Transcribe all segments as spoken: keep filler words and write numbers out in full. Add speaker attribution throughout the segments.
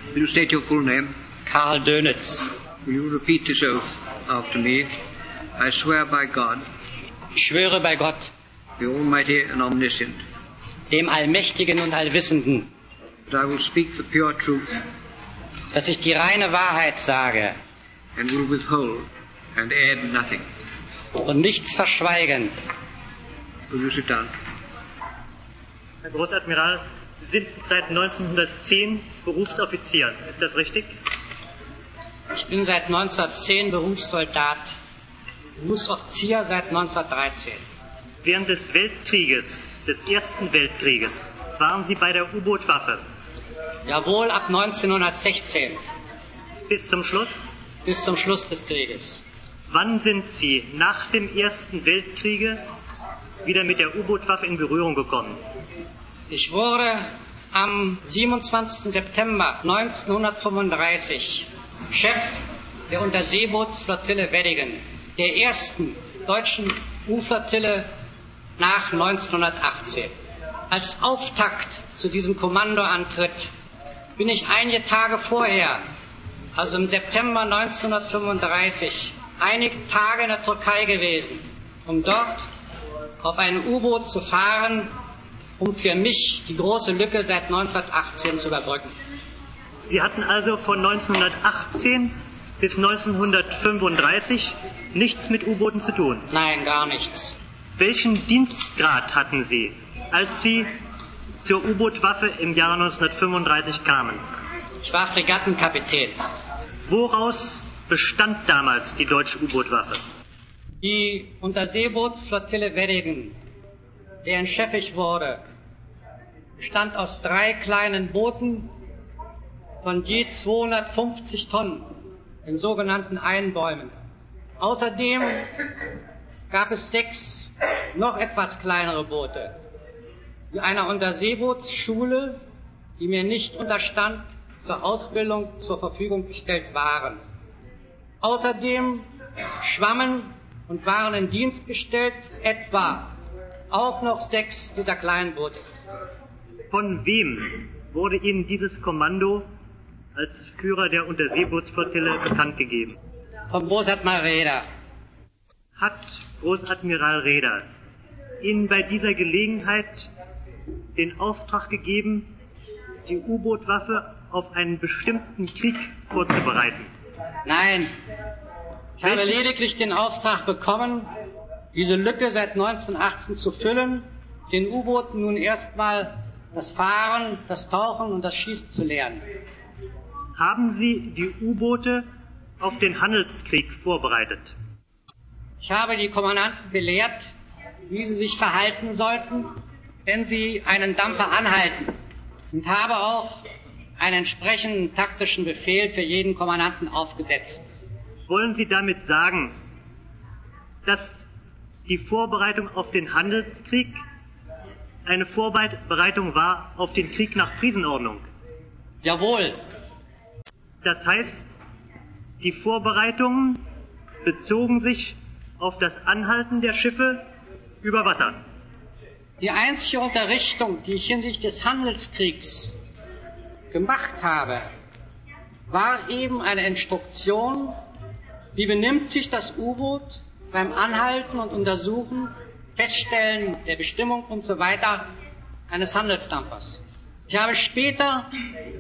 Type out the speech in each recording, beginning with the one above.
Speaker 1: Will you state your full name?
Speaker 2: Karl Dönitz.
Speaker 1: Will you repeat this oath after me? I swear by God,
Speaker 2: Ich schwöre bei Gott,
Speaker 1: the Almighty and Omniscient,
Speaker 2: dem Allmächtigen und Allwissenden,
Speaker 1: that I will speak the pure truth
Speaker 2: dass ich die reine Wahrheit sage
Speaker 1: and will withhold and add nothing.
Speaker 2: und nichts verschweigen.
Speaker 1: Will you sit down?
Speaker 3: Herr Großadmiral, Sie sind seit neunzehnhundertzehn Berufsoffizier. Ist das richtig?
Speaker 2: Ich bin seit neunzehnhundertzehn Berufssoldat, Berufsoffizier seit neunzehnhundertdreizehn.
Speaker 3: Während des Weltkrieges, des Ersten Weltkrieges, waren Sie bei der U-Boot-Waffe.
Speaker 2: Jawohl, ab neunzehnhundertsechzehn,
Speaker 3: Bis zum Schluss?
Speaker 2: bis zum Schluss des Krieges.
Speaker 3: Wann sind Sie nach dem Ersten Weltkriege wieder mit der U-Boot-Waffe in Berührung gekommen?
Speaker 2: Ich wurde am siebenundzwanzigsten September neunzehnhundertfünfunddreißig Chef der Unterseebootsflottille Weddingen, der ersten deutschen U-Flottille nach neunzehnhundertachtzehn. Als Auftakt zu diesem Kommandoantritt bin ich einige Tage vorher, also im September neunzehnhundertfünfunddreißig, einige Tage in der Türkei gewesen, um dort auf ein U-Boot zu fahren, um für mich die große Lücke seit neunzehnhundertachtzehn zu überbrücken.
Speaker 3: Sie hatten also von neunzehnhundertachtzehn bis neunzehnhundertfünfunddreißig nichts mit U-Booten zu tun.
Speaker 2: Nein, gar nichts.
Speaker 3: Welchen Dienstgrad hatten Sie, als Sie zur U-Boot-Waffe im Jahre neunzehnhundertfünfunddreißig kamen?
Speaker 2: Ich war Fregattenkapitän.
Speaker 3: Woraus bestand damals die deutsche U-Boot-Waffe?
Speaker 2: Die Unterseebootsflottille Weddingen, deren Chef ich wurde, bestand aus drei kleinen Booten von je zweihundertfünfzig Tonnen, den sogenannten Einbäumen. Außerdem gab es sechs noch etwas kleinere Boote, die einer Unterseebootsschule, die mir nicht unterstand, zur Ausbildung zur Verfügung gestellt waren. Außerdem schwammen und waren in Dienst gestellt etwa auch noch sechs dieser kleinen Boote.
Speaker 3: Von wem wurde Ihnen dieses Kommando als Führer der Unterseebootsflottille bekannt gegeben?
Speaker 2: Vom Großadmiral Raeder.
Speaker 3: Hat Großadmiral Raeder Ihnen bei dieser Gelegenheit den Auftrag gegeben, die U-Boot-Waffe auf einen bestimmten Krieg vorzubereiten?
Speaker 2: Nein, ich habe lediglich den Auftrag bekommen, diese Lücke seit neunzehnhundertachtzehn zu füllen, den U-Booten nun erstmal das Fahren, das Tauchen und das Schießen zu lernen.
Speaker 3: Haben Sie die U-Boote auf den Handelskrieg vorbereitet?
Speaker 2: Ich habe die Kommandanten gelehrt, wie sie sich verhalten sollten, wenn sie einen Dampfer anhalten, und habe auch einen entsprechenden taktischen Befehl für jeden Kommandanten aufgesetzt.
Speaker 3: Wollen Sie damit sagen, dass die Vorbereitung auf den Handelskrieg eine Vorbereitung war auf den Krieg nach Krisenordnung?
Speaker 2: Jawohl.
Speaker 3: Das heißt, die Vorbereitungen bezogen sich auf das Anhalten der Schiffe über Wasser.
Speaker 2: Die einzige Unterrichtung, die ich hinsichtlich des Handelskriegs gemacht habe, war eben eine Instruktion, wie benimmt sich das U-Boot beim Anhalten und Untersuchen, Feststellen der Bestimmung und so weiter eines Handelsdampfers. Ich habe später,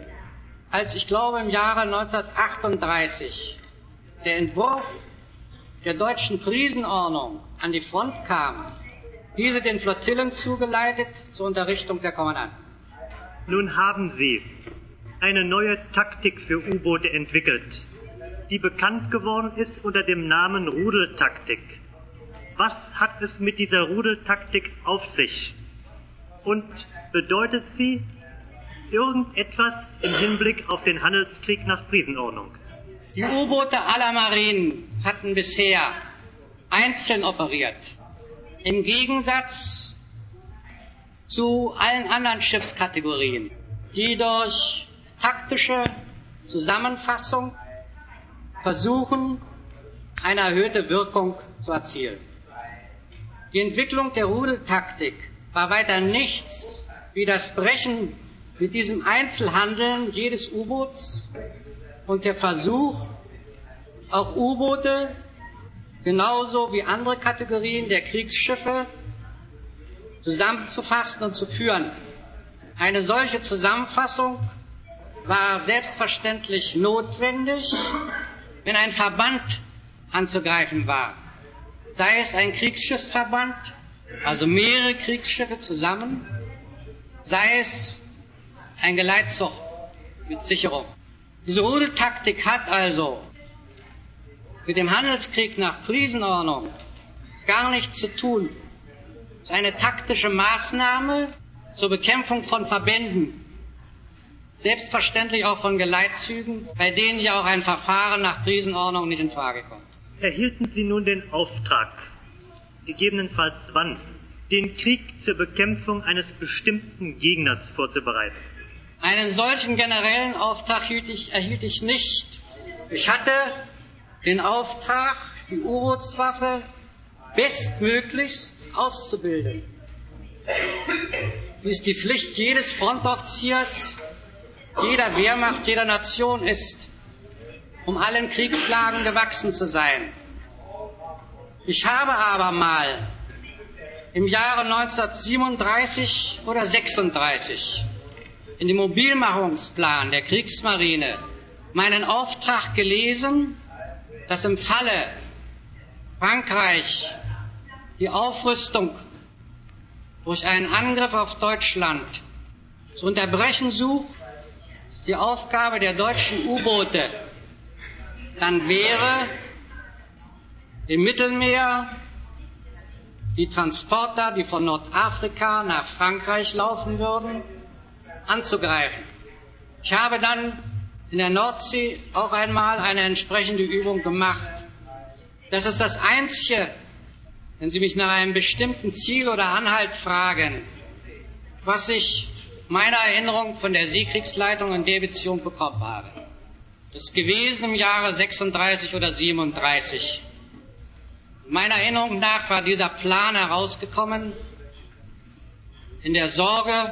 Speaker 2: als ich glaube im Jahre neunzehnhundertachtunddreißig der Entwurf der deutschen Krisenordnung an die Front kam, diese den Flottillen zugeleitet zur Unterrichtung der Kommandanten.
Speaker 3: Nun haben Sie eine neue Taktik für U-Boote entwickelt, die bekannt geworden ist unter dem Namen Rudeltaktik. Was hat es mit dieser Rudeltaktik auf sich? Und bedeutet sie irgendetwas im Hinblick auf den Handelskrieg nach Krisenordnung?
Speaker 2: Die U-Boote aller Marinen hatten bisher einzeln operiert, im Gegensatz zu allen anderen Schiffskategorien, die durch taktische Zusammenfassung versuchen, eine erhöhte Wirkung zu erzielen. Die Entwicklung der Rudeltaktik war weiter nichts wie das Brechen mit diesem Einzelhandeln jedes U-Boots und der Versuch, auch U-Boote genauso wie andere Kategorien der Kriegsschiffe zusammenzufassen und zu führen. Eine solche Zusammenfassung war selbstverständlich notwendig, wenn ein Verband anzugreifen war. Sei es ein Kriegsschiffsverband, also mehrere Kriegsschiffe zusammen, sei es ein Geleitzug mit Sicherung. Diese Rudeltaktik hat also mit dem Handelskrieg nach Friesenordnung gar nichts zu tun. Es ist eine taktische Maßnahme zur Bekämpfung von Verbänden, selbstverständlich auch von Geleitzügen, bei denen ja auch ein Verfahren nach Friesenordnung nicht in Frage kommt.
Speaker 3: Erhielten Sie nun den Auftrag, gegebenenfalls wann, den Krieg zur Bekämpfung eines bestimmten Gegners vorzubereiten?
Speaker 2: Einen solchen generellen Auftrag erhielt ich, erhielt ich nicht. Ich hatte den Auftrag, die U-Bootswaffe bestmöglichst auszubilden. Wie es die Pflicht jedes Frontoffiziers, jeder Wehrmacht, jeder Nation ist, um allen Kriegslagen gewachsen zu sein. Ich habe aber mal im Jahre neunzehnhundertsiebenunddreißig oder sechsunddreißig in dem Mobilmachungsplan der Kriegsmarine meinen Auftrag gelesen, dass im Falle Frankreich die Aufrüstung durch einen Angriff auf Deutschland zu unterbrechen sucht, die Aufgabe der deutschen U-Boote dann wäre, im Mittelmeer die Transporter, die von Nordafrika nach Frankreich laufen würden, anzugreifen. Ich habe dann in der Nordsee auch einmal eine entsprechende Übung gemacht. Das ist das Einzige, wenn Sie mich nach einem bestimmten Ziel oder Anhalt fragen, was ich meiner Erinnerung von der Seekriegsleitung in der Beziehung bekommen habe. Das ist gewesen im Jahre sechsunddreißig oder siebenunddreißig. Meiner Erinnerung nach war dieser Plan herausgekommen in der Sorge,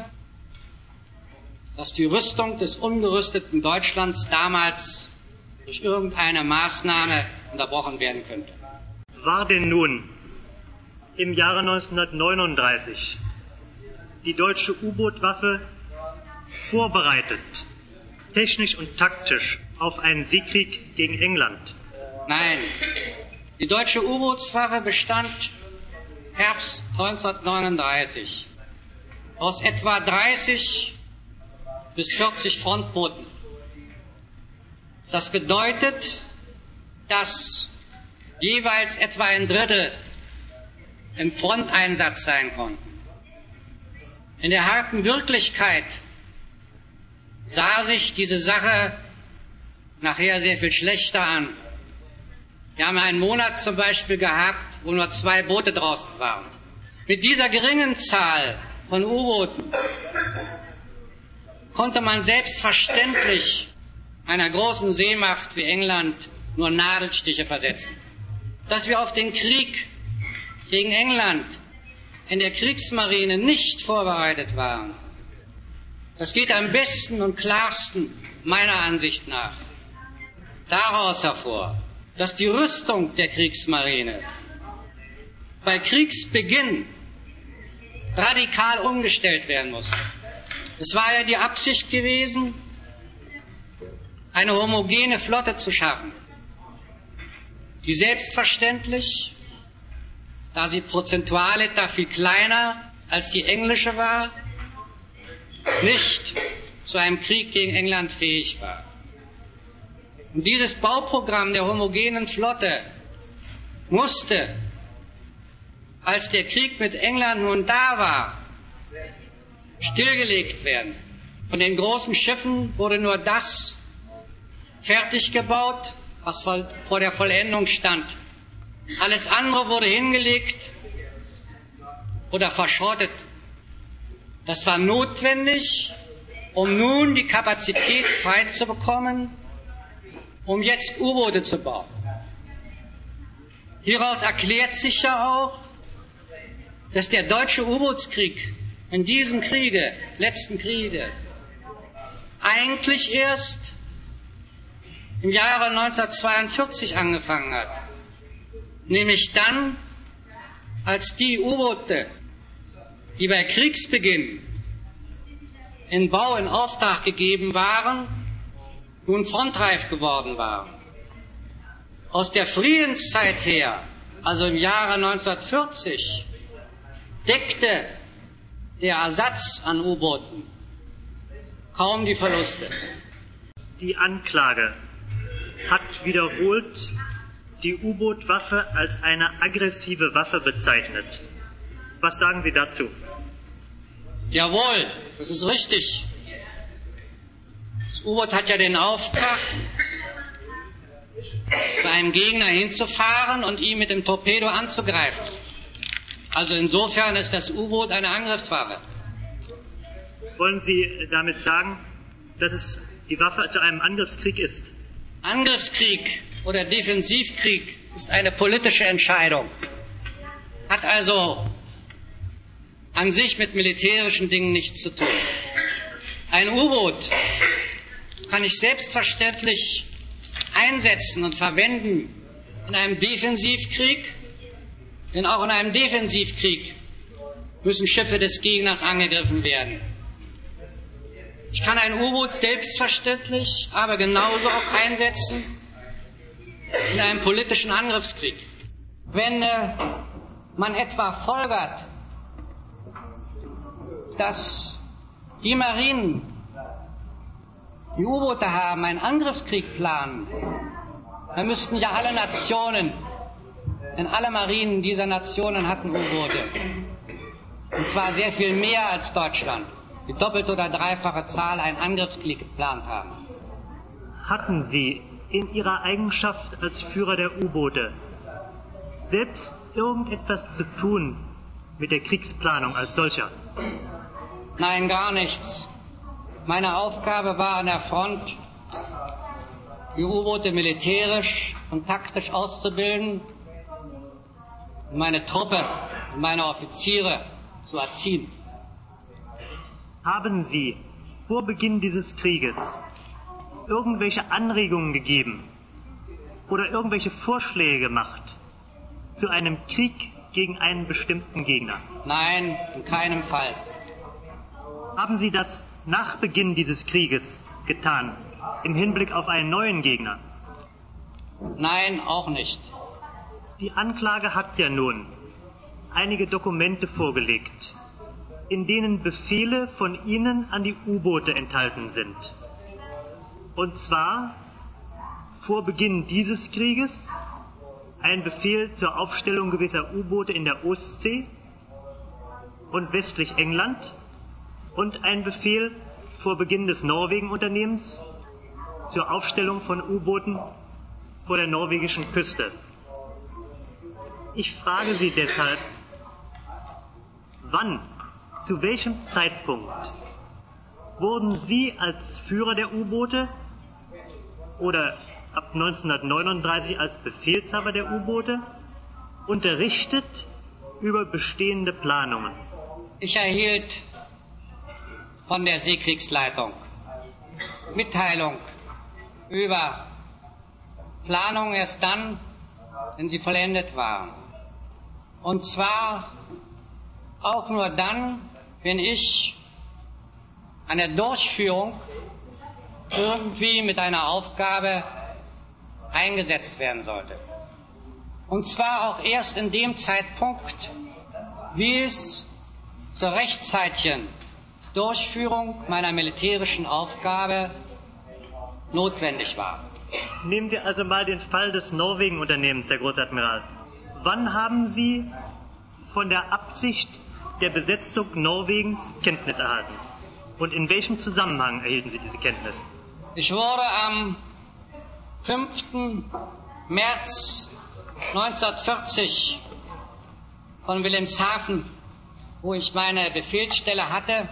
Speaker 2: dass die Rüstung des ungerüsteten Deutschlands damals durch irgendeine Maßnahme unterbrochen werden könnte.
Speaker 3: War denn nun im Jahre neunzehnhundertneununddreißig die deutsche U-Boot-Waffe vorbereitet, technisch und taktisch, auf einen Seekrieg gegen England?
Speaker 2: Nein, die deutsche U-Bootswaffe bestand Herbst neunzehnhundertneununddreißig aus etwa dreißig bis vierzig Frontbooten. Das bedeutet, dass jeweils etwa ein Drittel im Fronteinsatz sein konnten. In der harten Wirklichkeit sah sich diese Sache nachher sehr viel schlechter an. Wir haben einen Monat zum Beispiel gehabt, wo nur zwei Boote draußen waren. Mit dieser geringen Zahl von U-Booten konnte man selbstverständlich einer großen Seemacht wie England nur Nadelstiche versetzen. Dass wir auf den Krieg gegen England in der Kriegsmarine nicht vorbereitet waren, das geht am besten und klarsten meiner Ansicht nach daraus hervor, dass die Rüstung der Kriegsmarine bei Kriegsbeginn radikal umgestellt werden musste. Es war ja die Absicht gewesen, eine homogene Flotte zu schaffen, die selbstverständlich, da sie prozentual etwa viel kleiner als die englische war, nicht zu einem Krieg gegen England fähig war. Und dieses Bauprogramm der homogenen Flotte musste, als der Krieg mit England nun da war, stillgelegt werden. Von den großen Schiffen wurde nur das fertig gebaut, was vor der Vollendung stand. Alles andere wurde hingelegt oder verschrottet. Das war notwendig, um nun die Kapazität frei zu bekommen, um jetzt U-Boote zu bauen. Hieraus erklärt sich ja auch, dass der deutsche U-Bootskrieg in diesem Kriege, letzten Kriege, eigentlich erst im Jahre neunzehnhundertzweiundvierzig angefangen hat. Nämlich dann, als die U-Boote, die bei Kriegsbeginn in Bau in Auftrag gegeben waren, nun frontreif geworden waren. Aus der Friedenszeit her, also im Jahre neunzehnhundertvierzig, deckte der Ersatz an U-Booten kaum die Verluste.
Speaker 3: Die Anklage hat wiederholt die U-Boot-Waffe als eine aggressive Waffe bezeichnet. Was sagen Sie dazu?
Speaker 2: Jawohl, das ist richtig. Das U-Boot hat ja den Auftrag, zu einem Gegner hinzufahren und ihn mit dem Torpedo anzugreifen. Also insofern ist das U-Boot eine Angriffswaffe.
Speaker 3: Wollen Sie damit sagen, dass es die Waffe zu einem Angriffskrieg ist?
Speaker 2: Angriffskrieg oder Defensivkrieg ist eine politische Entscheidung. Hat also an sich mit militärischen Dingen nichts zu tun. Ein U-Boot kann ich selbstverständlich einsetzen und verwenden in einem Defensivkrieg, denn auch in einem Defensivkrieg müssen Schiffe des Gegners angegriffen werden. Ich kann ein U-Boot selbstverständlich, aber genauso auch einsetzen in einem politischen Angriffskrieg. Wenn äh, man etwa folgert, dass die Marinen, die U-Boote haben, einen Angriffskrieg planen, dann müssten ja alle Nationen, denn alle Marinen dieser Nationen hatten U-Boote. Und zwar sehr viel mehr als Deutschland, die doppelte oder dreifache Zahl einen Angriffskrieg geplant haben.
Speaker 3: Hatten Sie in Ihrer Eigenschaft als Führer der U-Boote selbst irgendetwas zu tun mit der Kriegsplanung als solcher?
Speaker 2: Nein, gar nichts. Meine Aufgabe war an der Front, die U-Boote militärisch und taktisch auszubilden und meine Truppe und meine Offiziere zu erziehen.
Speaker 3: Haben Sie vor Beginn dieses Krieges irgendwelche Anregungen gegeben oder irgendwelche Vorschläge gemacht zu einem Krieg gegen einen bestimmten Gegner?
Speaker 2: Nein, in keinem Fall.
Speaker 3: Haben Sie das nach Beginn dieses Krieges getan, im Hinblick auf einen neuen Gegner?
Speaker 2: Nein, auch nicht.
Speaker 3: Die Anklage hat ja nun einige Dokumente vorgelegt, in denen Befehle von Ihnen an die U-Boote enthalten sind. Und zwar vor Beginn dieses Krieges ein Befehl zur Aufstellung gewisser U-Boote in der Ostsee und westlich England und ein Befehl vor Beginn des Norwegen-Unternehmens zur Aufstellung von U-Booten vor der norwegischen Küste. Ich frage Sie deshalb, wann, zu welchem Zeitpunkt wurden Sie als Führer der U-Boote oder ab neunzehnhundertneununddreißig als Befehlshaber der U-Boote unterrichtet über bestehende Planungen?
Speaker 2: Ich erhielt von der Seekriegsleitung Mitteilung über Planungen erst dann, wenn sie vollendet waren. Und zwar auch nur dann, wenn ich an der Durchführung irgendwie mit einer Aufgabe eingesetzt werden sollte. Und zwar auch erst in dem Zeitpunkt, wie es zur rechtzeitigen Durchführung meiner militärischen Aufgabe notwendig war.
Speaker 3: Nehmen wir also mal den Fall des Norwegen-Unternehmens, Herr Großadmiral. Wann haben Sie von der Absicht der Besetzung Norwegens Kenntnis erhalten? Und in welchem Zusammenhang erhielten Sie diese Kenntnis?
Speaker 2: Ich wurde am fünften März neunzehnhundertvierzig von Wilhelmshaven, wo ich meine Befehlsstelle hatte,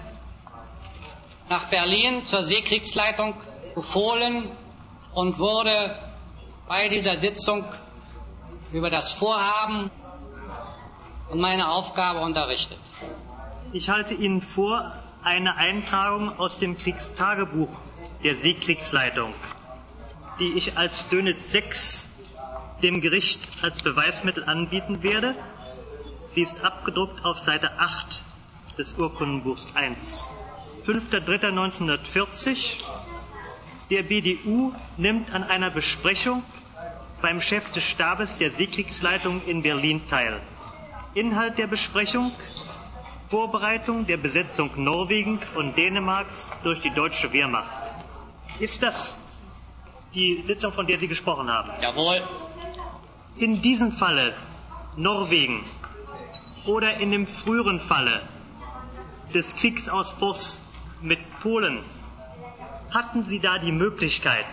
Speaker 2: nach Berlin zur Seekriegsleitung befohlen und wurde bei dieser Sitzung über das Vorhaben und meine Aufgabe unterrichtet.
Speaker 3: Ich halte Ihnen vor, eine Eintragung aus dem Kriegstagebuch der Seekriegsleitung, die ich als Dönitz sechs dem Gericht als Beweismittel anbieten werde. Sie ist abgedruckt auf Seite acht des Urkundenbuchs eins. fünfter dritter neunzehnhundertvierzig. Der B D U nimmt an einer Besprechung beim Chef des Stabes der Seekriegsleitung in Berlin teil. Inhalt der Besprechung: Vorbereitung der Besetzung Norwegens und Dänemarks durch die deutsche Wehrmacht. Ist das die Sitzung, von der Sie gesprochen haben?
Speaker 2: Jawohl.
Speaker 3: In diesem Falle Norwegen oder in dem früheren Falle des Kriegsausbruchs mit Polen, hatten Sie da die Möglichkeit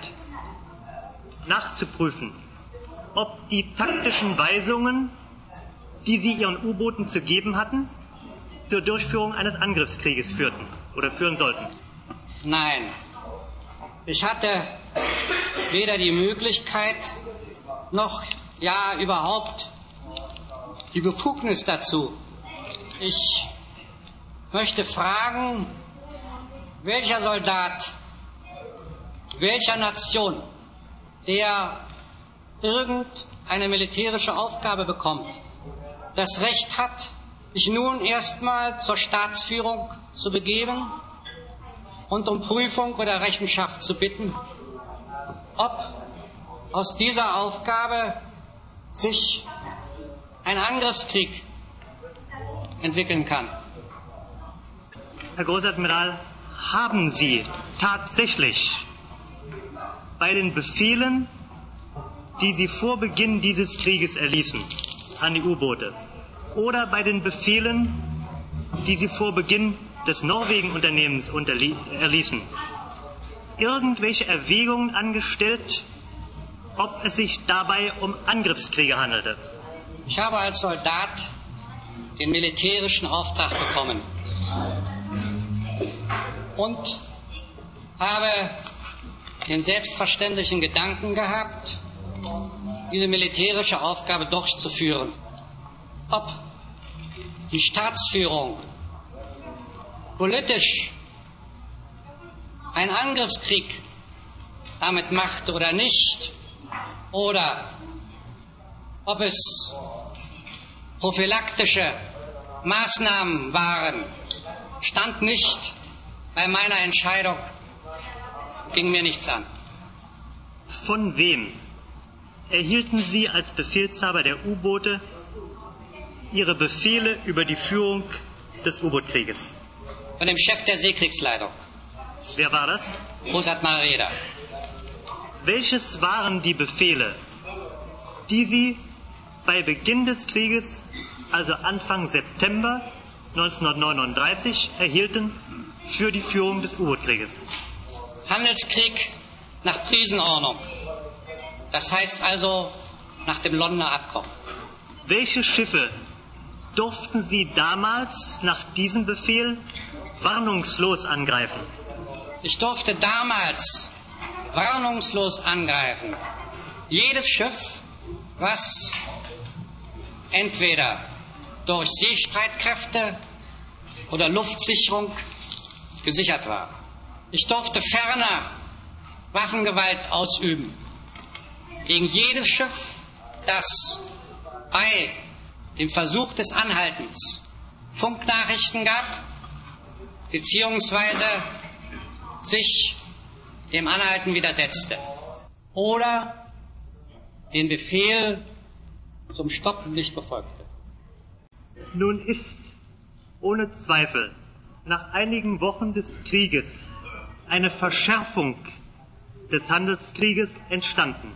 Speaker 3: nachzuprüfen, ob die taktischen Weisungen, die Sie Ihren U-Booten zu geben hatten, zur Durchführung eines Angriffskrieges führten oder führen sollten?
Speaker 2: Nein. Ich hatte weder die Möglichkeit noch ja überhaupt die Befugnis dazu. Ich möchte fragen, welcher Soldat, welcher Nation, der irgendeine militärische Aufgabe bekommt, das Recht hat, sich nun erstmal zur Staatsführung zu begeben und um Prüfung oder Rechenschaft zu bitten, ob aus dieser Aufgabe sich ein Angriffskrieg entwickeln kann.
Speaker 3: Herr Großadmiral, haben Sie tatsächlich bei den Befehlen, die Sie vor Beginn dieses Krieges erließen, an die U-Boote, oder bei den Befehlen, die Sie vor Beginn des Norwegen-Unternehmens erließen, irgendwelche Erwägungen angestellt, ob es sich dabei um Angriffskriege handelte?
Speaker 2: Ich habe als Soldat den militärischen Auftrag bekommen und habe den selbstverständlichen Gedanken gehabt, diese militärische Aufgabe durchzuführen. Ob die Staatsführung politisch einen Angriffskrieg damit macht oder nicht, oder ob es prophylaktische Maßnahmen waren, stand nicht bei meiner Entscheidung, ging mir nichts an.
Speaker 3: Von wem erhielten Sie als Befehlshaber der U-Boote Ihre Befehle über die Führung des U-Boot-Krieges?
Speaker 2: Von dem Chef der Seekriegsleitung.
Speaker 3: Wer war das?
Speaker 2: Großadmiral Reder.
Speaker 3: Welches waren die Befehle, die Sie bei Beginn des Krieges, also Anfang September neunzehnhundertneununddreißig, erhielten für die Führung des U-Boot-Krieges?
Speaker 2: Handelskrieg nach Prisenordnung. Das heißt also nach dem Londoner Abkommen.
Speaker 3: Welche Schiffe durften Sie damals nach diesem Befehl warnungslos angreifen?
Speaker 2: Ich durfte damals warnungslos angreifen. Jedes Schiff, was entweder durch Seestreitkräfte oder Luftsicherung gesichert war. Ich durfte ferner Waffengewalt ausüben gegen jedes Schiff, das bei dem Versuch des Anhaltens Funknachrichten gab, beziehungsweise sich dem Anhalten widersetzte oder den Befehl zum Stoppen nicht befolgte.
Speaker 3: Nun ist ohne Zweifel nach einigen Wochen des Krieges eine Verschärfung des Handelskrieges entstanden.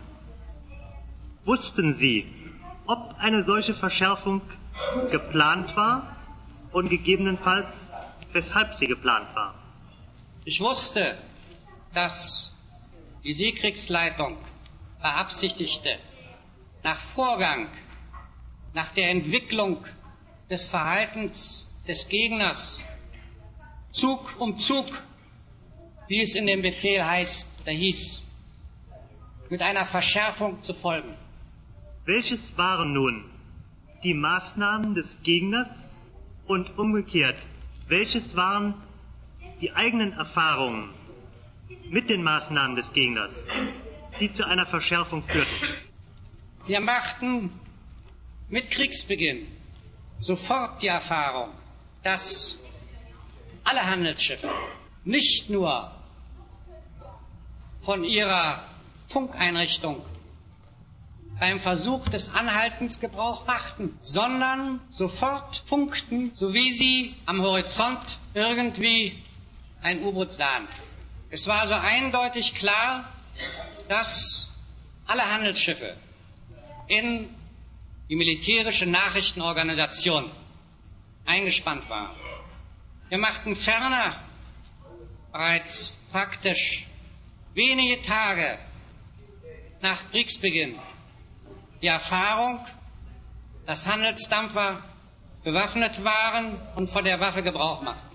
Speaker 3: Wussten Sie, ob eine solche Verschärfung geplant war und gegebenenfalls weshalb sie geplant war?
Speaker 2: Ich wusste, dass die Seekriegsleitung beabsichtigte, nach Vorgang, nach der Entwicklung des Verhaltens des Gegners, Zug um Zug, wie es in dem Befehl heißt, da hieß, mit einer Verschärfung zu folgen.
Speaker 3: Welches waren nun die Maßnahmen des Gegners und umgekehrt, welches waren die eigenen Erfahrungen mit den Maßnahmen des Gegners, die zu einer Verschärfung führten?
Speaker 2: Wir machten mit Kriegsbeginn sofort die Erfahrung, dass alle Handelsschiffe nicht nur von ihrer Funkeinrichtung beim Versuch des Anhaltens Gebrauch machten, sondern sofort funkten, so wie sie am Horizont irgendwie ein U-Boot sahen. Es war also eindeutig klar, dass alle Handelsschiffe in die militärische Nachrichtenorganisation eingespannt waren. Wir machten ferner bereits faktisch wenige Tage nach Kriegsbeginn die Erfahrung, dass Handelsdampfer bewaffnet waren und von der Waffe Gebrauch machten.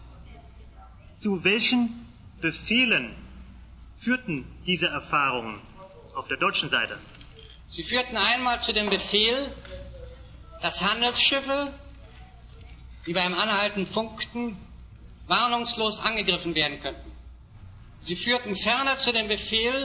Speaker 3: Zu welchen Befehlen führten diese Erfahrungen auf der deutschen Seite?
Speaker 2: Sie führten einmal zu dem Befehl, dass Handelsschiffe, die beim Anhalten funkten, warnungslos angegriffen werden könnten. Sie führten ferner zu dem Befehl,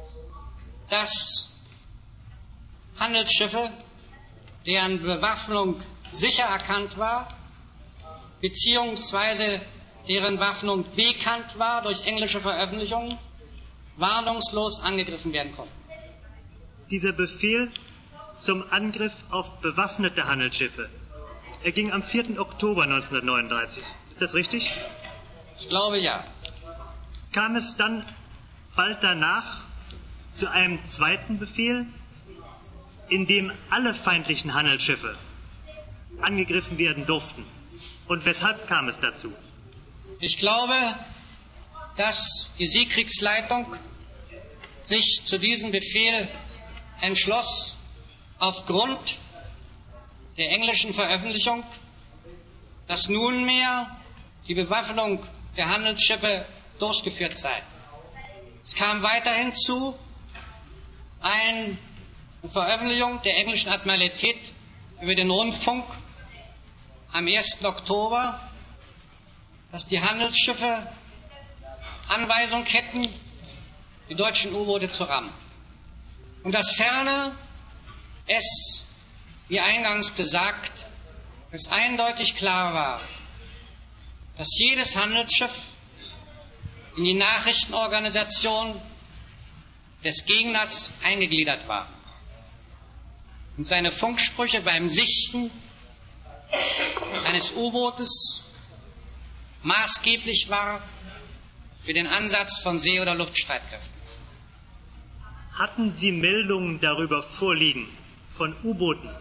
Speaker 2: dass Handelsschiffe, deren Bewaffnung sicher erkannt war, beziehungsweise deren Waffnung bekannt war durch englische Veröffentlichungen, warnungslos angegriffen werden konnten.
Speaker 3: Dieser Befehl zum Angriff auf bewaffnete Handelsschiffe, er ging am vierten Oktober neunzehnhundertneununddreißig. Ist das richtig?
Speaker 2: Ich glaube ja.
Speaker 3: Kam es dann bald danach zu einem zweiten Befehl, in dem alle feindlichen Handelsschiffe angegriffen werden durften? Und weshalb kam es dazu?
Speaker 2: Ich glaube, dass die Seekriegsleitung sich zu diesem Befehl entschloss, aufgrund der englischen Veröffentlichung, dass nunmehr die Bewaffnung der Handelsschiffe durchgeführt sei. Es kam weiter hinzu eine Veröffentlichung der englischen Admiralität über den Rundfunk am ersten Oktober, dass die Handelsschiffe Anweisung hätten, die deutschen U-Boote zu rammen. Und dass ferner es, wie eingangs gesagt, es eindeutig klar war, dass jedes Handelsschiff in die Nachrichtenorganisation des Gegners eingegliedert war und seine Funksprüche beim Sichten eines U-Bootes maßgeblich war für den Ansatz von See- oder Luftstreitkräften.
Speaker 3: Hatten Sie Meldungen darüber vorliegen von U-Booten,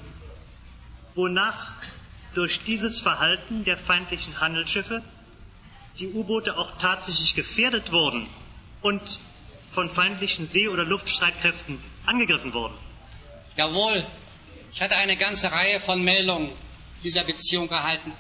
Speaker 3: wonach durch dieses Verhalten der feindlichen Handelsschiffe die U-Boote auch tatsächlich gefährdet wurden und von feindlichen See- oder Luftstreitkräften angegriffen wurden?
Speaker 2: Jawohl, ich hatte eine ganze Reihe von Meldungen dieser Beziehung erhalten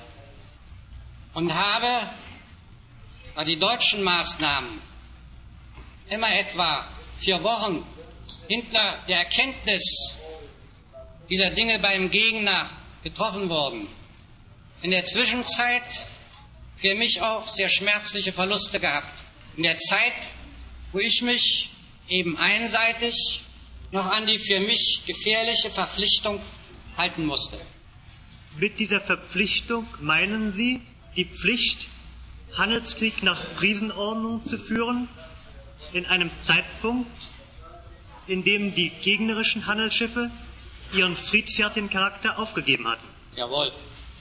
Speaker 2: und habe bei die deutschen Maßnahmen immer etwa vier Wochen hinter der Erkenntnis dieser Dinge beim Gegner getroffen worden. In der Zwischenzeit für mich auch sehr schmerzliche Verluste gehabt. In der Zeit, wo ich mich eben einseitig noch an die für mich gefährliche Verpflichtung halten musste.
Speaker 3: Mit dieser Verpflichtung meinen Sie die Pflicht, Handelskrieg nach Krisenordnung zu führen, in einem Zeitpunkt, in dem die gegnerischen Handelsschiffe ihren friedfertigen Charakter aufgegeben hatten?
Speaker 2: Jawohl.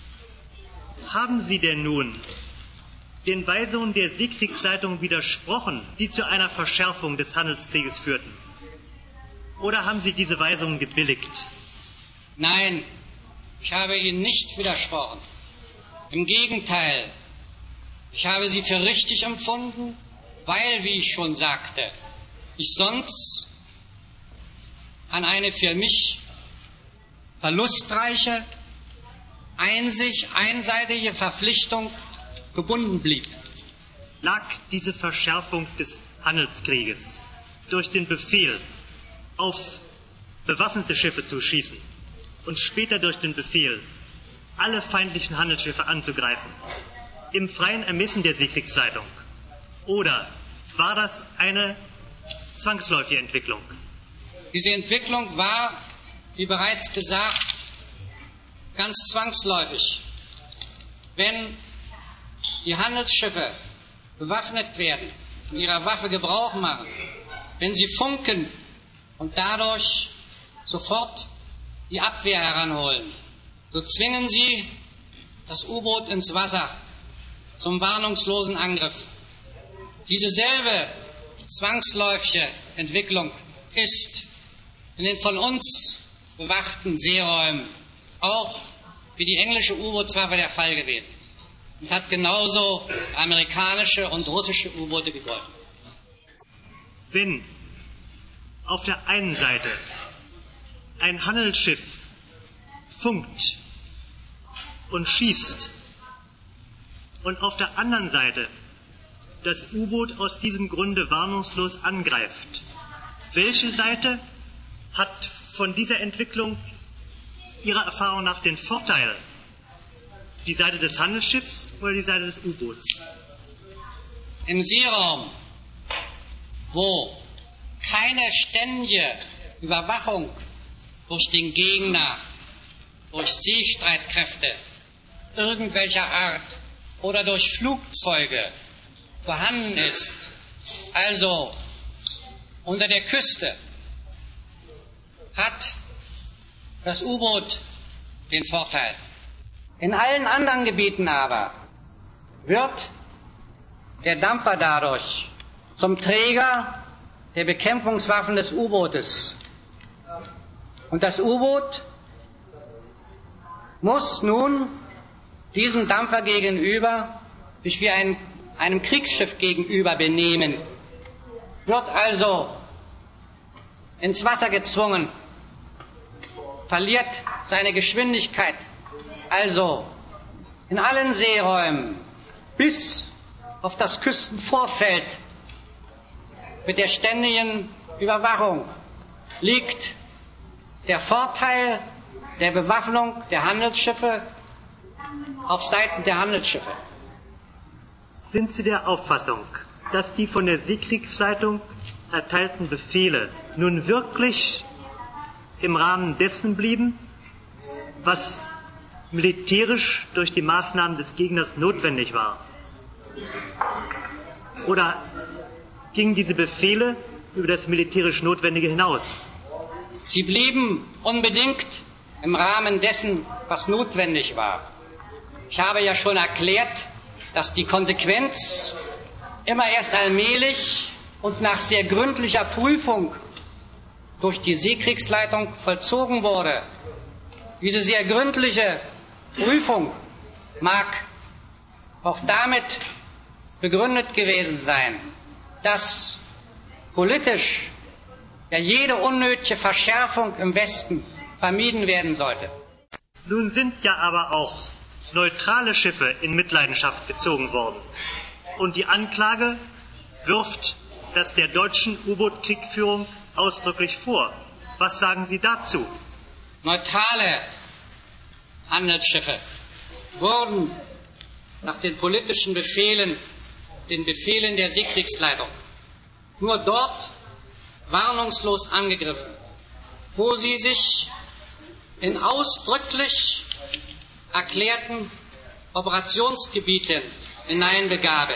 Speaker 3: Haben Sie denn nun den Weisungen der Seekriegsleitung widersprochen, die zu einer Verschärfung des Handelskrieges führten? Oder haben Sie diese Weisungen gebilligt?
Speaker 2: Nein, ich habe ihnen nicht widersprochen. Im Gegenteil, ich habe sie für richtig empfunden, weil, wie ich schon sagte, ich sonst an eine für mich verlustreiche, einzig einseitige Verpflichtung gebunden blieb.
Speaker 3: Lag diese Verschärfung des Handelskrieges durch den Befehl, auf bewaffnete Schiffe zu schießen und später durch den Befehl, alle feindlichen Handelsschiffe anzugreifen, im freien Ermessen der Seekriegsleitung? Oder war das eine zwangsläufige Entwicklung?
Speaker 2: Diese Entwicklung war, wie bereits gesagt, ganz zwangsläufig. Wenn die Handelsschiffe bewaffnet werden und ihrer Waffe Gebrauch machen, wenn sie funken und dadurch sofort die Abwehr heranholen, so zwingen sie das U-Boot ins Wasser zum warnungslosen Angriff. Diese selbe zwangsläufige Entwicklung ist in den von uns bewachten Seeräumen auch wie die englische U-Bootswaffe der Fall gewesen und hat genauso amerikanische und russische U-Boote gegolten.
Speaker 3: Wenn auf der einen Seite ein Handelsschiff funkt und schießt und auf der anderen Seite das U-Boot aus diesem Grunde warnungslos angreift, welche Seite hat von dieser Entwicklung Ihrer Erfahrung nach den Vorteil? Die Seite des Handelsschiffs oder die Seite des U-Boots?
Speaker 2: Im Seeraum, wo keine ständige Überwachung durch den Gegner, durch Seestreitkräfte irgendwelcher Art oder durch Flugzeuge vorhanden ist, also unter der Küste, hat das U-Boot den Vorteil. In allen anderen Gebieten aber wird der Dampfer dadurch zum Träger der Bekämpfungswaffen des U-Bootes. Und das U-Boot muss nun diesem Dampfer gegenüber sich wie ein, einem Kriegsschiff gegenüber benehmen, wird also ins Wasser gezwungen, verliert seine Geschwindigkeit, also in allen Seeräumen bis auf das Küstenvorfeld mit der ständigen Überwachung liegt der Vorteil der Bewaffnung der Handelsschiffe auf Seiten der Handelsschiffe.
Speaker 3: Sind Sie der Auffassung, dass die von der Seekriegsleitung erteilten Befehle nun wirklich im Rahmen dessen blieben, was militärisch durch die Maßnahmen des Gegners notwendig war? Oder gingen diese Befehle über das militärisch Notwendige hinaus?
Speaker 2: Sie blieben unbedingt im Rahmen dessen, was notwendig war. Ich habe ja schon erklärt, dass die Konsequenz immer erst allmählich und nach sehr gründlicher Prüfung durch die Seekriegsleitung vollzogen wurde. Diese sehr gründliche Prüfung mag auch damit begründet gewesen sein, dass politisch ja jede unnötige Verschärfung im Westen vermieden werden sollte.
Speaker 3: Nun sind ja aber auch neutrale Schiffe in Mitleidenschaft gezogen worden. Und die Anklage wirft das der deutschen U-Boot-Kriegführung ausdrücklich vor. Was sagen Sie dazu?
Speaker 2: Neutrale Handelsschiffe wurden nach den politischen Befehlen, den Befehlen der Seekriegsleitung, nur dort warnungslos angegriffen, wo sie sich in ausdrücklich erklärten Operationsgebieten hineinbegaben.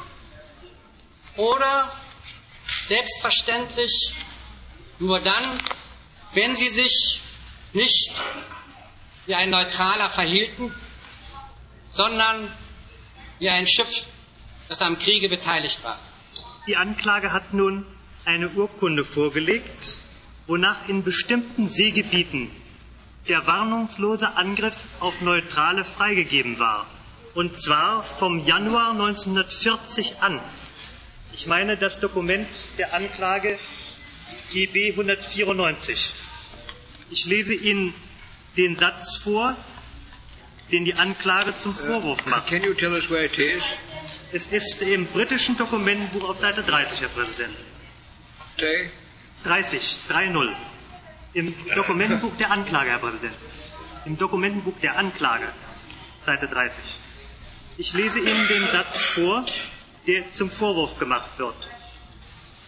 Speaker 2: Oder selbstverständlich nur dann, wenn sie sich nicht wie ein Neutraler verhielten, sondern wie ein Schiff, das am Kriege beteiligt war.
Speaker 3: Die Anklage hat nun eine Urkunde vorgelegt, wonach in bestimmten Seegebieten der warnungslose Angriff auf Neutrale freigegeben war. Und zwar vom Januar neunzehnhundertvierzig an. Ich meine das Dokument der Anklage G B hundertvierundneunzig. Ich lese Ihnen den Satz vor, den die Anklage zum Vorwurf macht.
Speaker 1: Uh, can you tell us where it is?
Speaker 3: Es ist im britischen Dokumentenbuch auf Seite dreißig, Herr Präsident.
Speaker 1: Say?
Speaker 3: dreißig, drei null. Im Dokumentenbuch der Anklage, Herr Präsident. Im Dokumentenbuch der Anklage, Seite dreißig. Ich lese Ihnen den Satz vor, der zum Vorwurf gemacht wird.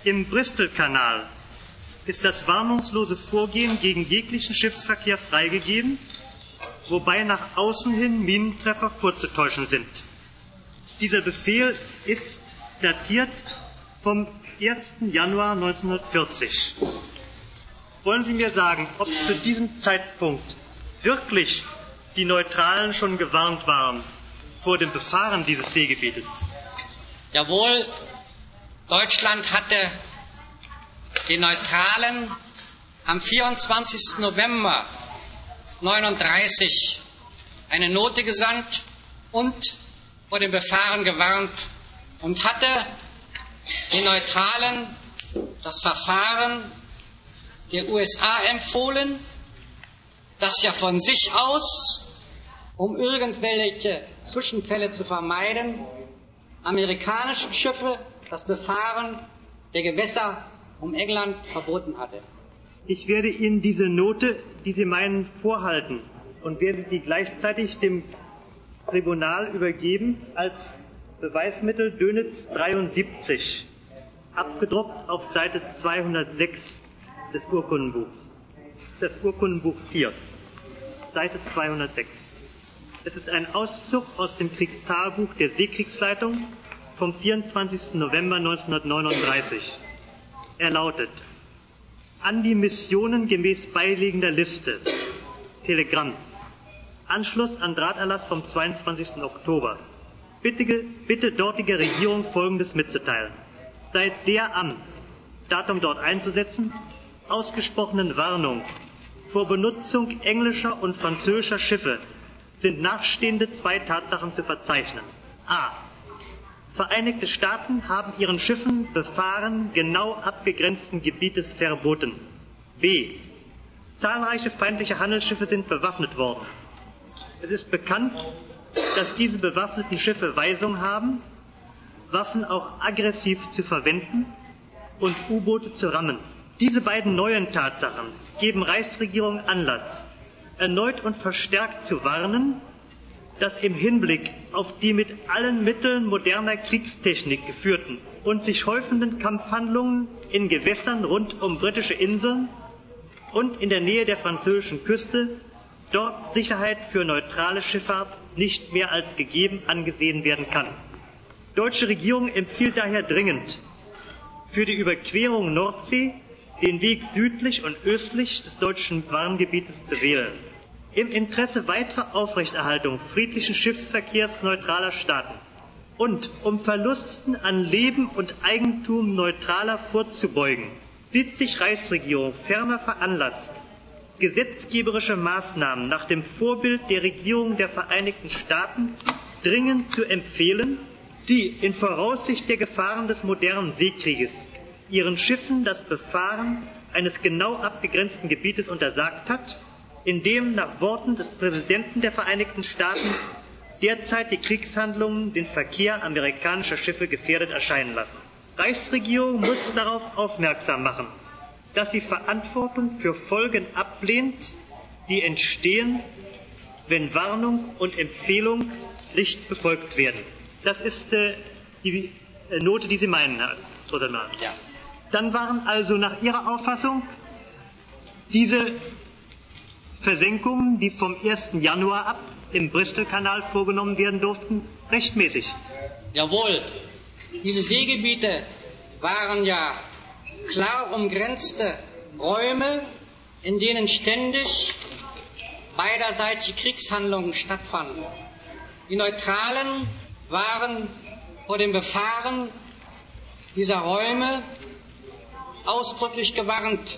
Speaker 3: Im Bristol-Kanal ist das warnungslose Vorgehen gegen jeglichen Schiffsverkehr freigegeben, wobei nach außen hin Minentreffer vorzutäuschen sind. Dieser Befehl ist datiert vom ersten Januar neunzehnhundertvierzig. Wollen Sie mir sagen, ob zu diesem Zeitpunkt wirklich die Neutralen schon gewarnt waren vor dem Befahren dieses Seegebietes?
Speaker 2: Jawohl, Deutschland hatte den Neutralen am vierundzwanzigsten November neununddreißig eine Note gesandt und vor dem Befahren gewarnt und hatte den Neutralen das Verfahren der U S A empfohlen, das ja von sich aus, um irgendwelche Zwischenfälle zu vermeiden, amerikanischen Schiffe das Befahren der Gewässer um England verboten hatte.
Speaker 3: Ich werde Ihnen diese Note, die Sie meinen, vorhalten und werde sie gleichzeitig dem Tribunal übergeben als Beweismittel Dönitz dreiundsiebzig, abgedruckt auf Seite zweihundertsechs des Urkundenbuchs. Das Urkundenbuch vier, Seite zweihundertsechs. Es ist ein Auszug aus dem Kriegstagebuch der Seekriegsleitung vom vierundzwanzigsten November neunzehnhundertneununddreißig. Er lautet: An die Missionen gemäß beilegender Liste. Telegramm. Anschluss an Drahterlass vom zweiundzwanzigsten Oktober. Bitte, bitte dortige Regierung Folgendes mitzuteilen. Seit der am Datum dort einzusetzen, ausgesprochenen Warnung vor Benutzung englischer und französischer Schiffe sind nachstehende zwei Tatsachen zu verzeichnen. A. Vereinigte Staaten haben ihren Schiffen Befahren genau abgegrenzten Gebietes verboten. B. Zahlreiche feindliche Handelsschiffe sind bewaffnet worden. Es ist bekannt, dass diese bewaffneten Schiffe Weisung haben, Waffen auch aggressiv zu verwenden und U-Boote zu rammen. Diese beiden neuen Tatsachen geben Reichsregierung Anlass, erneut und verstärkt zu warnen, dass im Hinblick auf die mit allen Mitteln moderner Kriegstechnik geführten und sich häufenden Kampfhandlungen in Gewässern rund um britische Inseln und in der Nähe der französischen Küste dort Sicherheit für neutrale Schifffahrt nicht mehr als gegeben angesehen werden kann. Die deutsche Regierung empfiehlt daher dringend, für die Überquerung Nordsee den Weg südlich und östlich des deutschen Warngebietes zu wählen. Im Interesse weiterer Aufrechterhaltung friedlichen Schiffsverkehrs neutraler Staaten und um Verlusten an Leben und Eigentum Neutraler vorzubeugen, sieht sich Reichsregierung ferner veranlasst, gesetzgeberische Maßnahmen nach dem Vorbild der Regierung der Vereinigten Staaten dringend zu empfehlen, die in Voraussicht der Gefahren des modernen Seekrieges ihren Schiffen das Befahren eines genau abgegrenzten Gebietes untersagt hat, in dem nach Worten des Präsidenten der Vereinigten Staaten derzeit die Kriegshandlungen den Verkehr amerikanischer Schiffe gefährdet erscheinen lassen. Reichsregierung muss darauf aufmerksam machen, dass sie Verantwortung für Folgen ablehnt, die entstehen, wenn Warnung und Empfehlung nicht befolgt werden. Das ist äh, die äh, Note, die Sie meinen, Herr Sodermann.
Speaker 2: Ja.
Speaker 3: Dann waren also nach Ihrer Auffassung diese Versenkungen, die vom ersten Januar ab im Bristol-Kanal vorgenommen werden durften, rechtmäßig.
Speaker 2: Jawohl, diese Seegebiete waren ja klar umgrenzte Räume, in denen ständig beiderseitige Kriegshandlungen stattfanden. Die Neutralen waren vor dem Befahren dieser Räume ausdrücklich gewarnt.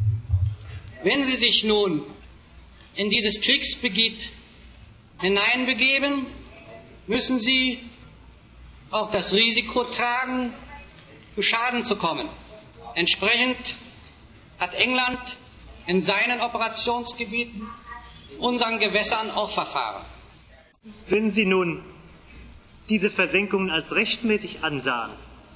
Speaker 2: Wenn sie sich nun in dieses Kriegsgebiet hineinbegeben, müssen sie auch das Risiko tragen, zu Schaden zu kommen. Entsprechend hat England in seinen Operationsgebieten, unseren Gewässern auch verfahren.
Speaker 3: Wenn Sie nun diese Versenkungen als rechtmäßig ansahen,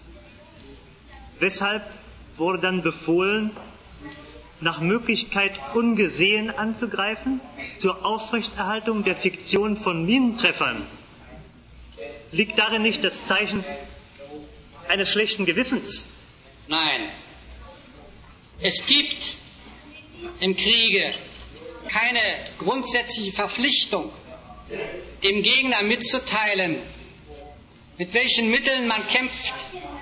Speaker 3: weshalb wurde dann befohlen, nach Möglichkeit ungesehen anzugreifen, zur Aufrechterhaltung der Fiktion von Minentreffern? Liegt darin nicht das Zeichen eines schlechten Gewissens?
Speaker 2: Nein, es gibt im Kriege keine grundsätzliche Verpflichtung, dem Gegner mitzuteilen, mit welchen Mitteln man kämpft.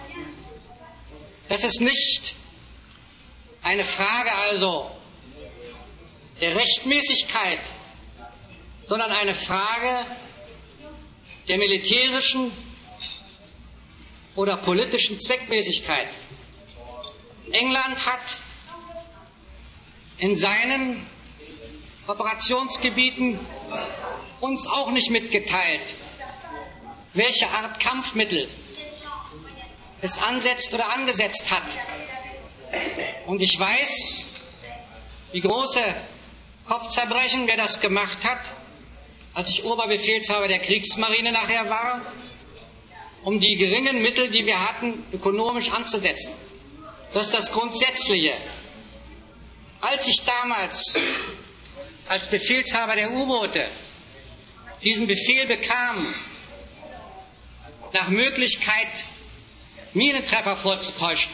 Speaker 2: Das ist nicht eine Frage also der Rechtmäßigkeit, sondern eine Frage der militärischen oder politischen Zweckmäßigkeit. England hat in seinen Operationsgebieten uns auch nicht mitgeteilt, welche Art Kampfmittel es ansetzt oder angesetzt hat. Und ich weiß, wie große Kopfzerbrechen wer das gemacht hat, als ich Oberbefehlshaber der Kriegsmarine nachher war, um die geringen Mittel, die wir hatten, ökonomisch anzusetzen. Das ist das Grundsätzliche. Als ich damals als Befehlshaber der U-Boote diesen Befehl bekam, nach Möglichkeit Minentreffer vorzutäuschen,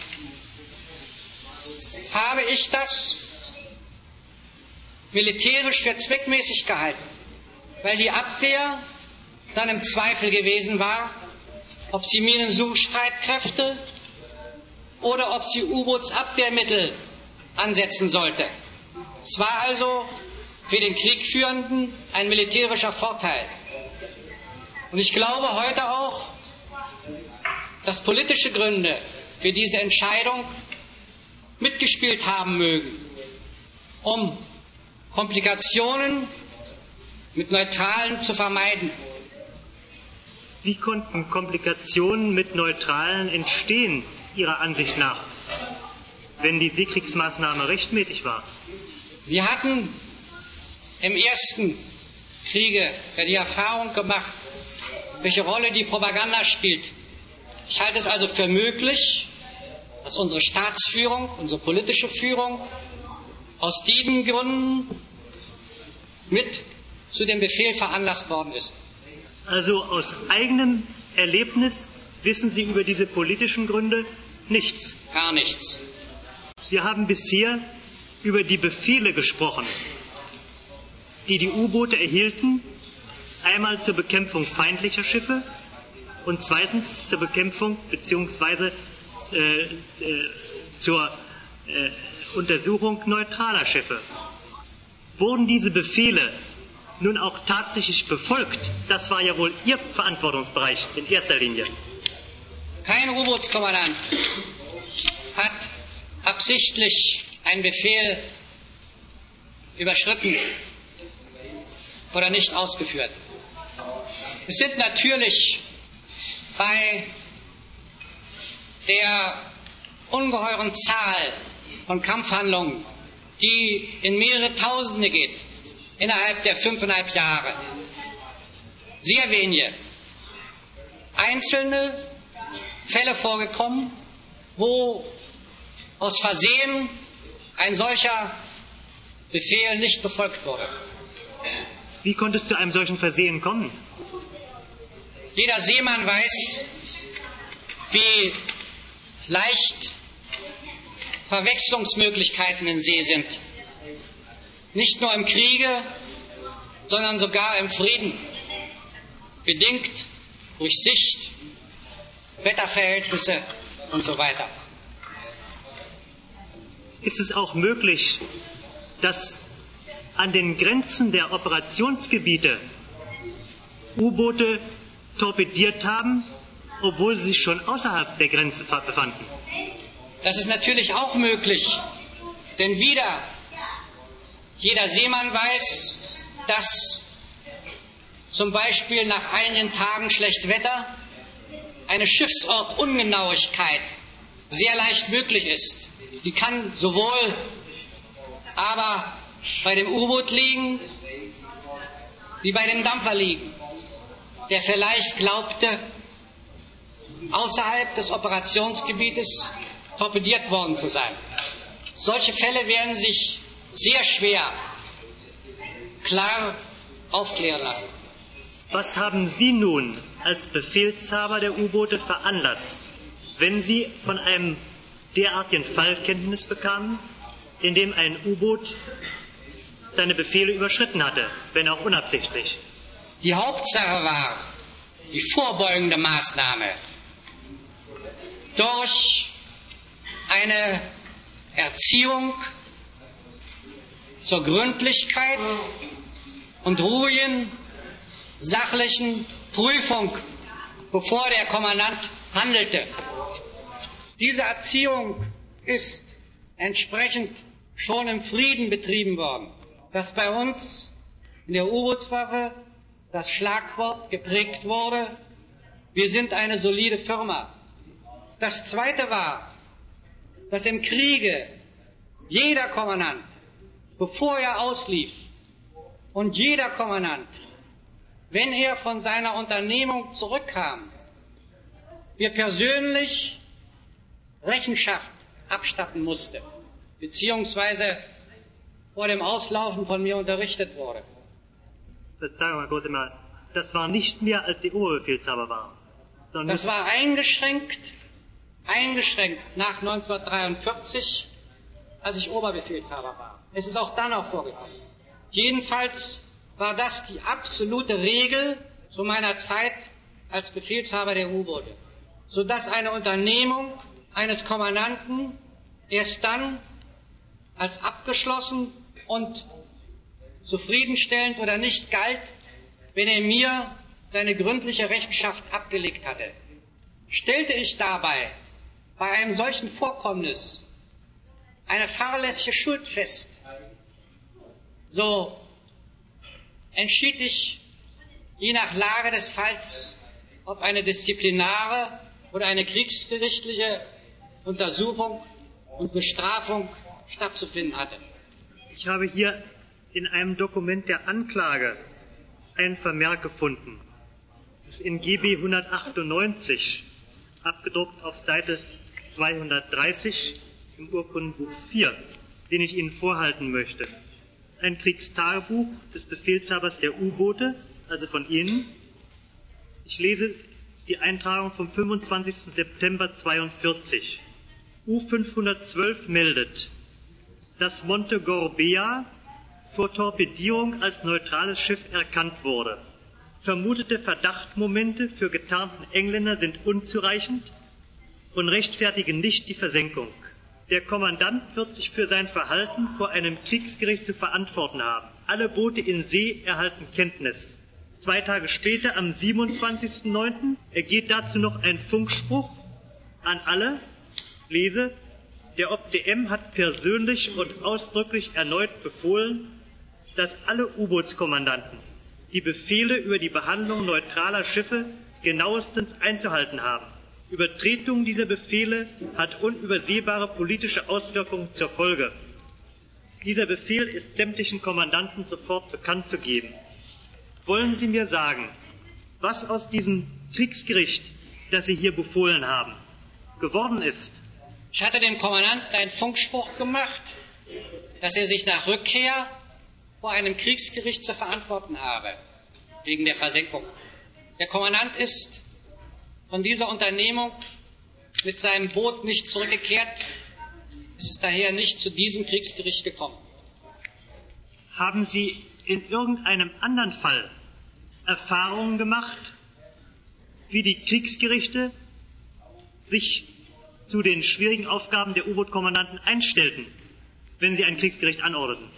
Speaker 2: habe ich das militärisch für zweckmäßig gehalten, weil die Abwehr dann im Zweifel gewesen war, ob sie Minensuchstreitkräfte oder ob sie U-Bootsabwehrmittel ansetzen sollte. Es war also für den Kriegführenden ein militärischer Vorteil. Und ich glaube heute auch, dass politische Gründe für diese Entscheidung mitgespielt haben mögen, um Komplikationen mit Neutralen zu vermeiden.
Speaker 3: Wie konnten Komplikationen mit Neutralen entstehen, Ihrer Ansicht nach, wenn die Seekriegsmaßnahme rechtmäßig war?
Speaker 2: Wir hatten im ersten Kriege die Erfahrung gemacht, welche Rolle die Propaganda spielt. Ich halte es also für möglich, dass unsere Staatsführung, unsere politische Führung aus diesen Gründen mit zu dem Befehl veranlasst worden ist.
Speaker 3: Also aus eigenem Erlebnis wissen Sie über diese politischen Gründe nichts?
Speaker 2: Gar nichts.
Speaker 3: Wir haben bisher über die Befehle gesprochen, die die U-Boote erhielten, einmal zur Bekämpfung feindlicher Schiffe und zweitens zur Bekämpfung bzw. Äh, äh, zur äh, Untersuchung neutraler Schiffe. Wurden diese Befehle nun auch tatsächlich befolgt? Das war ja wohl Ihr Verantwortungsbereich in erster Linie.
Speaker 2: Kein U-Bootskommandant hat absichtlich einen Befehl überschritten oder nicht ausgeführt. Es sind natürlich bei der ungeheuren Zahl von Kampfhandlungen, die in mehrere Tausende geht, innerhalb der fünfeinhalb Jahre, sehr wenige einzelne Fälle vorgekommen, wo aus Versehen ein solcher Befehl nicht befolgt wurde.
Speaker 3: Wie konnte es zu einem solchen Versehen kommen?
Speaker 2: Jeder Seemann weiß, wie leicht Verwechslungsmöglichkeiten in See sind. Nicht nur im Kriege, sondern sogar im Frieden. Bedingt durch Sicht, Wetterverhältnisse und so weiter.
Speaker 3: Ist es auch möglich, dass an den Grenzen der Operationsgebiete U-Boote torpediert haben, obwohl sie sich schon außerhalb der Grenze befanden?
Speaker 2: Das ist natürlich auch möglich, denn wieder jeder Seemann weiß, dass zum Beispiel nach einigen Tagen schlecht Wetter eine Schiffsortungenauigkeit sehr leicht möglich ist. Die kann sowohl aber bei dem U-Boot liegen, wie bei dem Dampfer liegen, der vielleicht glaubte, außerhalb des Operationsgebietes torpediert worden zu sein. Solche Fälle werden sich sehr schwer klar aufklären lassen.
Speaker 3: Was haben Sie nun als Befehlshaber der U-Boote veranlasst, wenn Sie von einem derartigen Fallkenntnis bekamen, in dem ein U-Boot seine Befehle überschritten hatte, wenn auch unabsichtlich.
Speaker 2: Die Hauptsache war die vorbeugende Maßnahme durch eine Erziehung zur Gründlichkeit und ruhigen, sachlichen Prüfung, bevor der Kommandant handelte. Diese Erziehung ist entsprechend schon im Frieden betrieben worden, dass bei uns in der U-Bootswaffe das Schlagwort geprägt wurde: Wir sind eine solide Firma. Das Zweite war, dass im Kriege jeder Kommandant, bevor er auslief, und jeder Kommandant, wenn er von seiner Unternehmung zurückkam, mir persönlich Rechenschaft abstatten musste, beziehungsweise vor dem Auslaufen von mir unterrichtet wurde.
Speaker 3: Verzeihung, Herr Großemar, das war nicht mehr, als die Oberbefehlshaber waren. Sondern
Speaker 2: das war eingeschränkt, eingeschränkt nach neunzehnhundertdreiundvierzig, als ich Oberbefehlshaber war. Es ist auch dann auch vorgekommen. Jedenfalls war das die absolute Regel zu meiner Zeit als Befehlshaber der U-Boote, sodass eine Unternehmung eines Kommandanten erst dann als abgeschlossen und zufriedenstellend oder nicht galt, wenn er mir seine gründliche Rechenschaft abgelegt hatte. Stellte ich dabei bei einem solchen Vorkommnis eine fahrlässige Schuld fest, so entschied ich je nach Lage des Falls, ob eine disziplinare oder eine kriegsgerichtliche Untersuchung und Bestrafung stattzufinden hatte.
Speaker 3: Ich habe hier in einem Dokument der Anklage einen Vermerk gefunden. Das ist in G B hundertachtundneunzig, abgedruckt auf Seite zweihundertdreißig im Urkundenbuch vier, den ich Ihnen vorhalten möchte. Ein Kriegstagebuch des Befehlshabers der U-Boote, also von Ihnen. Ich lese die Eintragung vom fünfundzwanzigsten September zweiundvierzig. U fünfhundertzwölf meldet, dass Monte Gorbea vor Torpedierung als neutrales Schiff erkannt wurde. Vermutete Verdachtmomente für getarnten Engländer sind unzureichend und rechtfertigen nicht die Versenkung. Der Kommandant wird sich für sein Verhalten vor einem Kriegsgericht zu verantworten haben. Alle Boote in See erhalten Kenntnis. Zwei Tage später, am siebenundzwanzigsten neunten, ergeht dazu noch ein Funkspruch an alle. Lese, der O P D M hat persönlich und ausdrücklich erneut befohlen, dass alle U-Bootskommandanten die Befehle über die Behandlung neutraler Schiffe genauestens einzuhalten haben. Übertretung dieser Befehle hat unübersehbare politische Auswirkungen zur Folge. Dieser Befehl ist sämtlichen Kommandanten sofort bekannt zu geben. Wollen Sie mir sagen, was aus diesem Kriegsgericht, das Sie hier befohlen haben, geworden ist?
Speaker 2: Ich hatte dem Kommandanten einen Funkspruch gemacht, dass er sich nach Rückkehr vor einem Kriegsgericht zu verantworten habe, wegen der Versenkung. Der Kommandant ist von dieser Unternehmung mit seinem Boot nicht zurückgekehrt. Es ist daher nicht zu diesem Kriegsgericht gekommen.
Speaker 3: Haben Sie in irgendeinem anderen Fall Erfahrungen gemacht, wie die Kriegsgerichte sich zu den schwierigen Aufgaben der U-Boot-Kommandanten einstellten, wenn sie ein Kriegsgericht anordneten?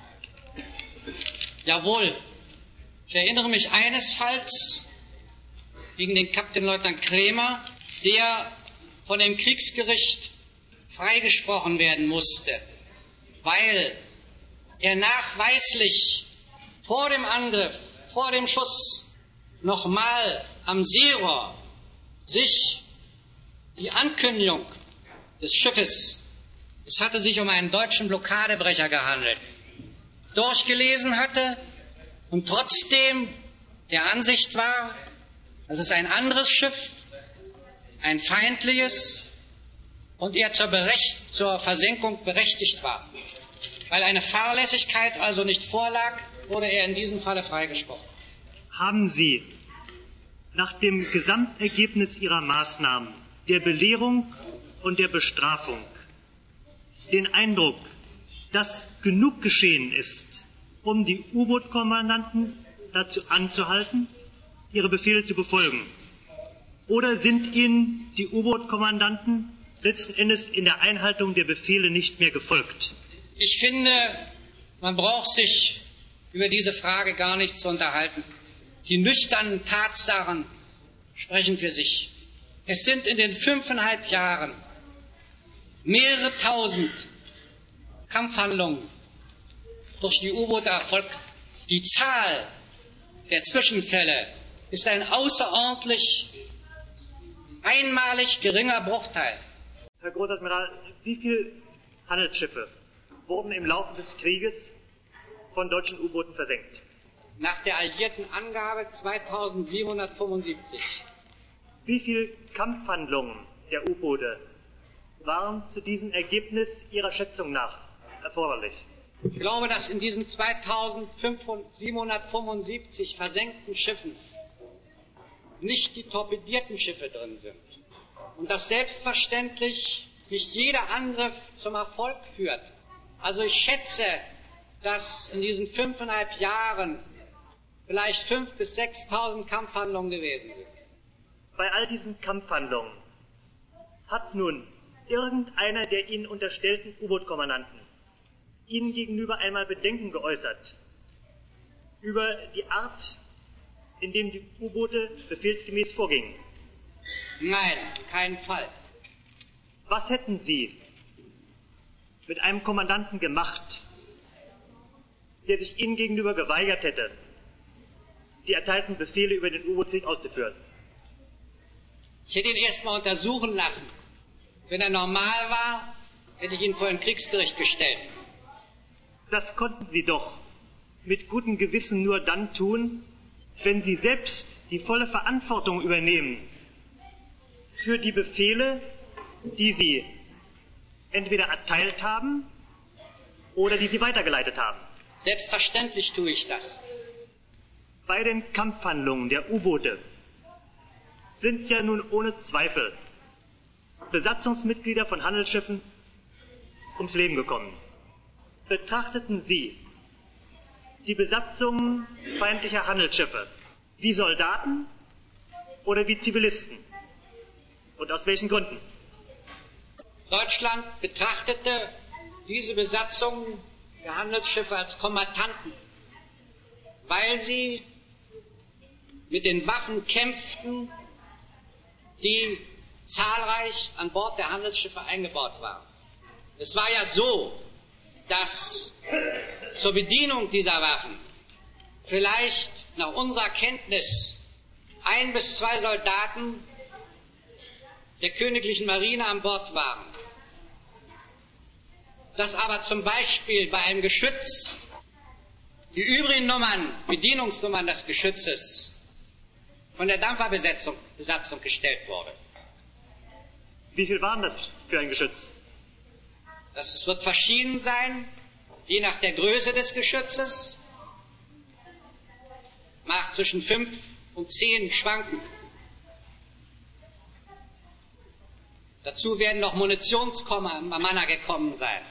Speaker 2: Jawohl. Ich erinnere mich eines Falls gegen den Kapitänleutnant Krämer, der von dem Kriegsgericht freigesprochen werden musste, weil er nachweislich vor dem Angriff, vor dem Schuss, nochmal am Seerohr sich die Ankündigung des Schiffes, es hatte sich um einen deutschen Blockadebrecher gehandelt, durchgelesen hatte und trotzdem der Ansicht war, dass es ein anderes Schiff, ein feindliches, und er zur, Berecht, zur Versenkung berechtigt war. Weil eine Fahrlässigkeit also nicht vorlag, wurde er in diesem Falle freigesprochen.
Speaker 3: Haben Sie nach dem Gesamtergebnis Ihrer Maßnahmen, der Belehrung und der Bestrafung den Eindruck, dass genug geschehen ist, um die U-Boot-Kommandanten dazu anzuhalten, ihre Befehle zu befolgen? Oder sind ihnen die U-Boot-Kommandanten letzten Endes in der Einhaltung der Befehle nicht mehr gefolgt?
Speaker 2: Ich finde, man braucht sich über diese Frage gar nicht zu unterhalten. Die nüchternen Tatsachen sprechen für sich. Es sind in den fünfeinhalb Jahren mehrere tausend Kampfhandlungen durch die U-Boote erfolgt. Die Zahl der Zwischenfälle ist ein außerordentlich einmalig geringer Bruchteil.
Speaker 3: Herr Großadmiral, wie viele Handelsschiffe wurden im Laufe des Krieges von deutschen U-Booten versenkt?
Speaker 2: Nach der alliierten Angabe zweitausendsiebenhundertfünfundsiebzig.
Speaker 3: Wie viele Kampfhandlungen der U-Boote waren zu diesem Ergebnis Ihrer Schätzung nach erforderlich?
Speaker 2: Ich glaube, dass in diesen zweitausendsiebenhundertfünfundsiebzig versenkten Schiffen nicht die torpedierten Schiffe drin sind. Und dass selbstverständlich nicht jeder Angriff zum Erfolg führt. Also ich schätze, dass in diesen fünfeinhalb Jahren vielleicht fünftausend bis sechstausend Kampfhandlungen gewesen sind.
Speaker 3: Bei all diesen Kampfhandlungen hat nun irgendeiner der Ihnen unterstellten U-Boot-Kommandanten Ihnen gegenüber einmal Bedenken geäußert über die Art, in dem die U-Boote befehlsgemäß vorgingen?
Speaker 2: Nein, keinen Fall.
Speaker 3: Was hätten Sie mit einem Kommandanten gemacht, der sich Ihnen gegenüber geweigert hätte, die erteilten Befehle über den U-Boot-Krieg auszuführen?
Speaker 2: Ich hätte ihn erst mal untersuchen lassen. Wenn er normal war, hätte ich ihn vor ein Kriegsgericht gestellt.
Speaker 3: Das konnten Sie doch mit gutem Gewissen nur dann tun, wenn Sie selbst die volle Verantwortung übernehmen für die Befehle, die Sie entweder erteilt haben oder die Sie weitergeleitet haben.
Speaker 2: Selbstverständlich tue ich das.
Speaker 3: Bei den Kampfhandlungen der U-Boote sind ja nun ohne Zweifel Besatzungsmitglieder von Handelsschiffen ums Leben gekommen. Betrachteten Sie die Besatzungen feindlicher Handelsschiffe wie Soldaten oder wie Zivilisten? Und aus welchen Gründen?
Speaker 2: Deutschland betrachtete diese Besatzungen der Handelsschiffe als Kombattanten, weil sie mit den Waffen kämpften, die zahlreich an Bord der Handelsschiffe eingebaut waren. Es war ja so, dass zur Bedienung dieser Waffen vielleicht nach unserer Kenntnis ein bis zwei Soldaten der königlichen Marine an Bord waren. Dass aber zum Beispiel bei einem Geschütz die übrigen Nummern, Bedienungsnummern des Geschützes von der Dampferbesatzung Besatzung gestellt wurde.
Speaker 3: Wie viel waren das für ein Geschütz?
Speaker 2: Das wird verschieden sein, je nach der Größe des Geschützes. Mag zwischen fünf und zehn schwanken. Dazu werden noch Munitionsmänner gekommen sein.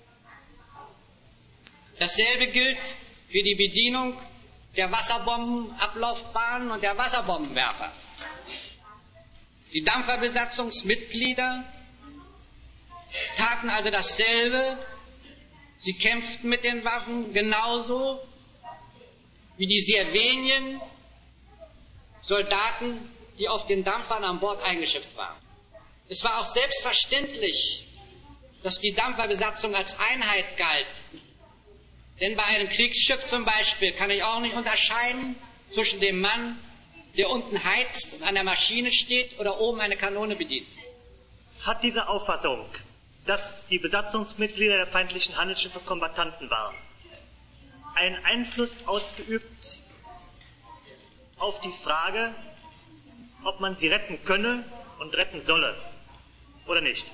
Speaker 2: Dasselbe gilt für die Bedienung der Wasserbombenablaufbahnen und der Wasserbombenwerfer. Die Dampferbesatzungsmitglieder taten also dasselbe. Sie kämpften mit den Waffen genauso wie die Sirvenien, Soldaten, die auf den Dampfern an Bord eingeschifft waren. Es war auch selbstverständlich, dass die Dampferbesatzung als Einheit galt. Denn bei einem Kriegsschiff zum Beispiel kann ich auch nicht unterscheiden zwischen dem Mann, der unten heizt und an der Maschine steht oder oben eine Kanone bedient.
Speaker 3: Hat diese Auffassung, dass die Besatzungsmitglieder der feindlichen Handelsschiffe Kombattanten waren, einen Einfluss ausgeübt auf die Frage, ob man sie retten könne und retten solle oder nicht?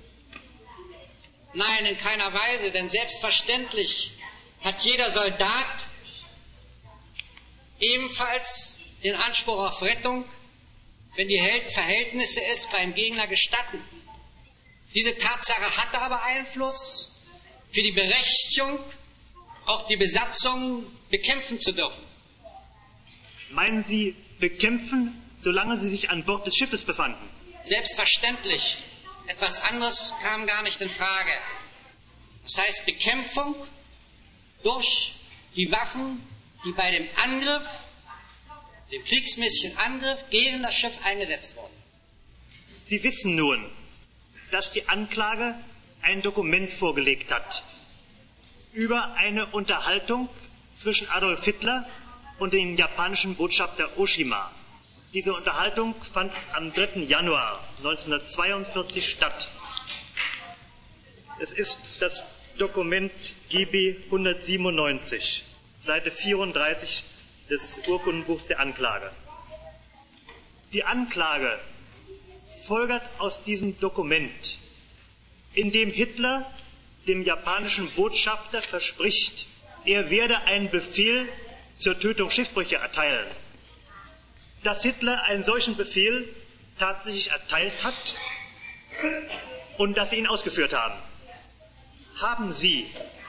Speaker 2: Nein, in keiner Weise, denn selbstverständlich hat jeder Soldat ebenfalls den Anspruch auf Rettung, wenn die Verhältnisse es beim Gegner gestatten. Diese Tatsache hatte aber Einfluss für die Berechtigung, auch die Besatzung bekämpfen zu dürfen.
Speaker 3: Meinen Sie bekämpfen, solange sie sich an Bord des Schiffes befanden?
Speaker 2: Selbstverständlich. Etwas anderes kam gar nicht in Frage. Das heißt Bekämpfung durch die Waffen, die bei dem Angriff, dem kriegsmäßigen Angriff gegen das Schiff eingesetzt wurden.
Speaker 3: Sie wissen nun, dass die Anklage ein Dokument vorgelegt hat über eine Unterhaltung zwischen Adolf Hitler und dem japanischen Botschafter Oshima. Diese Unterhaltung fand am dritten Januar neunzehnhundertzweiundvierzig statt. Es ist das Dokument G B hundertsiebenundneunzig, Seite vierunddreißig des Urkundenbuchs der Anklage. Die Anklage folgert aus diesem Dokument, in dem Hitler dem japanischen Botschafter verspricht, er werde einen Befehl zur Tötung Schiffbrüche erteilen. Dass Hitler einen solchen Befehl tatsächlich erteilt hat und dass sie ihn ausgeführt haben. Haben Sie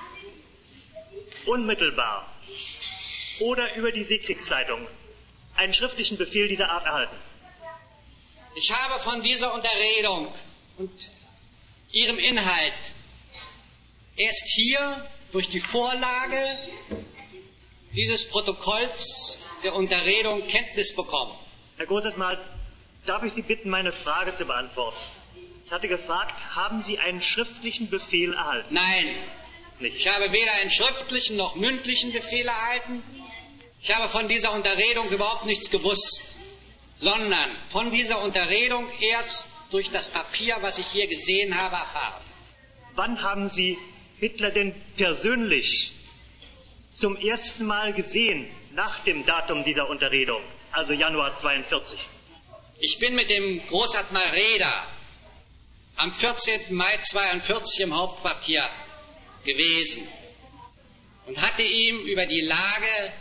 Speaker 3: unmittelbar oder über die Seekriegsleitung einen schriftlichen Befehl dieser Art erhalten?
Speaker 2: Ich habe von dieser Unterredung und ihrem Inhalt erst hier durch die Vorlage dieses Protokolls der Unterredung Kenntnis bekommen.
Speaker 3: Herr Großadmiral, darf ich Sie bitten, meine Frage zu beantworten? Ich hatte gefragt, haben Sie einen schriftlichen Befehl erhalten?
Speaker 2: Nein,
Speaker 3: Nicht.
Speaker 2: Ich habe weder einen schriftlichen noch mündlichen Befehl erhalten. Ich habe von dieser Unterredung überhaupt nichts gewusst, sondern von dieser Unterredung erst durch das Papier, was ich hier gesehen habe, erfahren.
Speaker 3: Wann haben Sie Hitler denn persönlich zum ersten Mal gesehen nach dem Datum dieser Unterredung, also Januar zweiundvierzig?
Speaker 2: Ich bin mit dem Großadmiral Raeder am vierzehnten Mai zweiundvierzig im Hauptquartier gewesen und hatte ihm über die Lage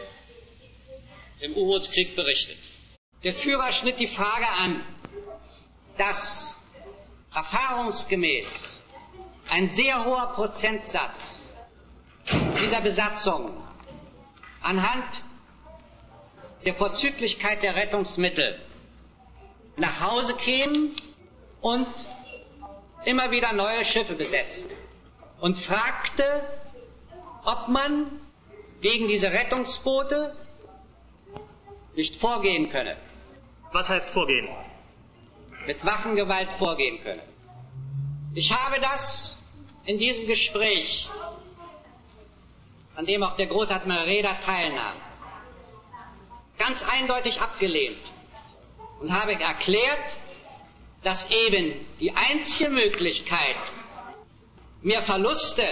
Speaker 2: im U-Bootskrieg berichtet. Der Führer schnitt die Frage an, dass erfahrungsgemäß ein sehr hoher Prozentsatz dieser Besatzung anhand der Vorzüglichkeit der Rettungsmittel nach Hause kämen und immer wieder neue Schiffe besetzten und fragte, ob man gegen diese Rettungsboote nicht vorgehen könne.
Speaker 3: Was heißt vorgehen?
Speaker 2: Mit Waffengewalt vorgehen könne. Ich habe das in diesem Gespräch, an dem auch der Großadmiral Raeder teilnahm, ganz eindeutig abgelehnt und habe erklärt, dass eben die einzige Möglichkeit, mehr Verluste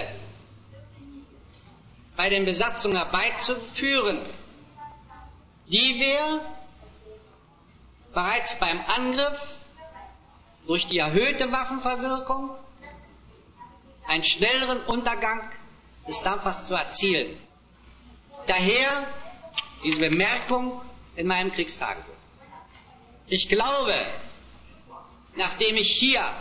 Speaker 2: bei den Besatzungen herbeizuführen, die wir bereits beim Angriff durch die erhöhte Waffenverwirkung einen schnelleren Untergang des Dampfers zu erzielen. Daher diese Bemerkung in meinem Kriegstagebuch. Ich glaube, nachdem ich hier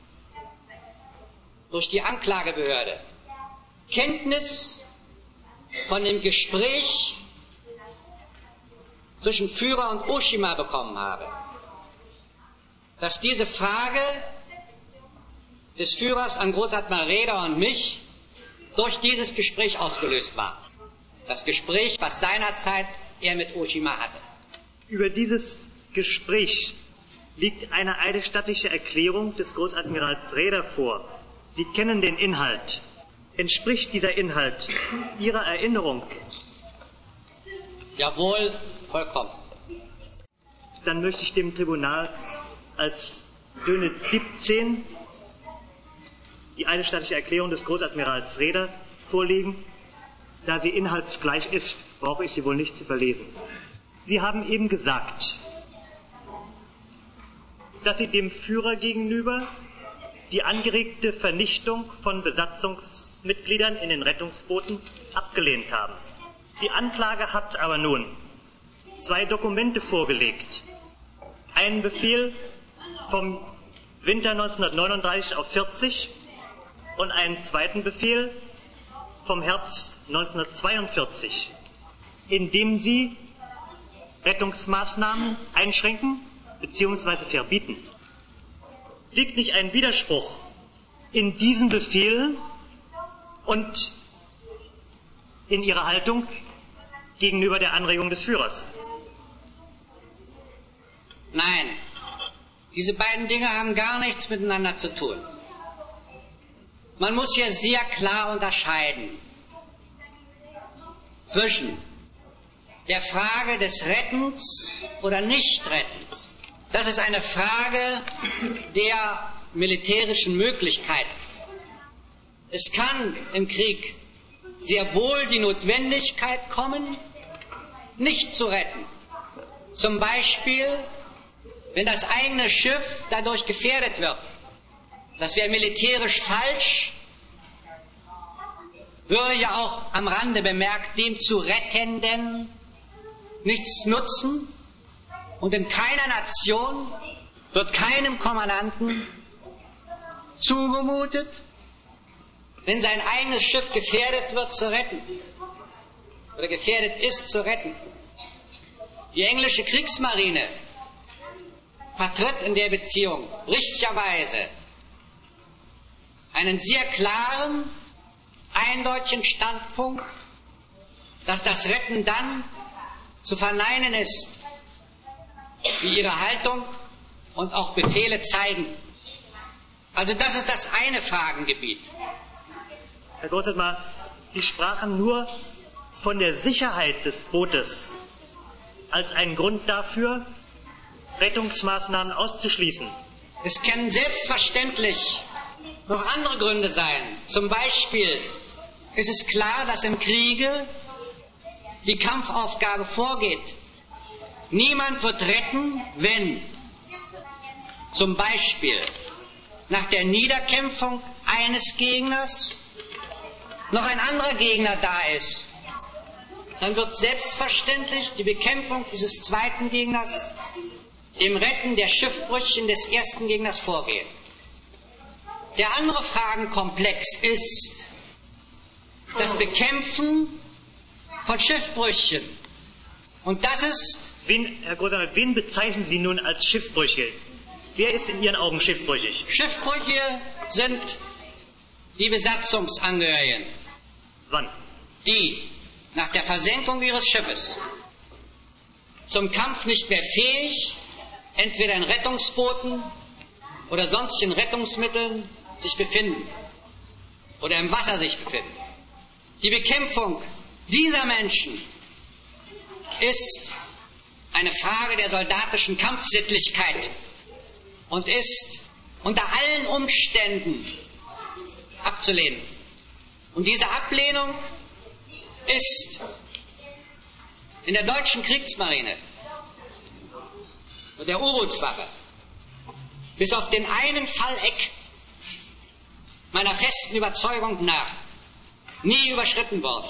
Speaker 2: durch die Anklagebehörde Kenntnis von dem Gespräch zwischen Führer und Oshima bekommen habe, dass diese Frage des Führers an Großadmiral Raeder und mich durch dieses Gespräch ausgelöst war. Das Gespräch, was seinerzeit er mit Oshima hatte.
Speaker 3: Über dieses Gespräch liegt eine eidesstattliche Erklärung des Großadmirals Raeder vor. Sie kennen den Inhalt. Entspricht dieser Inhalt Ihrer Erinnerung?
Speaker 2: Jawohl, vollkommen.
Speaker 3: Dann möchte ich dem Tribunal als Dönitz siebzehn die eidesstattliche Erklärung des Großadmirals Raeder vorlegen. Da sie inhaltsgleich ist, brauche ich sie wohl nicht zu verlesen. Sie haben eben gesagt, dass Sie dem Führer gegenüber die angeregte Vernichtung von Besatzungsmitgliedern in den Rettungsbooten abgelehnt haben. Die Anklage hat aber nun zwei Dokumente vorgelegt. Einen Befehl vom Winter neunzehnhundertneununddreißig auf vierzig und einen zweiten Befehl vom Herbst neunzehnhundertzweiundvierzig, in dem Sie Rettungsmaßnahmen einschränken bzw. verbieten. Liegt nicht ein Widerspruch in diesen Befehlen und in Ihrer Haltung gegenüber der Anregung des Führers?
Speaker 2: Nein, diese beiden Dinge haben gar nichts miteinander zu tun. Man muss hier sehr klar unterscheiden zwischen der Frage des Rettens oder Nichtrettens. Das ist eine Frage der militärischen Möglichkeiten. Es kann im Krieg sehr wohl die Notwendigkeit kommen, nicht zu retten. Zum Beispiel, wenn das eigene Schiff dadurch gefährdet wird. Das wäre militärisch falsch, würde ja auch am Rande bemerkt, dem zu Rettenden nichts nutzen. Und in keiner Nation wird keinem Kommandanten zugemutet, wenn sein eigenes Schiff gefährdet wird, zu retten. Oder gefährdet ist, zu retten. Die englische Kriegsmarine vertritt in der Beziehung richtigerweise einen sehr klaren, eindeutigen Standpunkt, dass das Retten dann zu verneinen ist, wie ihre Haltung und auch Befehle zeigen. Also das ist das eine Fragengebiet.
Speaker 3: Herr Großleutnant, Sie sprachen nur von der Sicherheit des Bootes als einen Grund dafür, Rettungsmaßnahmen auszuschließen.
Speaker 2: Es können selbstverständlich noch andere Gründe sein. Zum Beispiel ist es klar, dass im Kriege die Kampfaufgabe vorgeht. Niemand wird retten, wenn zum Beispiel nach der Niederkämpfung eines Gegners noch ein anderer Gegner da ist. Dann wird selbstverständlich die Bekämpfung dieses zweiten Gegners dem Retten der Schiffbrüchigen des ersten Gegners vorgehen. Der andere Fragenkomplex ist das Bekämpfen von Schiffbrüchigen. Und das ist...
Speaker 3: Wen, Herr Großleutnant, wen bezeichnen Sie nun als Schiffbrüchige? Wer ist in Ihren Augen schiffbrüchig?
Speaker 2: Schiffbrüchige sind die Besatzungsangehörigen.
Speaker 3: Wann?
Speaker 2: Die nach der Versenkung ihres Schiffes zum Kampf nicht mehr fähig, entweder in Rettungsbooten oder sonstigen Rettungsmitteln sich befinden oder im Wasser sich befinden. Die Bekämpfung dieser Menschen ist eine Frage der soldatischen Kampfsittlichkeit und ist unter allen Umständen abzulehnen. Und diese Ablehnung ist in der deutschen Kriegsmarine und der U-Bootswaffe bis auf den einen Fall Eck meiner festen Überzeugung nach nie überschritten worden.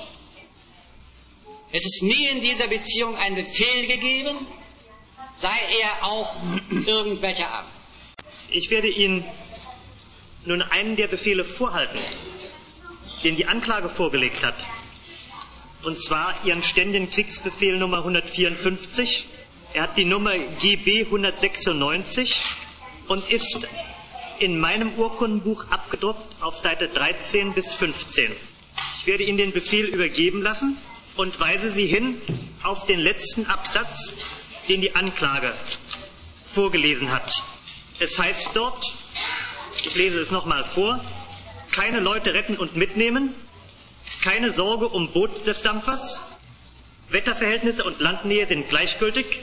Speaker 2: Es ist nie in dieser Beziehung ein Befehl gegeben, sei er auch irgendwelcher Art.
Speaker 3: Ich werde Ihnen nun einen der Befehle vorhalten, den die Anklage vorgelegt hat. Und zwar Ihren ständigen Kriegsbefehl Nummer hundertvierundfünfzig. Er hat die Nummer G B hundertsechsundneunzig und ist in meinem Urkundenbuch abgedruckt auf Seite dreizehn bis fünfzehn. Ich werde Ihnen den Befehl übergeben lassen und weise Sie hin auf den letzten Absatz, den die Anklage vorgelesen hat. Es heißt dort, ich lese es nochmal vor, keine Leute retten und mitnehmen, keine Sorge um Boot des Dampfers, Wetterverhältnisse und Landnähe sind gleichgültig,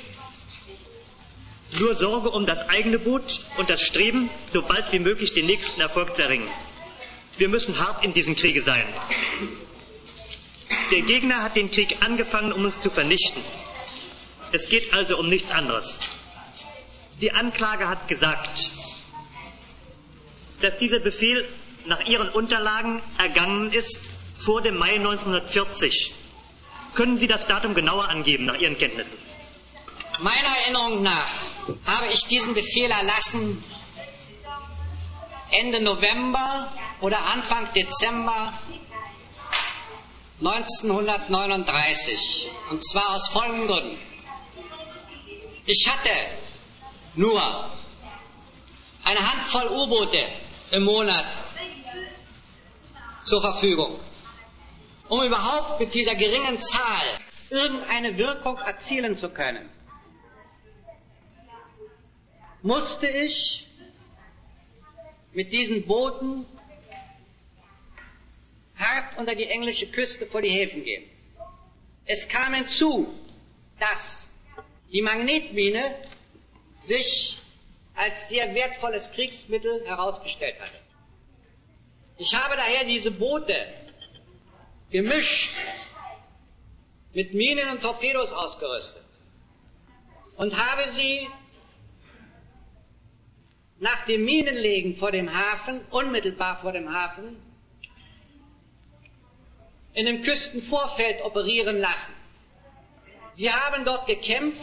Speaker 3: nur Sorge um das eigene Boot und das Streben, so bald wie möglich den nächsten Erfolg zu erringen. Wir müssen hart in diesem Kriege sein. Der Gegner hat den Krieg angefangen, um uns zu vernichten. Es geht also um nichts anderes. Die Anklage hat gesagt, dass dieser Befehl nach ihren Unterlagen ergangen ist vor dem Mai neunzehnhundertvierzig. Können Sie das Datum genauer angeben, nach Ihren Kenntnissen?
Speaker 2: Meiner Erinnerung nach habe ich diesen Befehl erlassen Ende November oder Anfang Dezember neunzehnhundertneununddreißig. Und zwar aus folgenden Gründen. Ich hatte nur eine Handvoll U-Boote im Monat zur Verfügung, um überhaupt mit dieser geringen Zahl irgendeine Wirkung erzielen zu können. Musste ich mit diesen Booten hart unter die englische Küste vor die Häfen gehen. Es kam hinzu, dass die Magnetmine sich als sehr wertvolles Kriegsmittel herausgestellt hatte. Ich habe daher diese Boote gemischt mit Minen und Torpedos ausgerüstet und habe sie nach dem Minenlegen vor dem Hafen, unmittelbar vor dem Hafen, in dem Küstenvorfeld operieren lassen. Sie haben dort gekämpft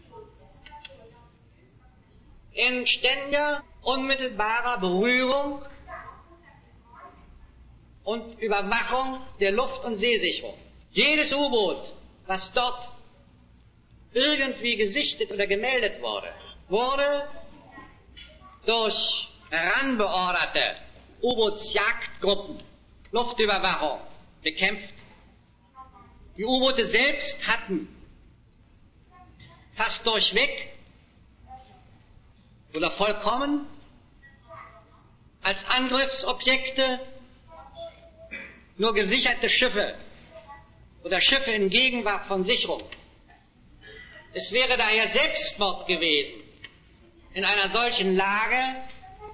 Speaker 2: in ständiger, unmittelbarer Berührung und Überwachung der Luft- und Seesicherung. Jedes U-Boot, was dort irgendwie gesichtet oder gemeldet wurde, wurde durch heranbeorderte U-Bootsjagdgruppen, Luftüberwachung, bekämpft. Die U-Boote selbst hatten fast durchweg oder vollkommen als Angriffsobjekte nur gesicherte Schiffe oder Schiffe in Gegenwart von Sicherung. Es wäre daher Selbstmord gewesen, in einer solchen Lage,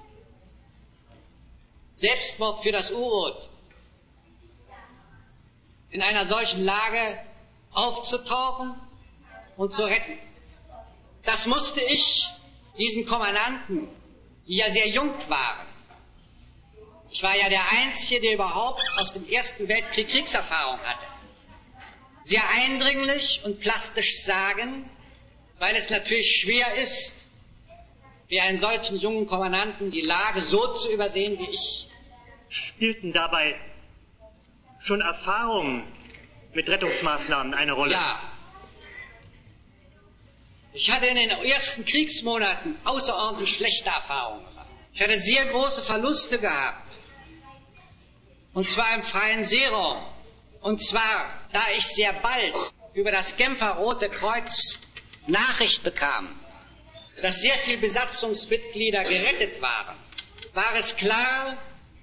Speaker 2: Selbstmord für das U-Boot, in einer solchen Lage aufzutauchen und zu retten. Das musste ich diesen Kommandanten, die ja sehr jung waren, ich war ja der Einzige, der überhaupt aus dem Ersten Weltkrieg Kriegserfahrung hatte, sehr eindringlich und plastisch sagen, weil es natürlich schwer ist, für einen solchen jungen Kommandanten die Lage so zu übersehen wie ich.
Speaker 3: Spielten dabei schon Erfahrungen mit Rettungsmaßnahmen eine Rolle?
Speaker 2: Ja. Ich hatte in den ersten Kriegsmonaten außerordentlich schlechte Erfahrungen gemacht. Ich hatte sehr große Verluste gehabt. Und zwar im freien Seeraum. Und zwar, da ich sehr bald über das Genfer Rote Kreuz Nachricht bekam, dass sehr viele Besatzungsmitglieder gerettet waren, war es klar,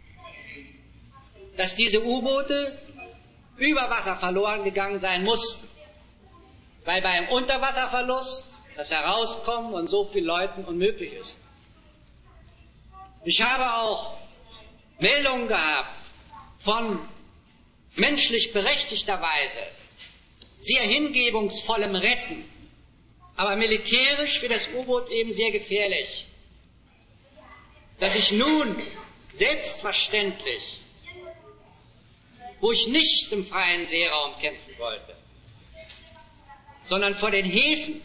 Speaker 2: dass diese U-Boote über Wasser verloren gegangen sein mussten. Weil bei einem Unterwasserverlust das Herauskommen von so vielen Leuten unmöglich ist. Ich habe auch Meldungen gehabt von menschlich berechtigterweise sehr hingebungsvollem Retten, aber militärisch für das U-Boot eben sehr gefährlich, dass ich nun selbstverständlich, wo ich nicht im freien Seeraum kämpfen wollte, sondern vor den Häfen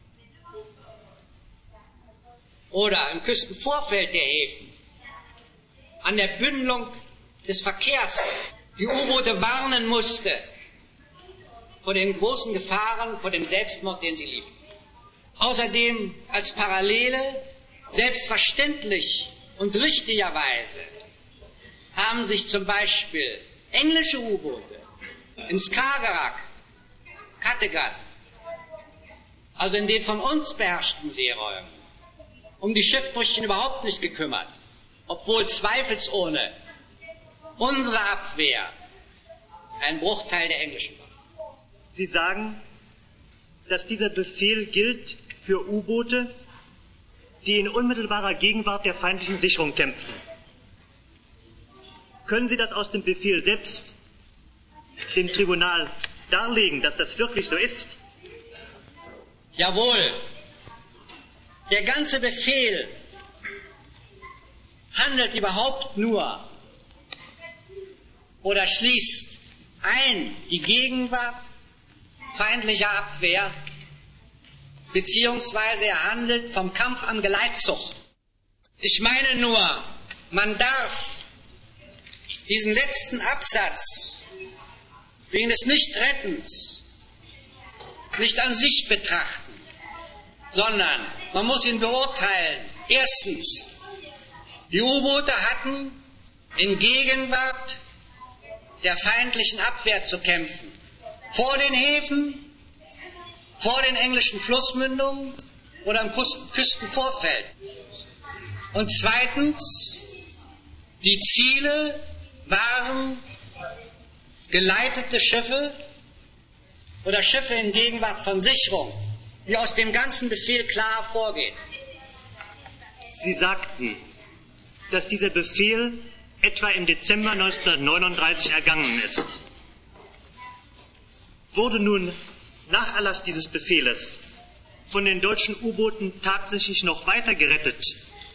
Speaker 2: oder im Küstenvorfeld der Häfen, an der Bündelung des Verkehrs, die U-Boote warnen musste vor den großen Gefahren, vor dem Selbstmord, den sie liefen. Außerdem als Parallele, selbstverständlich und richtigerweise, haben sich zum Beispiel englische U-Boote in Skagerrak, Kattegat, also in den von uns beherrschten Seeräumen, um die Schiffbrüchigen überhaupt nicht gekümmert, obwohl zweifelsohne unsere Abwehr ein Bruchteil der englischen war.
Speaker 3: Sie sagen, dass dieser Befehl gilt für U-Boote, die in unmittelbarer Gegenwart der feindlichen Sicherung kämpfen. Können Sie das aus dem Befehl selbst dem Tribunal darlegen, dass das wirklich so ist?
Speaker 2: Jawohl. Der ganze Befehl handelt überhaupt nur oder schließt ein die Gegenwart feindlicher Abwehr, beziehungsweise er handelt vom Kampf am Geleitzug. Ich meine nur,
Speaker 4: man darf diesen letzten Absatz wegen des Nichtrettens nicht an sich betrachten, sondern man muss ihn beurteilen. Erstens, die U-Boote hatten in Gegenwart der feindlichen Abwehr zu kämpfen. Vor den Häfen, vor den englischen Flussmündungen oder im Küstenvorfeld. Und zweitens, die Ziele waren geleitete Schiffe oder Schiffe in Gegenwart von Sicherung, wie aus dem ganzen Befehl klar hervorgeht.
Speaker 3: Sie sagten, dass dieser Befehl etwa im Dezember neunzehnhundertneununddreißig ergangen ist. Wurde nun nach Erlass dieses Befehles von den deutschen U-Booten tatsächlich noch weiter gerettet?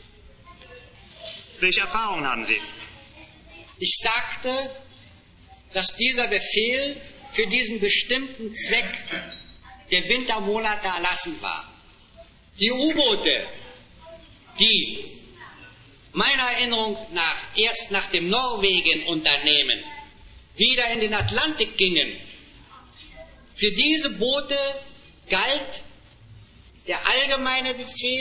Speaker 3: Welche Erfahrungen haben Sie?
Speaker 4: Ich sagte, dass dieser Befehl für diesen bestimmten Zweck der Wintermonate erlassen war. Die U-Boote, die meiner Erinnerung nach erst nach dem Norwegen-Unternehmen wieder in den Atlantik gingen, für diese Boote galt der allgemeine Befehl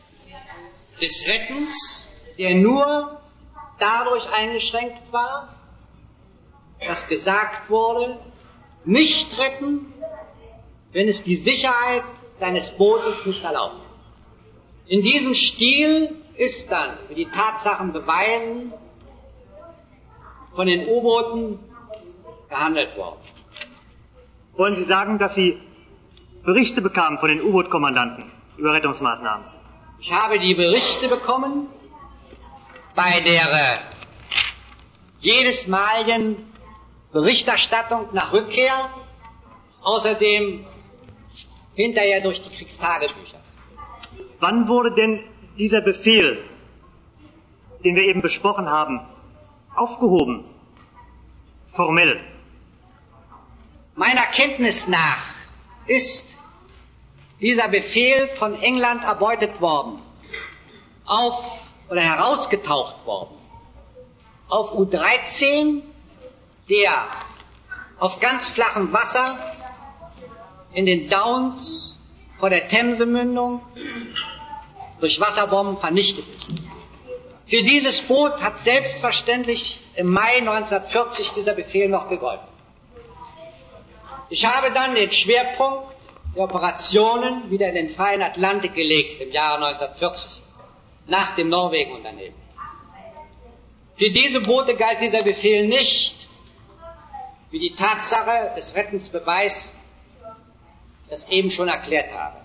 Speaker 4: des Rettens,
Speaker 2: der nur dadurch eingeschränkt war, dass gesagt wurde, nicht retten, wenn es die Sicherheit deines Bootes nicht erlaubt. In diesem Stil ist dann, wie die Tatsachen beweisen, von den U-Booten gehandelt worden.
Speaker 3: Wollen Sie sagen, dass Sie Berichte bekamen von den U-Boot-Kommandanten über Rettungsmaßnahmen?
Speaker 2: Ich habe die Berichte bekommen, bei der äh, jedesmaligen Berichterstattung nach Rückkehr, außerdem hinterher durch die Kriegstagebücher.
Speaker 3: Wann wurde denn dieser Befehl, den wir eben besprochen haben, aufgehoben? Formell?
Speaker 2: Meiner Kenntnis nach ist dieser Befehl von England erbeutet worden, auf oder herausgetaucht worden, auf U dreizehn, der auf ganz flachem Wasser in den Downs vor der Themsemündung durch Wasserbomben vernichtet ist. Für dieses Boot hat selbstverständlich im Mai neunzehnhundertvierzig dieser Befehl noch gegolten. Ich habe dann den Schwerpunkt der Operationen wieder in den freien Atlantik gelegt im Jahre neunzehnhundertvierzig, nach dem Norwegen-Unternehmen. Für diese Boote galt dieser Befehl nicht, wie die Tatsache des Rettens beweist, das eben schon erklärt habe.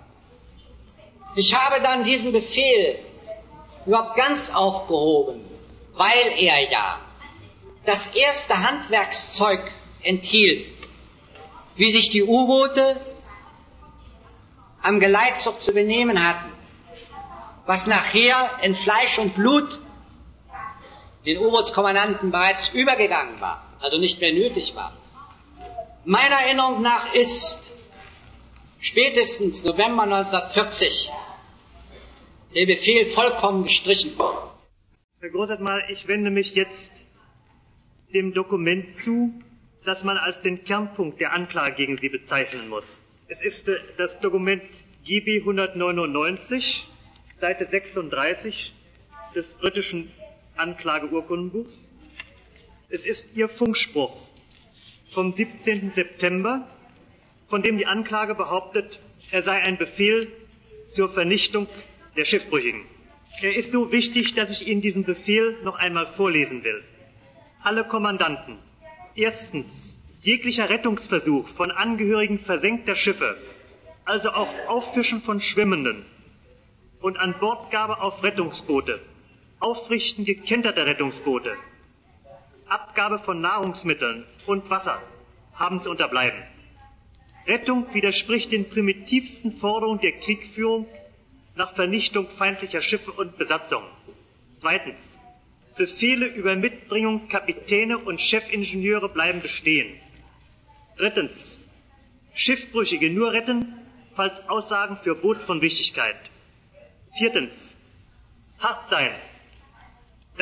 Speaker 2: Ich habe dann diesen Befehl überhaupt ganz aufgehoben, weil er ja das erste Handwerkszeug enthielt, wie sich die U-Boote am Geleitzug zu benehmen hatten, was nachher in Fleisch und Blut den U-Bootskommandanten bereits übergegangen war, also nicht mehr nötig war. Meiner Erinnerung nach ist spätestens November neunzehnhundertvierzig der Befehl vollkommen gestrichen worden.
Speaker 3: Herr Großadmiral, ich wende mich jetzt dem Dokument zu, das man als den Kernpunkt der Anklage gegen Sie bezeichnen muss. Es ist das Dokument G B hundertneunundneunzig, Seite sechsunddreißig des britischen Anklageurkundenbuchs. Es ist Ihr Funkspruch vom siebzehnten September, von dem die Anklage behauptet, er sei ein Befehl zur Vernichtung der Schiffbrüchigen. Er ist so wichtig, dass ich Ihnen diesen Befehl noch einmal vorlesen will. Alle Kommandanten. Erstens, jeglicher Rettungsversuch von Angehörigen versenkter Schiffe, also auch Auffischen von Schwimmenden und Anbordgabe auf Rettungsboote, Aufrichten gekenterter Rettungsboote, Abgabe von Nahrungsmitteln und Wasser haben zu unterbleiben. Rettung widerspricht den primitivsten Forderungen der Kriegführung nach Vernichtung feindlicher Schiffe und Besatzung. Zweitens, Befehle über Mitbringung Kapitäne und Chefingenieure bleiben bestehen. Drittens, Schiffbrüchige nur retten, falls Aussagen für Boot von Wichtigkeit. Viertens, hart sein,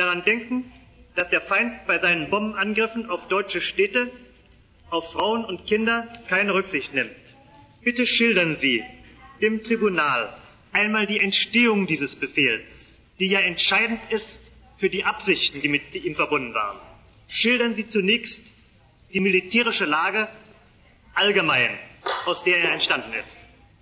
Speaker 3: daran denken, dass der Feind bei seinen Bombenangriffen auf deutsche Städte, auf Frauen und Kinder keine Rücksicht nimmt. Bitte schildern Sie dem Tribunal einmal die Entstehung dieses Befehls, die ja entscheidend ist für die Absichten, die mit ihm verbunden waren. Schildern Sie zunächst die militärische Lage allgemein, aus der er entstanden ist.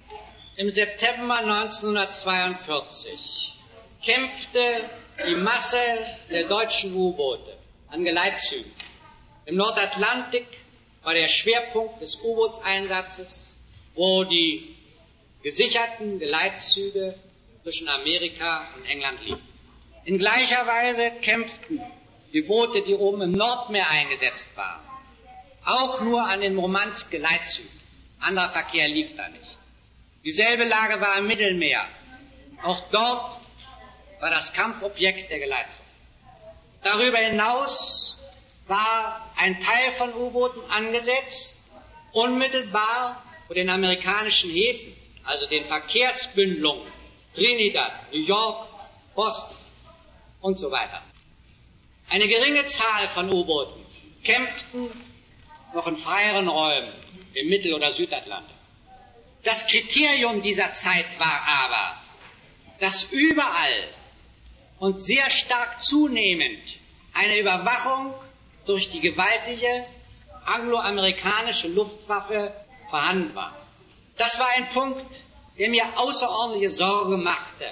Speaker 4: Im September neunzehnhundertzweiundvierzig kämpfte die Masse der deutschen U-Boote an Geleitzügen. Im Nordatlantik war der Schwerpunkt des U-Bootseinsatzes, wo die gesicherten Geleitzüge zwischen Amerika und England liefen. In gleicher Weise kämpften die Boote, die oben im Nordmeer eingesetzt waren, auch nur an den Murmansk-Geleitzügen. Anderer Verkehr lief da nicht. Dieselbe Lage war im Mittelmeer. Auch dort war das Kampfobjekt der Geleitzug. Darüber hinaus war ein Teil von U-Booten angesetzt, unmittelbar vor den amerikanischen Häfen, also den Verkehrsbündelungen Trinidad, New York, Boston und so weiter. Eine geringe Zahl von U-Booten kämpften noch in freieren Räumen im Mittel- oder Südatlantik. Das Kriterium dieser Zeit war aber, dass überall und sehr stark zunehmend eine Überwachung durch die gewaltige angloamerikanische Luftwaffe vorhanden war. Das war ein Punkt, der mir außerordentliche Sorge machte,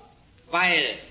Speaker 4: weil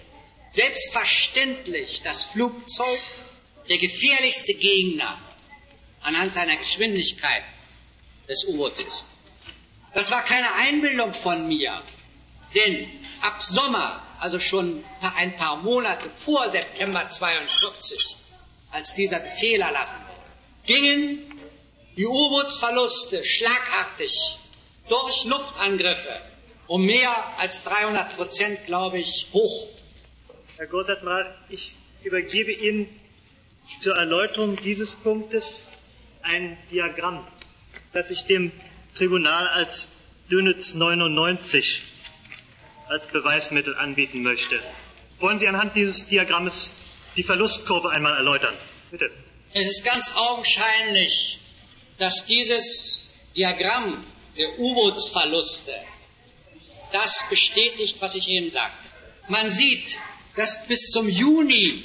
Speaker 4: selbstverständlich das Flugzeug der gefährlichste Gegner anhand seiner Geschwindigkeit des U-Boots ist. Das war keine Einbildung von mir, denn ab Sommer, also schon ein paar Monate vor September zweiundvierzig, als dieser Befehl erlassen wurde, gingen die U-Bootsverluste schlagartig durch Luftangriffe um mehr als dreihundert Prozent, glaube ich, hoch.
Speaker 3: Herr Großadmiral, ich übergebe Ihnen zur Erläuterung dieses Punktes ein Diagramm, das ich dem Tribunal als Dönitz neunundneunzig als Beweismittel anbieten möchte. Wollen Sie anhand dieses Diagrammes die Verlustkurve einmal erläutern? Bitte.
Speaker 4: Es ist ganz augenscheinlich, dass dieses Diagramm der U-Bootsverluste das bestätigt, was ich eben sagte. Man sieht, dass bis zum Juni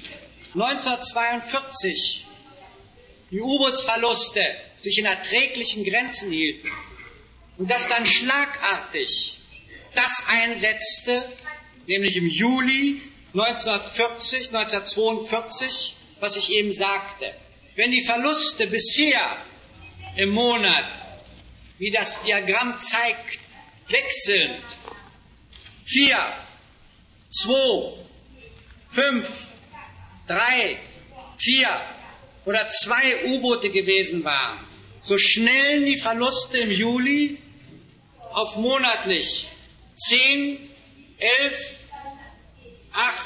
Speaker 4: neunzehnhundertzweiundvierzig die U-Bootsverluste sich in erträglichen Grenzen hielten und dass dann schlagartig das einsetzte, nämlich im Juli neunzehnhundertvierzig, neunzehnhundertzweiundvierzig, was ich eben sagte. Wenn die Verluste bisher im Monat, wie das Diagramm zeigt, wechselnd vier, zwei, fünf, drei, vier oder zwei U-Boote gewesen waren, so schnellen die Verluste im Juli auf monatlich zehn, elf, acht,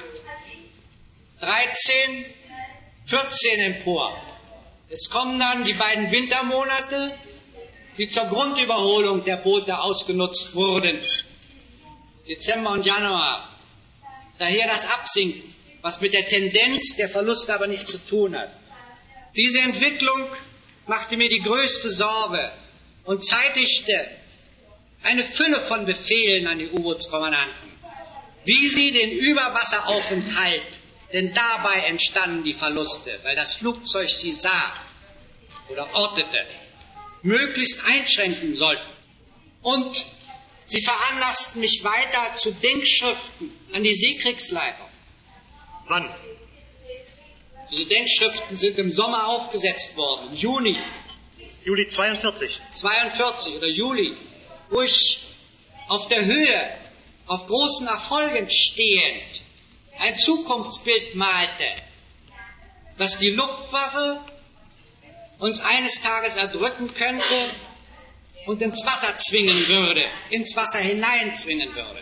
Speaker 4: dreizehn, vierzehn empor. Es kommen dann die beiden Wintermonate, die zur Grundüberholung der Boote ausgenutzt wurden. Dezember und Januar. Daher das Absinken, was mit der Tendenz der Verluste aber nichts zu tun hat. Diese Entwicklung machte mir die größte Sorge und zeitigte eine Fülle von Befehlen an die U-Bootskommandanten, wie sie den Überwasseraufenthalt, denn dabei entstanden die Verluste, weil das Flugzeug sie sah oder ortete, möglichst einschränken sollten. Und sie veranlassten mich weiter zu Denkschriften an die Seekriegsleitung.
Speaker 3: Wann?
Speaker 4: Diese Denkschriften sind im Sommer aufgesetzt worden, im Juni.
Speaker 3: Juli zweiundvierzig.
Speaker 4: zweiundvierzig oder Juli, wo ich auf der Höhe, auf großen Erfolgen stehend, ein Zukunftsbild malte, dass die Luftwaffe uns eines Tages erdrücken könnte und ins Wasser zwingen würde, ins Wasser hineinzwingen würde.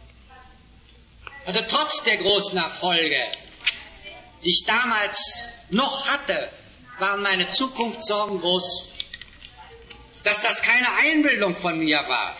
Speaker 4: Also trotz der großen Erfolge, die ich damals noch hatte, waren meine Zukunftssorgen groß. Dass das keine Einbildung von mir war,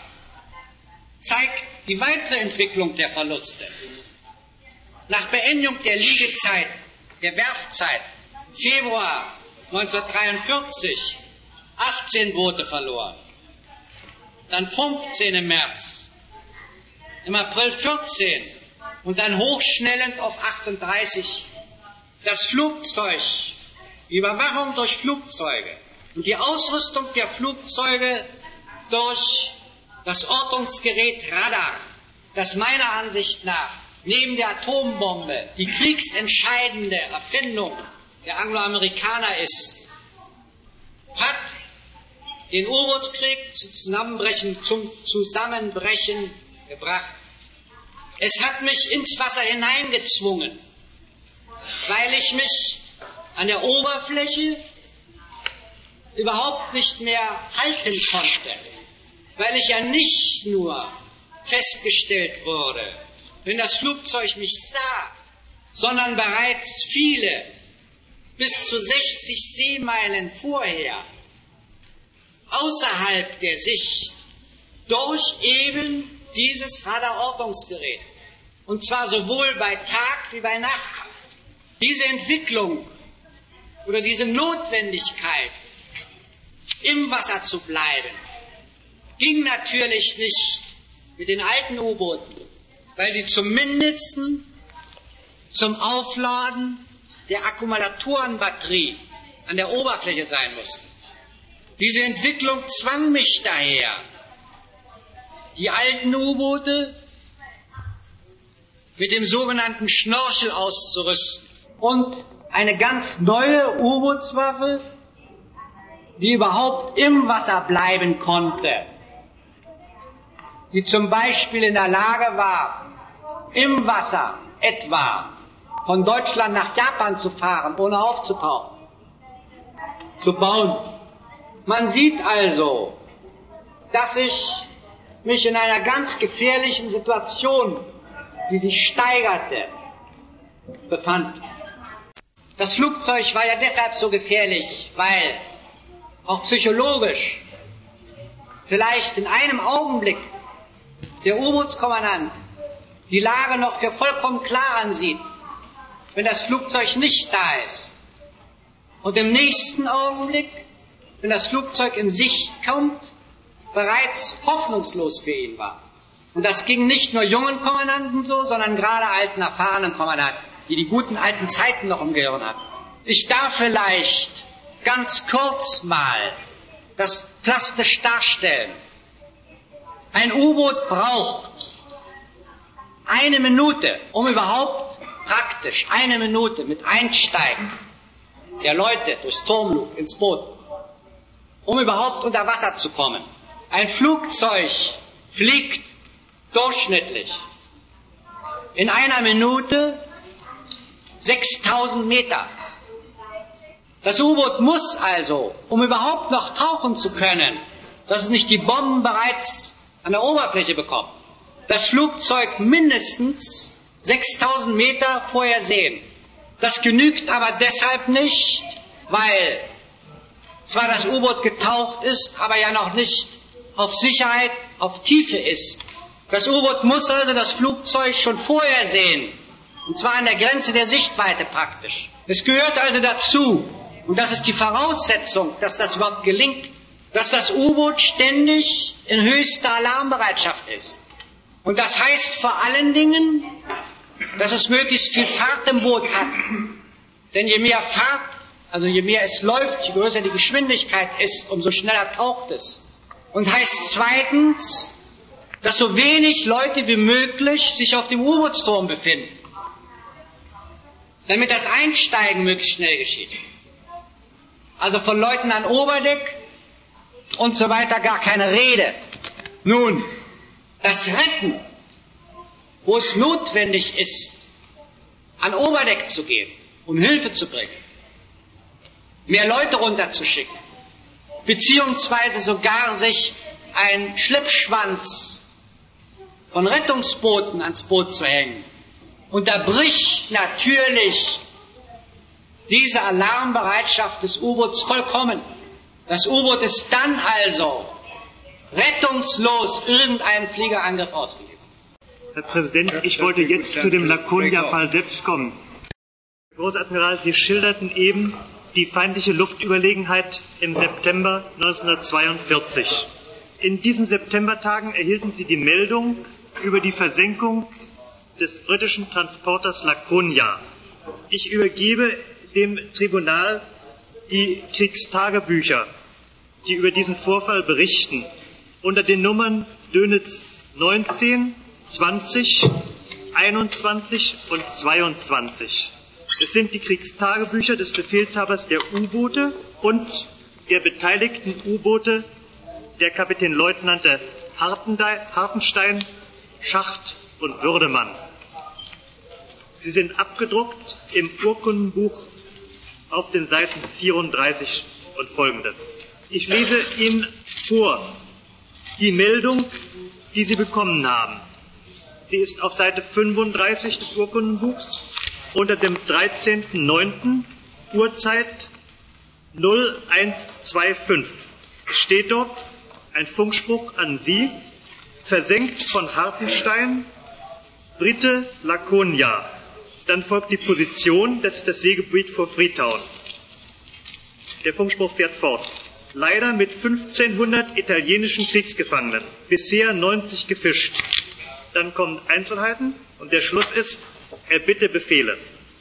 Speaker 4: zeigt die weitere Entwicklung der Verluste. Nach Beendigung der Liegezeit der Werfzeit, Februar neunzehnhundertdreiundvierzig, achtzehn Boote verloren. Dann fünfzehn im März, im April vierzehn und dann hochschnellend auf achtunddreißig. Das Flugzeug, die Überwachung durch Flugzeuge und die Ausrüstung der Flugzeuge durch das Ortungsgerät Radar, das meiner Ansicht nach neben der Atombombe die kriegsentscheidende Erfindung der Angloamerikaner ist, hat den U-Bootskrieg zum Zusammenbrechen, zum Zusammenbrechen gebracht. Es hat mich ins Wasser hineingezwungen, weil ich mich an der Oberfläche überhaupt nicht mehr halten konnte, weil ich ja nicht nur festgestellt wurde, wenn das Flugzeug mich sah, sondern bereits viele, bis zu sechzig Seemeilen vorher, außerhalb der Sicht, durch eben dieses Radarortungsgerät, und zwar sowohl bei Tag wie bei Nacht, diese Entwicklung oder diese Notwendigkeit, im Wasser zu bleiben, ging natürlich nicht mit den alten U-Booten, weil sie zumindest zum Aufladen der Akkumulatorenbatterie an der Oberfläche sein mussten. Diese Entwicklung zwang mich daher, die alten U-Boote mit dem sogenannten Schnorchel auszurüsten und eine ganz neue U-Bootswaffe, die überhaupt im Wasser bleiben konnte, die zum Beispiel in der Lage war, im Wasser etwa von Deutschland nach Japan zu fahren, ohne aufzutauchen, zu bauen. Man sieht also, dass ich mich in einer ganz gefährlichen Situation, die sich steigerte, befand. Das Flugzeug war ja deshalb so gefährlich, weil auch psychologisch vielleicht in einem Augenblick der U-Bootskommandant die Lage noch für vollkommen klar ansieht, wenn das Flugzeug nicht da ist. Und im nächsten Augenblick, wenn das Flugzeug in Sicht kommt, bereits hoffnungslos für ihn war. Und das ging nicht nur jungen Kommandanten so, sondern gerade alten, erfahrenen Kommandanten, die die guten alten Zeiten noch im Gehirn hatten. Ich darf vielleicht ganz kurz mal das plastisch darstellen. Ein U-Boot braucht eine Minute, um überhaupt praktisch eine Minute mit Einsteigen der Leute durchs Turmluke ins Boot, um überhaupt unter Wasser zu kommen. Ein Flugzeug fliegt durchschnittlich in einer Minute sechstausend Meter. Das U-Boot muss also, um überhaupt noch tauchen zu können, dass es nicht die Bomben bereits an der Oberfläche bekommt, das Flugzeug mindestens sechstausend Meter vorher sehen. Das genügt aber deshalb nicht, weil zwar das U-Boot getaucht ist, aber ja noch nicht auf Sicherheit, auf Tiefe ist. Das U-Boot muss also das Flugzeug schon vorher sehen, und zwar an der Grenze der Sichtweite praktisch. Es gehört also dazu, und das ist die Voraussetzung, dass das überhaupt gelingt, dass das U-Boot ständig in höchster Alarmbereitschaft ist. Und das heißt vor allen Dingen, dass es möglichst viel Fahrt im Boot hat. Denn je mehr Fahrt, also je mehr es läuft, je größer die Geschwindigkeit ist, umso schneller taucht es. Und heißt zweitens, dass so wenig Leute wie möglich sich auf dem U-Bootsturm befinden, damit das Einsteigen möglichst schnell geschieht. Also von Leuten an Oberdeck und so weiter gar keine Rede. Nun, das Retten, wo es notwendig ist, an Oberdeck zu gehen, um Hilfe zu bringen, mehr Leute runterzuschicken, beziehungsweise sogar sich ein Schleppschwanz von Rettungsbooten ans Boot zu hängen, unterbricht natürlich diese Alarmbereitschaft des U-Boots vollkommen. Das U-Boot ist dann also rettungslos irgendeinem Fliegerangriff ausgeliefert.
Speaker 3: Herr Präsident, ich wollte jetzt zu dem Laconia-Fall selbst kommen. Großadmiral, Sie schilderten eben die feindliche Luftüberlegenheit im September neunzehnhundertzweiundvierzig. In diesen Septembertagen erhielten Sie die Meldung über die Versenkung des britischen Transporters Laconia. Ich übergebe dem Tribunal die Kriegstagebücher, die über diesen Vorfall berichten, unter den Nummern Dönitz neunzehn, zwanzig, einundzwanzig und zweiundzwanzig. Es sind die Kriegstagebücher des Befehlshabers der U-Boote und der beteiligten U-Boote der Kapitänleutnante Hartenstein, Schacht und Würdemann. Sie sind abgedruckt im Urkundenbuch auf den Seiten vierunddreißig und folgende. Ich lese Ihnen vor die Meldung, die Sie bekommen haben. Sie ist auf Seite fünfunddreißig des Urkundenbuchs unter dem dreizehnten neunten Uhrzeit null eins zwei fünf. Es steht dort ein Funkspruch an Sie, versenkt von Hartenstein, Brite Laconia. Dann folgt die Position, das ist das Seegebiet vor Freetown. Der Funkspruch fährt fort. Leider mit fünfzehnhundert italienischen Kriegsgefangenen, bisher neunzig gefischt. Dann kommen Einzelheiten und der Schluss ist, erbitte Befehle.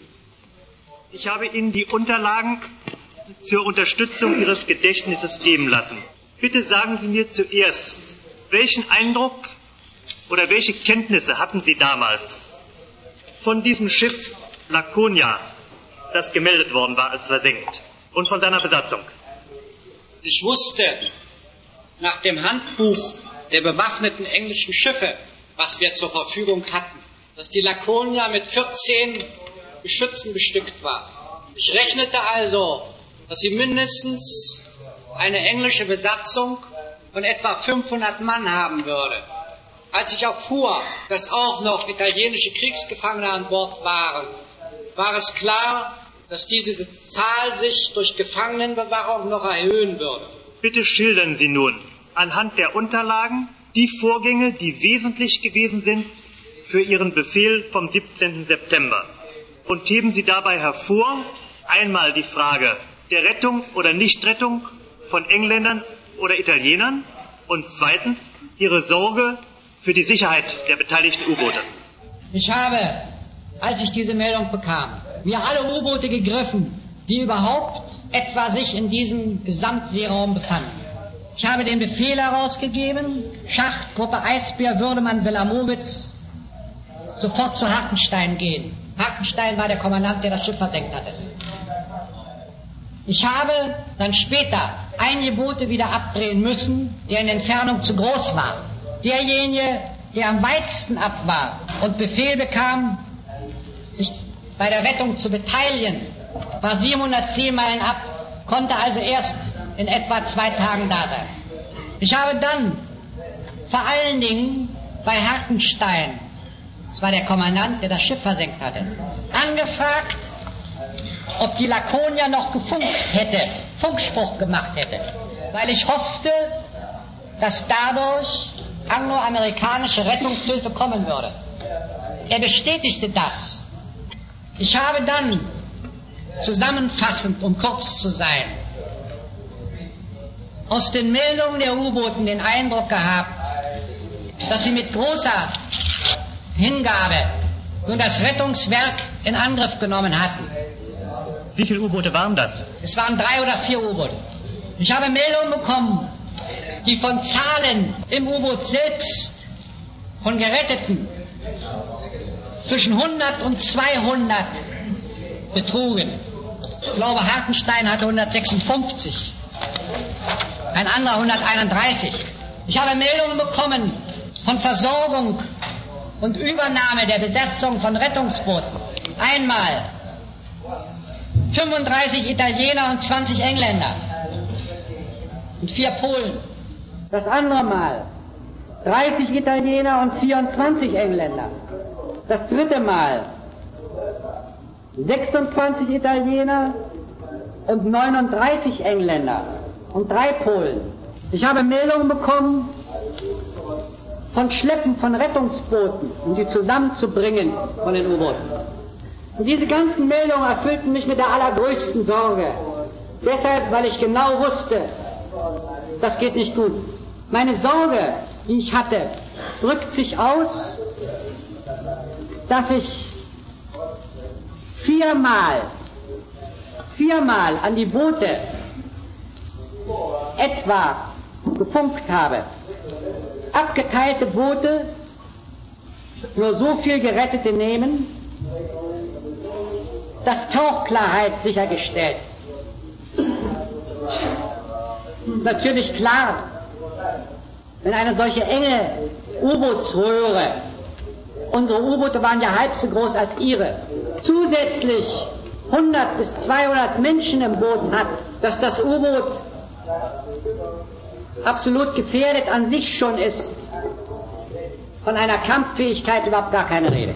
Speaker 3: Ich habe Ihnen die Unterlagen zur Unterstützung Ihres Gedächtnisses geben lassen. Bitte sagen Sie mir zuerst, welchen Eindruck oder welche Kenntnisse hatten Sie damals von diesem Schiff Laconia, das gemeldet worden war als versenkt, und von seiner Besatzung?
Speaker 4: Ich wusste nach dem Handbuch der bewaffneten englischen Schiffe, was wir zur Verfügung hatten, dass die Laconia mit vierzehn Geschützen bestückt war. Ich rechnete also, dass sie mindestens eine englische Besatzung von etwa fünfhundert Mann haben würde. Als ich erfuhr, dass auch noch italienische Kriegsgefangene an Bord waren, war es klar, dass diese Zahl sich durch Gefangenenbewahrung noch erhöhen würde.
Speaker 3: Bitte schildern Sie nun anhand der Unterlagen die Vorgänge, die wesentlich gewesen sind für Ihren Befehl vom siebzehnten September. Und heben Sie dabei hervor einmal die Frage der Rettung oder Nichtrettung von Engländern oder Italienern und zweitens Ihre Sorge für die Sicherheit der beteiligten U-Boote.
Speaker 5: Ich habe, als ich diese Meldung bekam, mir alle U-Boote gegriffen, die überhaupt etwa sich in diesem Gesamtseeraum befanden. Ich habe den Befehl herausgegeben, Schacht, Gruppe Eisbär, Würdemann, Wilhelmowitz, sofort zu Hartenstein gehen. Hartenstein war der Kommandant, der das Schiff versenkt hatte. Ich habe dann später einige Boote wieder abdrehen müssen, deren Entfernung zu groß war. Derjenige, der am weitesten ab war und Befehl bekam, sich bei der Rettung zu beteiligen, war siebenhundertzehn Meilen ab, konnte also erst in etwa zwei Tagen da sein. Ich habe dann vor allen Dingen bei Hartenstein, das war der Kommandant, der das Schiff versenkt hatte, angefragt, ob die Laconia noch gefunkt hätte, Funkspruch gemacht hätte, weil ich hoffte, dass dadurch angloamerikanische Rettungshilfe kommen würde. Er bestätigte das. Ich habe dann, zusammenfassend, um kurz zu sein, aus den Meldungen der U-Booten den Eindruck gehabt, dass sie mit großer Hingabe nun das Rettungswerk in Angriff genommen hatten.
Speaker 3: Wie viele U-Boote waren das?
Speaker 5: Es waren drei oder vier U-Boote. Ich habe Meldungen bekommen, die von Zahlen im U-Boot selbst, von Geretteten, zwischen hundert und zweihundert betrugen. Ich glaube, Hartenstein hatte hundertsechsundfünfzig, ein anderer hunderteinunddreißig. Ich habe Meldungen bekommen von Versorgung und Übernahme der Besetzung von Rettungsbooten. Einmal fünfunddreißig Italiener und zwanzig Engländer und vier Polen. Das andere Mal dreißig Italiener und vierundzwanzig Engländer. Das dritte Mal sechsundzwanzig Italiener und neununddreißig Engländer und drei Polen. Ich habe Meldungen bekommen von Schleppen von Rettungsbooten, um sie zusammenzubringen von den U-Booten. Und diese ganzen Meldungen erfüllten mich mit der allergrößten Sorge. Deshalb, weil ich genau wusste, das geht nicht gut. Meine Sorge, die ich hatte, drückt sich aus, dass ich viermal, viermal an die Boote etwa gefunkt habe. Abgeteilte Boote nur so viel Gerettete nehmen, dass Tauchklarheit sichergestellt. Es ist natürlich klar, wenn eine solche enge U-Bootsröhre, unsere U-Boote waren ja halb so groß als ihre, zusätzlich hundert bis zweihundert Menschen im Boot hat, dass das U-Boot absolut gefährdet an sich schon ist. Von einer Kampffähigkeit überhaupt gar keine Rede.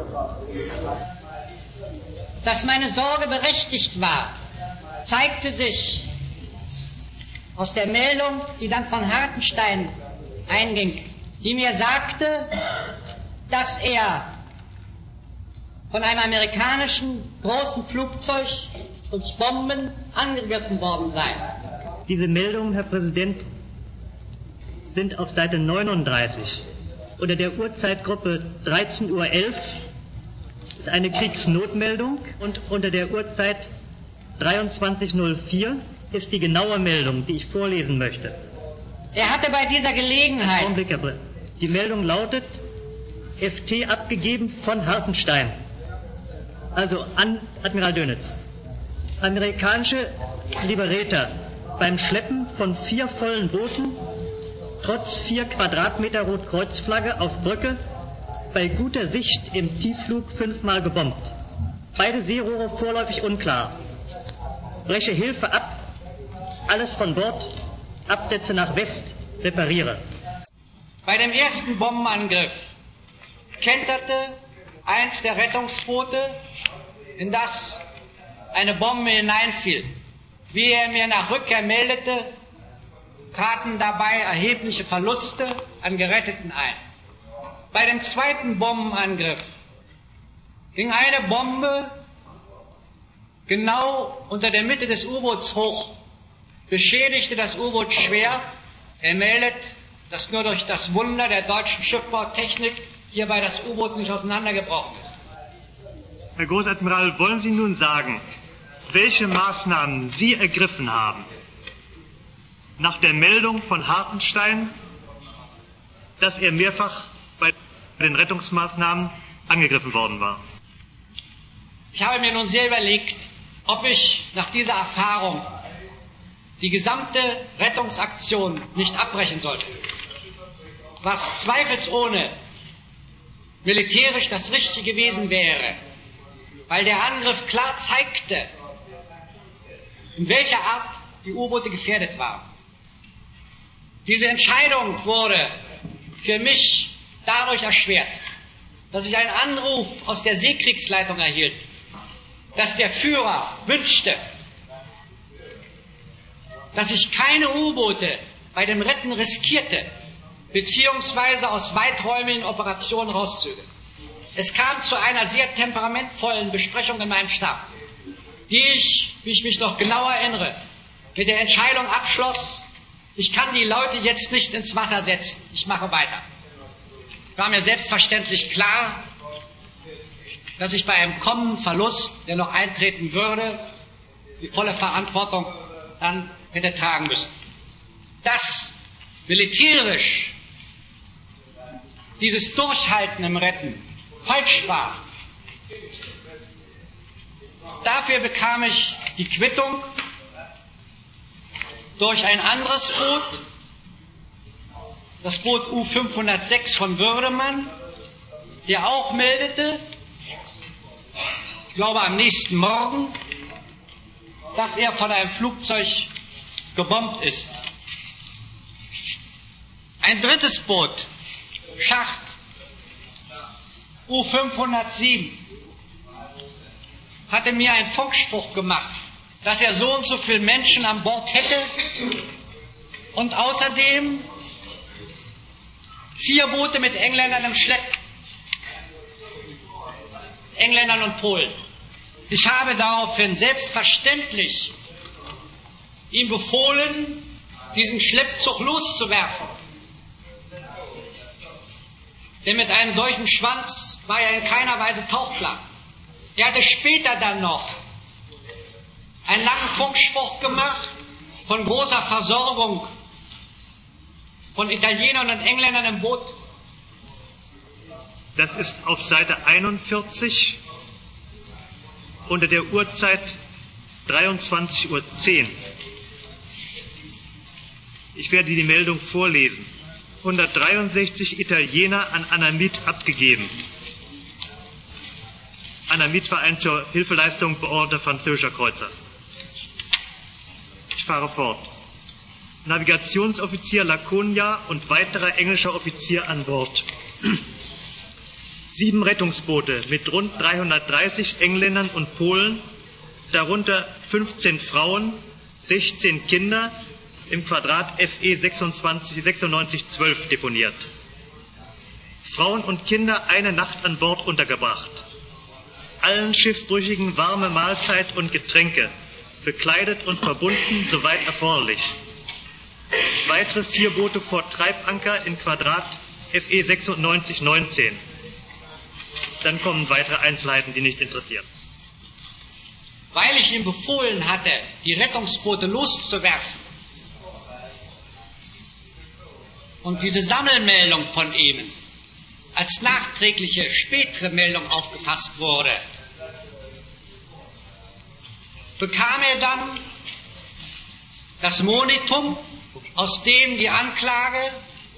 Speaker 5: Dass meine Sorge berechtigt war, zeigte sich aus der Meldung, die dann von Hartenstein einging, die mir sagte, dass er von einem amerikanischen großen Flugzeug durch Bomben angegriffen worden sei.
Speaker 3: Diese Meldungen, Herr Präsident, sind auf Seite neununddreißig. Unter der Uhrzeitgruppe dreizehn Uhr elf ist eine Kriegsnotmeldung und unter der Uhrzeit dreiundzwanzig Uhr null vier ist die genaue Meldung, die ich vorlesen möchte.
Speaker 5: Er hatte bei dieser Gelegenheit...
Speaker 3: Augenblick, Herr Präsident. Die Meldung lautet, F T abgegeben von Hartenstein. Also an Admiral Dönitz. Amerikanische Liberator beim Schleppen von vier vollen Booten trotz vier Quadratmeter Rotkreuzflagge auf Brücke bei guter Sicht im Tiefflug fünfmal gebombt. Beide Seerohre vorläufig unklar. Breche Hilfe ab, alles von Bord, Absätze nach West, repariere.
Speaker 2: Bei dem ersten Bombenangriff kenterte eins der Rettungsboote, in das eine Bombe hineinfiel. Wie er mir nach Rückkehr meldete, traten dabei erhebliche Verluste an Geretteten ein. Bei dem zweiten Bombenangriff ging eine Bombe genau unter der Mitte des U-Boots hoch, beschädigte das U-Boot schwer. Er meldet, dass nur durch das Wunder der deutschen Schiffbautechnik hierbei das U-Boot nicht auseinandergebrochen ist.
Speaker 3: Herr Großadmiral, wollen Sie nun sagen, welche Maßnahmen Sie ergriffen haben nach der Meldung von Hartenstein, dass er mehrfach bei den Rettungsmaßnahmen angegriffen worden war?
Speaker 2: Ich habe mir nun sehr überlegt, ob ich nach dieser Erfahrung die gesamte Rettungsaktion nicht abbrechen sollte, was zweifelsohne militärisch das Richtige gewesen wäre, weil der Angriff klar zeigte, in welcher Art die U-Boote gefährdet waren. Diese Entscheidung wurde für mich dadurch erschwert, dass ich einen Anruf aus der Seekriegsleitung erhielt, dass der Führer wünschte, dass ich keine U-Boote bei dem Retten riskierte, beziehungsweise aus weiträumigen Operationen rauszöge. Es kam zu einer sehr temperamentvollen Besprechung in meinem Stab, die ich, wie ich mich noch genau erinnere, mit der Entscheidung abschloss, ich kann die Leute jetzt nicht ins Wasser setzen, ich mache weiter. War mir selbstverständlich klar, dass ich bei einem kommenden Verlust, der noch eintreten würde, die volle Verantwortung dann hätte tragen müssen. Dass militärisch dieses Durchhalten im Retten falsch war, dafür bekam ich die Quittung durch ein anderes Boot, das Boot U fünfhundertsechs von Würdemann, der auch meldete, ich glaube am nächsten Morgen, dass er von einem Flugzeug gebombt ist. Ein drittes Boot, Schacht, U fünfhundertsieben, hatte mir einen Funkspruch gemacht, dass er so und so viele Menschen an Bord hätte und außerdem vier Boote mit Engländern im Schlepp.
Speaker 4: Engländern und Polen. Ich habe daraufhin selbstverständlich ihm befohlen, diesen Schleppzug loszuwerfen. Denn mit einem solchen Schwanz war er in keiner Weise taugbar. Er hatte später dann noch einen langen Funkspruch gemacht von großer Versorgung von Italienern und Engländern im Boot.
Speaker 3: Das ist auf Seite einundvierzig unter der Uhrzeit dreiundzwanzig Uhr zehn. Ich werde die Meldung vorlesen. hundertdreiundsechzig Italiener an Anamit abgegeben. Anamit war ein zur Hilfeleistung beorderter französischer Kreuzer. Ich fahre fort. Navigationsoffizier Laconia und weiterer englischer Offizier an Bord. Sieben Rettungsboote mit rund dreihundertdreißig Engländern und Polen, darunter fünfzehn Frauen, sechzehn Kinder, im Quadrat F E sechsundneunzig zwölf deponiert. Frauen und Kinder eine Nacht an Bord untergebracht. Allen Schiffbrüchigen warme Mahlzeit und Getränke, bekleidet und verbunden, soweit erforderlich. Weitere vier Boote vor Treibanker in Quadrat F E sechsundneunzig neunzehn. Dann kommen weitere Einzelheiten, die nicht interessieren.
Speaker 4: Weil ich ihm befohlen hatte, die Rettungsboote loszuwerfen und diese Sammelmeldung von ihm als nachträgliche spätere Meldung aufgefasst wurde, bekam er dann das Monitum, aus dem die Anklage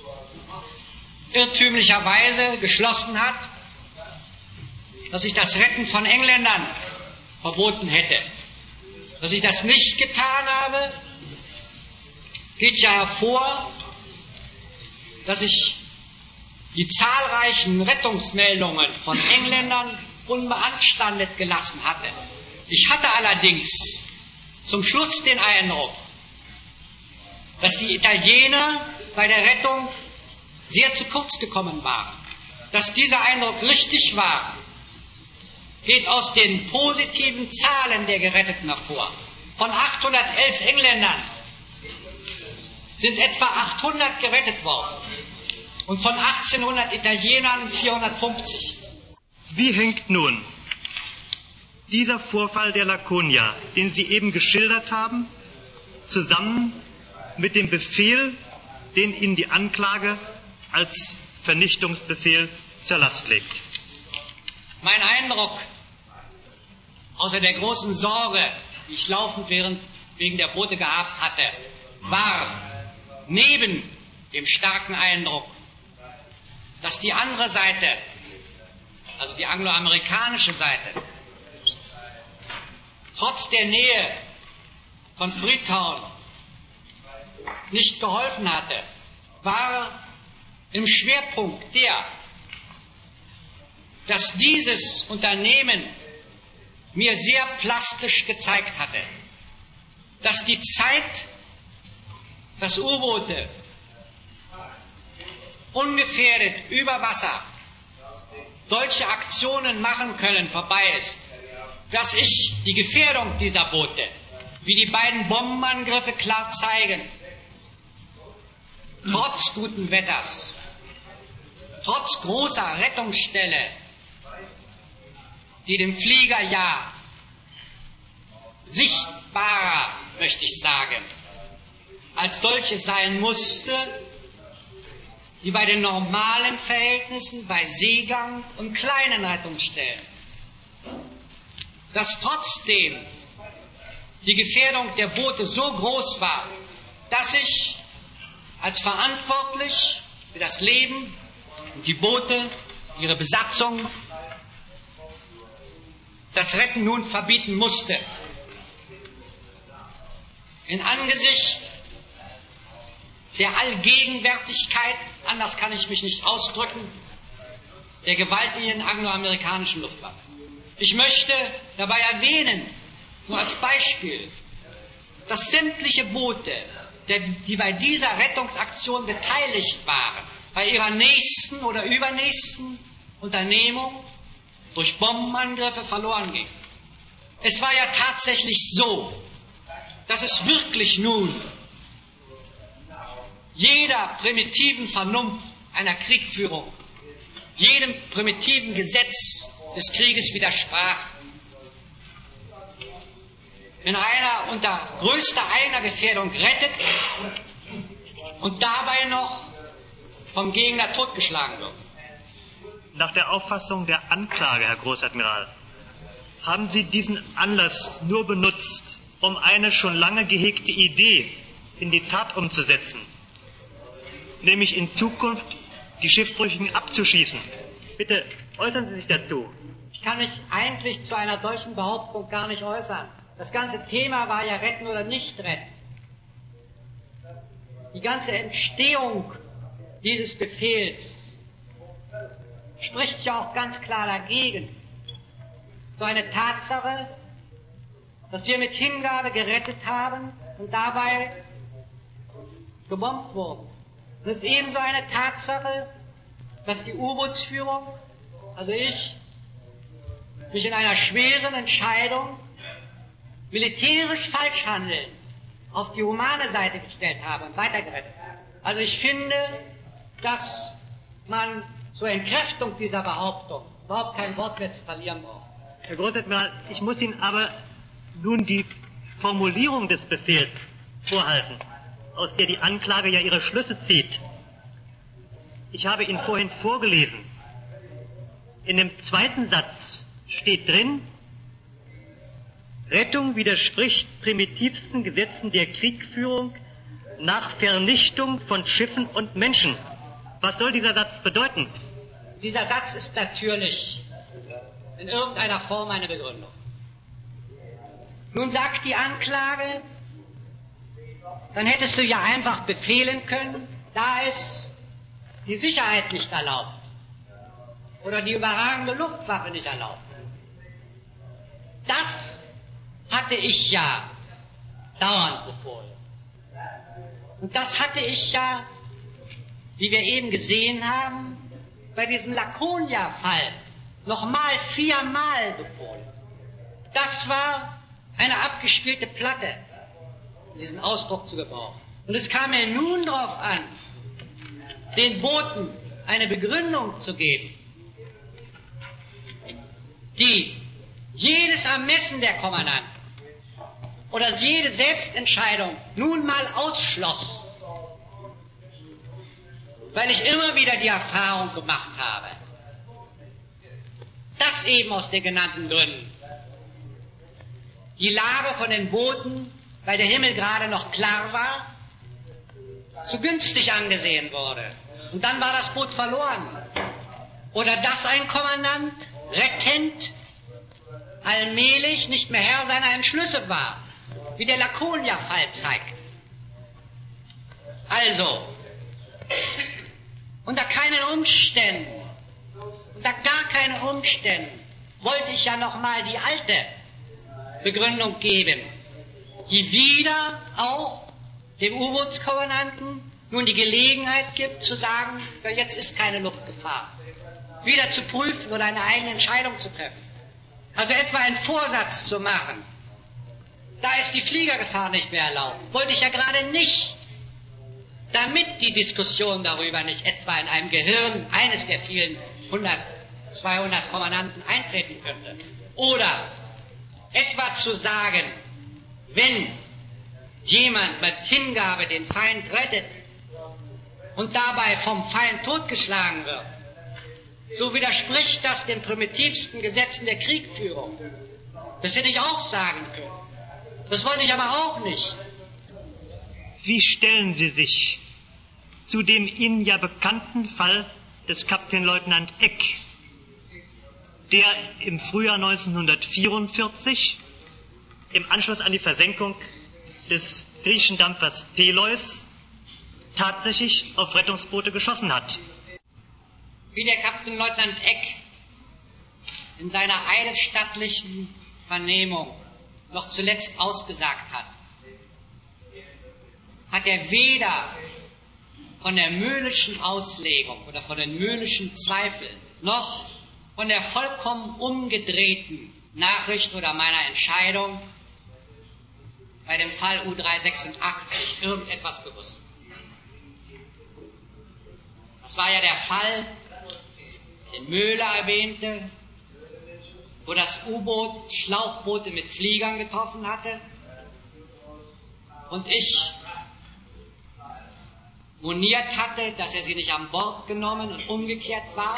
Speaker 4: irrtümlicherweise geschlossen hat, dass ich das Retten von Engländern verboten hätte. Dass ich das nicht getan habe, geht ja hervor, dass ich die zahlreichen Rettungsmeldungen von Engländern unbeanstandet gelassen hatte. Ich hatte allerdings zum Schluss den Eindruck, dass die Italiener bei der Rettung sehr zu kurz gekommen waren. Dass dieser Eindruck richtig war, geht aus den positiven Zahlen der Geretteten hervor. Von achthundertelf Engländern sind etwa achthundert gerettet worden und von achtzehnhundert Italienern vierhundertfünfzig.
Speaker 3: Wie hängt nun dieser Vorfall der Laconia, den Sie eben geschildert haben, zusammen mit dem Befehl, den Ihnen die Anklage als Vernichtungsbefehl zur Last legt?
Speaker 4: Mein Eindruck, außer der großen Sorge, die ich laufend während, wegen der Boote gehabt hatte, war neben dem starken Eindruck, dass die andere Seite, also die angloamerikanische Seite, trotz der Nähe von Freetown nicht geholfen hatte, war im Schwerpunkt der, dass dieses Unternehmen mir sehr plastisch gezeigt hatte, dass die Zeit, dass U-Boote ungefährdet über Wasser solche Aktionen machen können, vorbei ist, dass ich die Gefährdung dieser Boote, wie die beiden Bombenangriffe klar zeigen, trotz guten Wetters, trotz großer Rettungsstelle, die dem Flieger ja sichtbarer, möchte ich sagen, als solche sein musste, wie bei den normalen Verhältnissen, bei Seegang und kleinen Rettungsstellen, dass trotzdem die Gefährdung der Boote so groß war, dass ich als verantwortlich für das Leben und die Boote, ihre Besatzung, das Retten nun verbieten musste. In Angesicht der Allgegenwärtigkeit, anders kann ich mich nicht ausdrücken, der gewaltigen angloamerikanischen Luftwaffe. Ich möchte dabei erwähnen, nur als Beispiel, dass sämtliche Boote, die bei dieser Rettungsaktion beteiligt waren, bei ihrer nächsten oder übernächsten Unternehmung durch Bombenangriffe verloren ging. Es war ja tatsächlich so, dass es wirklich nun jeder primitiven Vernunft einer Kriegführung, jedem primitiven Gesetz des Krieges widersprach. Wenn einer unter größter eigener Gefährdung rettet und dabei noch vom Gegner totgeschlagen wird.
Speaker 3: Nach der Auffassung der Anklage, Herr Großadmiral, haben Sie diesen Anlass nur benutzt, um eine schon lange gehegte Idee in die Tat umzusetzen, nämlich in Zukunft die Schiffbrüchigen abzuschießen. Bitte äußern Sie sich dazu.
Speaker 2: Ich kann mich eigentlich zu einer solchen Behauptung gar nicht äußern. Das ganze Thema war ja retten oder nicht retten. Die ganze Entstehung dieses Befehls spricht ja auch ganz klar dagegen. So eine Tatsache, dass wir mit Hingabe gerettet haben und dabei gebombt wurden. Das ist ebenso eine Tatsache, dass die U-Bootsführung, also ich, mich in einer schweren Entscheidung militärisch falsch handeln auf die humane Seite gestellt habe und weitergerettet habe. Also ich finde, dass man zur Entkräftung dieser Behauptung überhaupt kein Wort mehr zu verlieren braucht.
Speaker 3: Herr Großadmiral, ich muss Ihnen aber nun die Formulierung des Befehls vorhalten, aus der die Anklage ja ihre Schlüsse zieht. Ich habe ihn vorhin vorgelesen. In dem zweiten Satz steht drin, Rettung widerspricht primitivsten Gesetzen der Kriegführung nach Vernichtung von Schiffen und Menschen. Was soll dieser Satz bedeuten?
Speaker 2: Dieser Satz ist natürlich in irgendeiner Form eine Begründung. Nun sagt die Anklage, dann hättest du ja einfach befehlen können, da es die Sicherheit nicht erlaubt oder die überragende Luftwaffe nicht erlaubt. Das hatte ich ja dauernd befohlen. Und das hatte ich ja, wie wir eben gesehen haben, bei diesem Laconia-Fall nochmal viermal befohlen. Das war eine abgespielte Platte, um diesen Ausdruck zu gebrauchen. Und es kam mir nun darauf an, den Booten eine Begründung zu geben, die jedes Ermessen der Kommandanten oder jede Selbstentscheidung nun mal ausschloss, weil ich immer wieder die Erfahrung gemacht habe, dass eben aus den genannten Gründen die Lage von den Booten, weil der Himmel gerade noch klar war, zu günstig angesehen wurde. Und dann war das Boot verloren. Oder dass ein Kommandant rettend allmählich nicht mehr Herr seiner Entschlüsse war, wie der Laconia-Fall zeigt. Also, unter keinen Umständen, unter gar keinen Umständen wollte ich ja nochmal die alte Begründung geben, die wieder auch dem U-Bootskommandanten nun die Gelegenheit gibt zu sagen, ja, jetzt ist keine Luftgefahr. Wieder zu prüfen oder eine eigene Entscheidung zu treffen. Also etwa einen Vorsatz zu machen. Da ist die Fliegergefahr nicht mehr erlaubt. Wollte ich ja gerade nicht. Damit die Diskussion darüber nicht etwa in einem Gehirn eines der vielen hundert, zweihundert Kommandanten eintreten könnte. Oder etwa zu sagen, wenn jemand mit Hingabe den Feind rettet und dabei vom Feind totgeschlagen wird, so widerspricht das den primitivsten Gesetzen der Kriegführung. Das hätte ich auch sagen können. Das wollte ich aber auch nicht.
Speaker 3: Wie stellen Sie sich zu dem Ihnen ja bekannten Fall des Kapitänleutnant Eck, der im Frühjahr neunzehnhundertvierundvierzig im Anschluss an die Versenkung des griechischen Dampfers Peleus tatsächlich auf Rettungsboote geschossen hat?
Speaker 4: Wie der Kapitänleutnant Eck in seiner eidesstattlichen Vernehmung noch zuletzt ausgesagt hat, hat er weder von der Möhlischen Auslegung oder von den Möhlischen Zweifeln noch von der vollkommen umgedrehten Nachricht oder meiner Entscheidung bei dem Fall U dreihundertsechsundachtzig irgendetwas gewusst. Das war ja der Fall, den Möhler erwähnte, wo das U-Boot Schlauchboote mit Fliegern getroffen hatte und ich moniert hatte, dass er sie nicht an Bord genommen und umgekehrt war.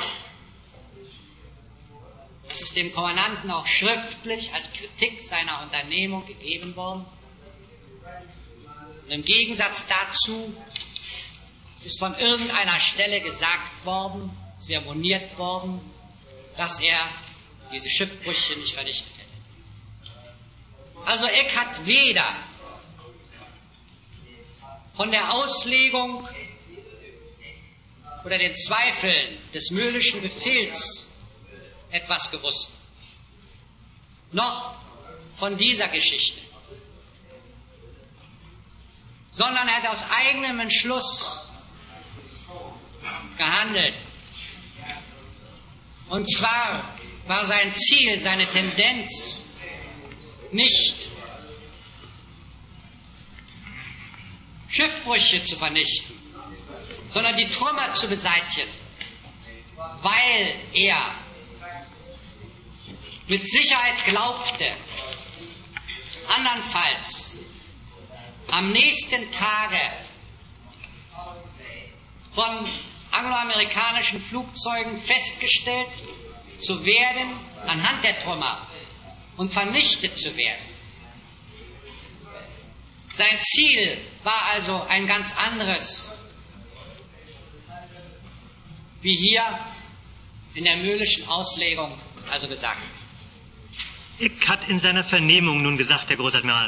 Speaker 4: Das ist dem Kommandanten auch schriftlich als Kritik seiner Unternehmung gegeben worden. Und im Gegensatz dazu ist von irgendeiner Stelle gesagt worden, es wäre moniert worden, dass er diese Schiffbrüche nicht vernichtet hätte. Also Eck hat weder von der Auslegung oder den Zweifeln des Möhlischen Befehls etwas gewusst, noch von dieser Geschichte, sondern er hat aus eigenem Entschluss gehandelt. Und zwar war sein Ziel, seine Tendenz nicht Schiffbrüche zu vernichten, sondern die Trümmer zu beseitigen, weil er mit Sicherheit glaubte, andernfalls am nächsten Tage von angloamerikanischen Flugzeugen festgestellt zu werden, anhand der Trümmer, und vernichtet zu werden. Sein Ziel war also ein ganz anderes, wie hier in der Möhlischen Auslegung also gesagt ist.
Speaker 3: Eck hat in seiner Vernehmung nun gesagt, Herr Großadmiral,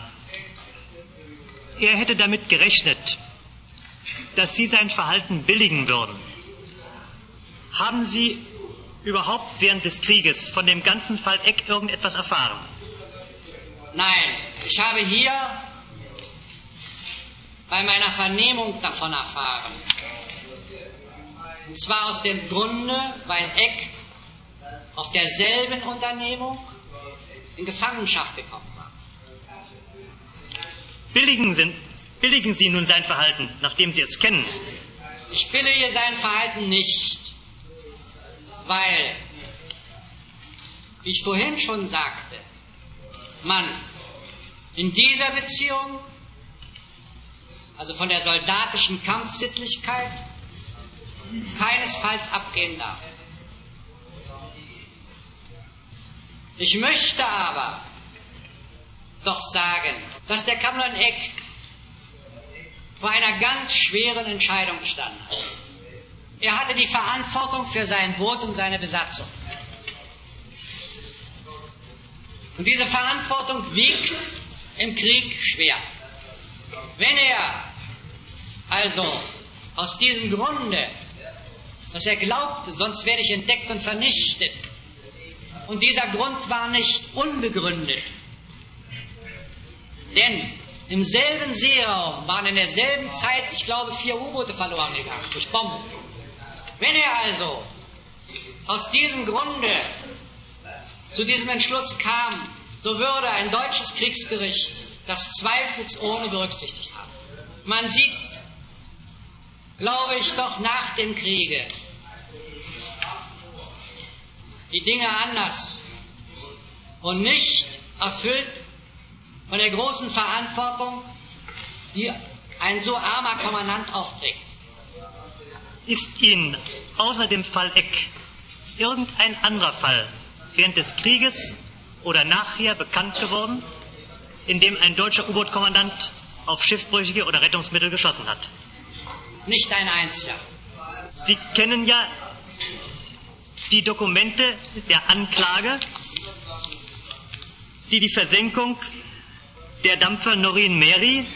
Speaker 3: er hätte damit gerechnet, dass Sie sein Verhalten billigen würden. Haben Sie überhaupt während des Krieges von dem ganzen Fall Eck irgendetwas erfahren?
Speaker 4: Nein, ich habe hier bei meiner Vernehmung davon erfahren. Und zwar aus dem Grunde, weil Eck auf derselben Unternehmung in Gefangenschaft gekommen war.
Speaker 3: Billigen, sind, billigen Sie nun sein Verhalten, nachdem Sie es kennen?
Speaker 4: Ich billige sein Verhalten nicht, weil, wie ich vorhin schon sagte, man in dieser Beziehung, also von der soldatischen Kampfsittlichkeit, keinesfalls abgehen darf. Ich möchte aber doch sagen, dass der Kaplan Eck vor einer ganz schweren Entscheidung gestanden hat. Er hatte die Verantwortung für sein Boot und seine Besatzung. Und diese Verantwortung wiegt im Krieg schwer. Wenn er also aus diesem Grunde, dass er glaubte, sonst werde ich entdeckt und vernichtet, und dieser Grund war nicht unbegründet, denn im selben Seeraum waren in derselben Zeit, ich glaube, vier U-Boote verloren gegangen durch Bomben. Wenn er also aus diesem Grunde zu diesem Entschluss kam, so würde ein deutsches Kriegsgericht das zweifelsohne berücksichtigt haben. Man sieht, glaube ich, doch nach dem Kriege die Dinge anders und nicht erfüllt von der großen Verantwortung, die ein so armer Kommandant auch trägt.
Speaker 3: Ist Ihnen außer dem Fall Eck irgendein anderer Fall während des Krieges oder nachher bekannt geworden, in dem ein deutscher U-Boot-Kommandant auf Schiffbrüchige oder Rettungsmittel geschossen hat?
Speaker 4: Nicht ein einziger.
Speaker 3: Sie kennen ja die Dokumente der Anklage, die die Versenkung der Dampfer Noreen Mary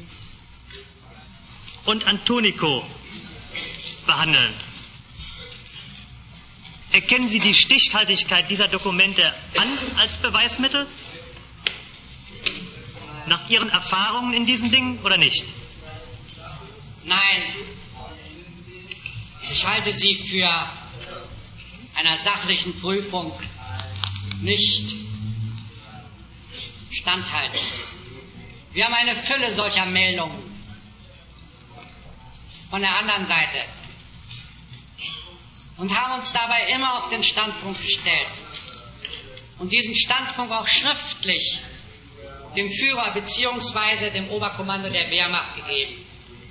Speaker 3: und Antonico behandeln. Erkennen Sie die Stichhaltigkeit dieser Dokumente an als Beweismittel? Nach Ihren Erfahrungen in diesen Dingen oder nicht?
Speaker 4: Nein, ich halte sie für
Speaker 5: einer sachlichen Prüfung nicht standhalten. Wir haben eine Fülle solcher Meldungen von der anderen Seite und haben uns dabei immer auf den Standpunkt gestellt und diesen Standpunkt auch schriftlich dem Führer bzw. dem Oberkommando der Wehrmacht gegeben,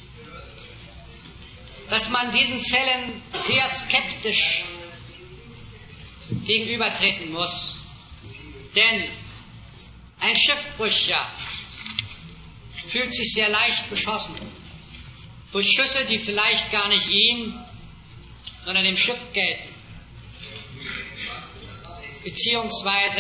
Speaker 5: dass man diesen Fällen sehr skeptisch gegenübertreten muss. Denn ein Schiffbrüchiger fühlt sich sehr leicht beschossen durch Schüsse, die vielleicht gar nicht ihm, sondern dem Schiff gelten, beziehungsweise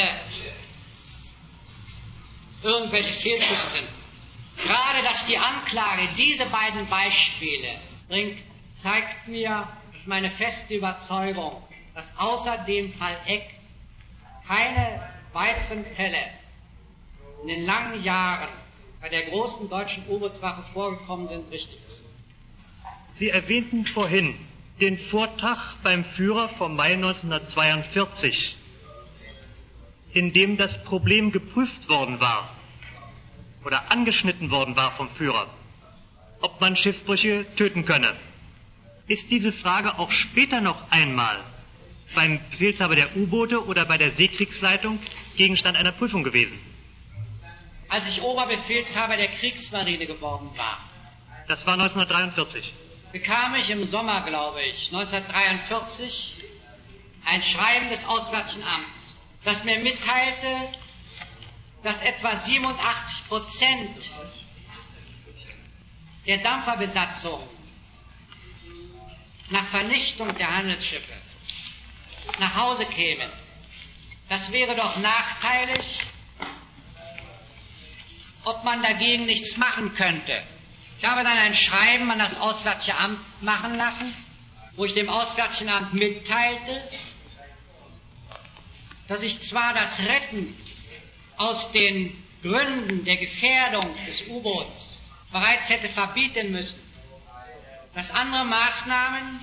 Speaker 5: irgendwelche Fehlschüsse sind. Gerade, dass die Anklage diese beiden Beispiele bringt, zeigt mir meine feste Überzeugung, dass außer dem Fall Eck keine weiteren Fälle in den langen Jahren bei der großen deutschen U-Bootswaffe vorgekommen sind, richtig ist.
Speaker 3: Sie erwähnten vorhin den Vortrag beim Führer vom Mai neunzehnhundertzweiundvierzig, in dem das Problem geprüft worden war oder angeschnitten worden war vom Führer, ob man Schiffbrüche töten könne. Ist diese Frage auch später noch einmal beim Befehlshaber der U-Boote oder bei der Seekriegsleitung Gegenstand einer Prüfung gewesen?
Speaker 5: Als ich Oberbefehlshaber der Kriegsmarine geworden war,
Speaker 3: das war neunzehnhundertdreiundvierzig,
Speaker 5: bekam ich im Sommer, glaube ich, neunzehnhundertdreiundvierzig, ein Schreiben des Auswärtigen Amts, das mir mitteilte, dass etwa siebenundachtzig Prozent der Dampferbesatzung nach Vernichtung der Handelsschiffe nach Hause kämen. Das wäre doch nachteilig, ob man dagegen nichts machen könnte. Ich habe dann ein Schreiben an das Auswärtige Amt machen lassen, wo ich dem Auswärtigen Amt mitteilte, dass ich zwar das Retten aus den Gründen der Gefährdung des U-Boots bereits hätte verbieten müssen, dass andere Maßnahmen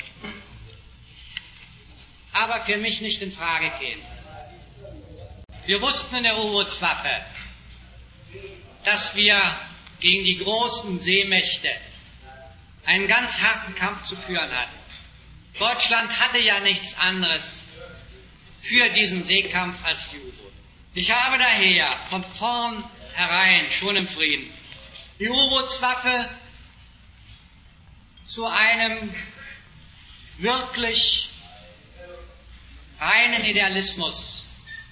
Speaker 5: aber für mich nicht in Frage kämen. Wir wussten in der U-Bootswaffe, dass wir gegen die großen Seemächte einen ganz harten Kampf zu führen hatten. Deutschland hatte ja nichts anderes für diesen Seekampf als die U-Boote. Ich habe daher von vornherein, schon im Frieden, die U-Bootswaffe zu einem wirklich reinen Idealismus,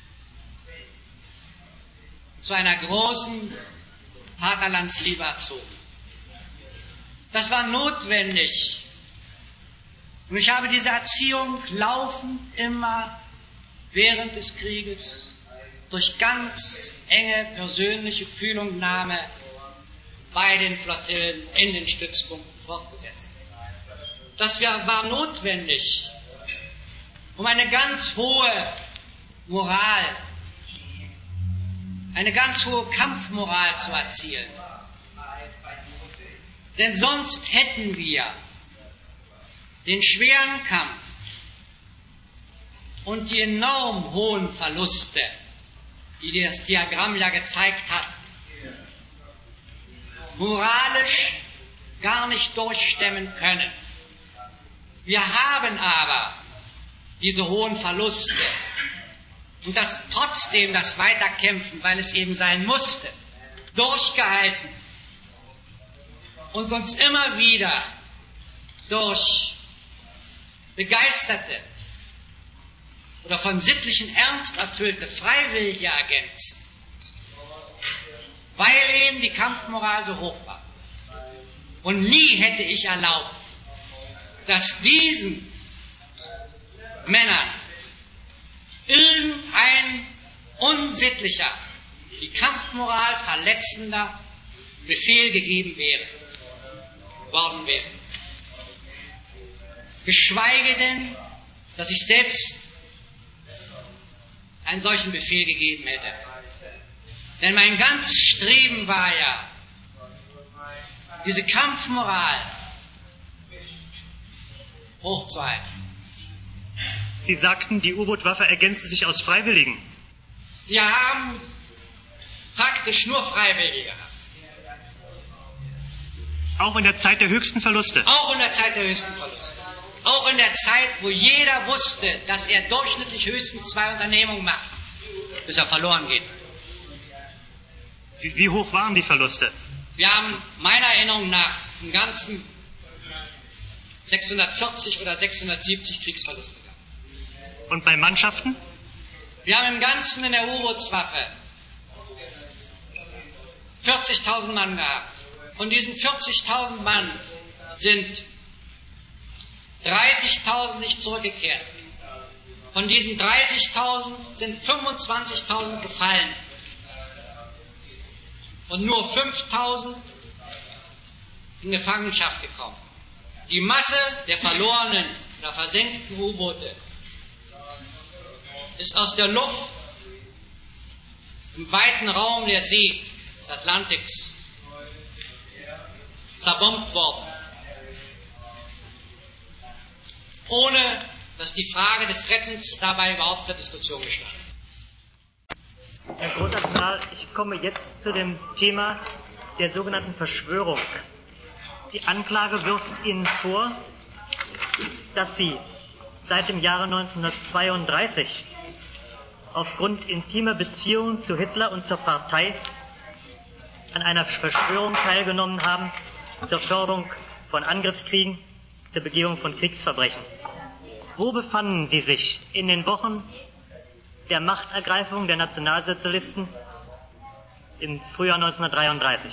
Speaker 5: zu einer großen Vaterlandsliebe erzogen. Das war notwendig. Und ich habe diese Erziehung laufend immer während des Krieges durch ganz enge persönliche Fühlungnahme bei den Flottillen in den Stützpunkten fortgesetzt. Das war notwendig, um eine ganz hohe Moral, eine ganz hohe Kampfmoral zu erzielen. Denn sonst hätten wir den schweren Kampf und die enorm hohen Verluste, die das Diagramm ja gezeigt hat, moralisch gar nicht durchstemmen können. Wir haben aber diese hohen Verluste und das trotzdem das Weiterkämpfen, weil es eben sein musste, durchgehalten und uns immer wieder durch begeisterte oder von sittlichen Ernst erfüllte freiwillige ergänzt, weil eben die Kampfmoral so hoch war. Und nie hätte ich erlaubt, dass diesen Männern irgendein unsittlicher, die Kampfmoral verletzender Befehl gegeben wäre, worden wäre. Geschweige denn, dass ich selbst einen solchen Befehl gegeben hätte. Denn mein ganzes Streben war ja, diese Kampfmoral hochzuhalten.
Speaker 3: Sie sagten, die U-Boot-Waffe ergänze sich aus Freiwilligen.
Speaker 4: Wir haben praktisch nur Freiwillige gehabt.
Speaker 3: Auch in der Zeit der höchsten Verluste?
Speaker 4: Auch in der Zeit der höchsten Verluste. Auch in der Zeit, wo jeder wusste, dass er durchschnittlich höchstens zwei Unternehmungen macht, bis er verloren geht.
Speaker 3: Wie, wie hoch waren die Verluste?
Speaker 4: Wir haben meiner Erinnerung nach im Ganzen sechshundertvierzig oder sechshundertsiebzig Kriegsverluste gehabt.
Speaker 3: Und bei Mannschaften?
Speaker 4: Wir haben im Ganzen in der U-Bootswaffe vierzigtausend Mann gehabt. Von diesen vierzigtausend Mann sind dreißigtausend nicht zurückgekehrt. Von diesen dreißigtausend sind fünfundzwanzigtausend gefallen. Und nur fünftausend in Gefangenschaft gekommen. Die Masse der verlorenen oder versenkten U-Boote ist aus der Luft im weiten Raum der See, des Atlantiks, zerbombt worden, ohne dass die Frage des Rettens dabei überhaupt zur Diskussion gestand.
Speaker 3: Herr Großadmiral, ich komme jetzt zu dem Thema der sogenannten Verschwörung. Die Anklage wirft Ihnen vor, dass Sie seit dem Jahre neunzehnhundertzweiunddreißig aufgrund intimer Beziehungen zu Hitler und zur Partei an einer Verschwörung teilgenommen haben zur Förderung von Angriffskriegen, zur Begehung von Kriegsverbrechen. Wo befanden Sie sich in den Wochen der Machtergreifung der Nationalsozialisten im Frühjahr neunzehnhundertdreiunddreißig?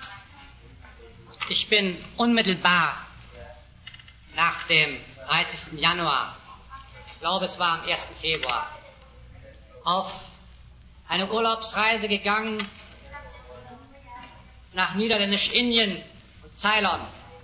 Speaker 5: Ich bin unmittelbar nach dem dreißigsten Januar, ich glaube es war am ersten Februar, auf eine Urlaubsreise gegangen nach Niederländisch-Indien und Ceylon,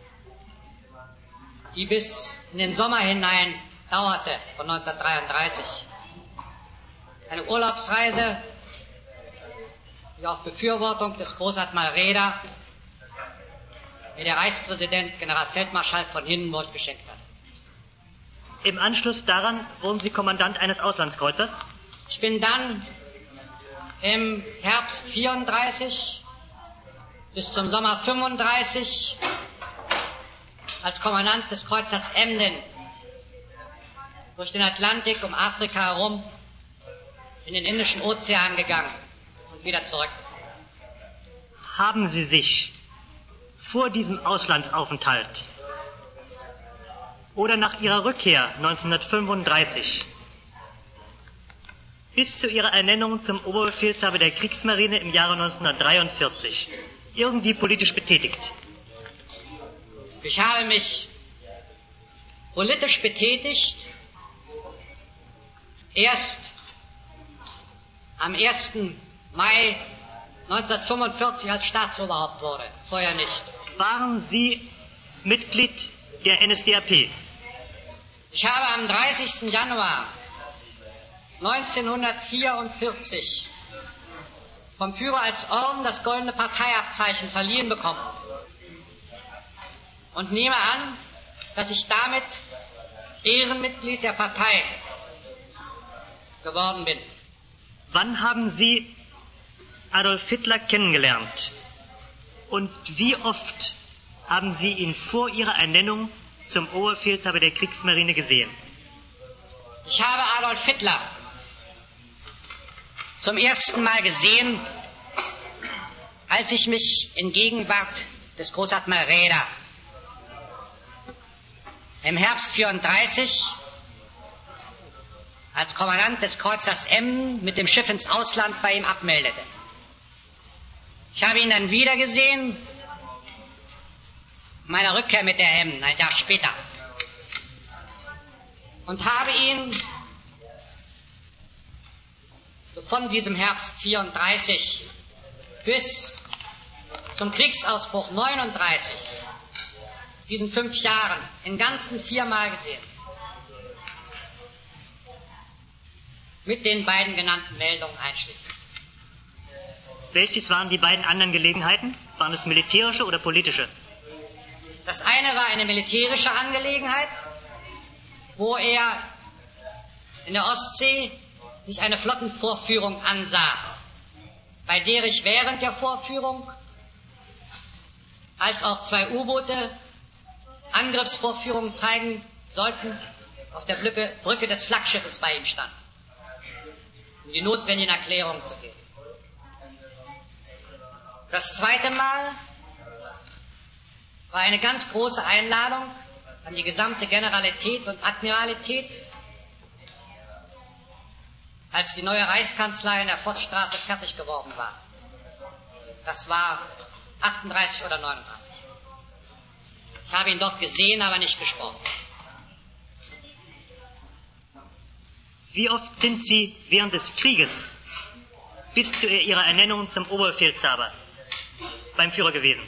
Speaker 5: die bis in den Sommer hinein dauerte von neunzehnhundertdreiunddreißig. Eine Urlaubsreise, die auf Befürwortung des Großadmiral Raeder mir der Reichspräsident Generalfeldmarschall von Hindenburg geschenkt hat.
Speaker 3: Im Anschluss daran wurden Sie Kommandant eines Auslandskreuzers?
Speaker 5: Ich bin dann im Herbst vierunddreißig bis zum Sommer fünfunddreißig als Kommandant des Kreuzers Emden durch den Atlantik um Afrika herum in den Indischen Ozean gegangen und wieder zurück.
Speaker 3: Haben Sie sich vor diesem Auslandsaufenthalt oder nach Ihrer Rückkehr neunzehnhundertfünfunddreißig bis zu Ihrer Ernennung zum Oberbefehlshaber der Kriegsmarine im Jahre neunzehnhundertdreiundvierzig irgendwie politisch betätigt?
Speaker 5: Ich habe mich politisch betätigt erst am ersten Mai neunzehnhundertfünfundvierzig als Staatsoberhaupt wurde, vorher nicht.
Speaker 3: Waren Sie Mitglied der N S D A P?
Speaker 5: Ich habe am dreißigsten Januar neunzehnhundertvierundvierzig vom Führer als Orden das goldene Parteiabzeichen verliehen bekommen und nehme an, dass ich damit Ehrenmitglied der Partei geworden bin.
Speaker 3: Wann haben Sie Adolf Hitler kennengelernt? Und wie oft haben Sie ihn vor Ihrer Ernennung zum Oberbefehlshaber der Kriegsmarine gesehen?
Speaker 5: Ich habe Adolf Hitler zum ersten Mal gesehen, als ich mich in Gegenwart des Großadmiral Raeder im Herbst vierunddreißig als Kommandant des Kreuzers Emden mit dem Schiff ins Ausland bei ihm abmeldete. Ich habe ihn dann wieder gesehen, meiner Rückkehr mit der Emden, ein Jahr später, und habe ihn so von diesem Herbst vierunddreißig bis zum Kriegsausbruch neununddreißig, diesen fünf Jahren, in ganzen viermal gesehen. Mit den beiden genannten Meldungen einschließlich.
Speaker 3: Welches waren die beiden anderen Gelegenheiten? Waren es militärische oder politische?
Speaker 5: Das eine war eine militärische Angelegenheit, wo er in der Ostsee sich eine Flottenvorführung ansah, bei der ich während der Vorführung als auch zwei U-Boote Angriffsvorführungen zeigen sollten, auf der Brücke, Brücke des Flaggschiffes bei ihm stand, um die notwendigen Erklärungen zu geben. Das zweite Mal war eine ganz große Einladung an die gesamte Generalität und Admiralität, als die neue Reichskanzlei in der Vossstraße fertig geworden war. Das war achtunddreißig oder neununddreißig. Ich habe ihn dort gesehen, aber nicht gesprochen.
Speaker 3: Wie oft sind Sie während des Krieges bis zu Ihrer Ernennung zum Oberbefehlshaber beim Führer gewesen?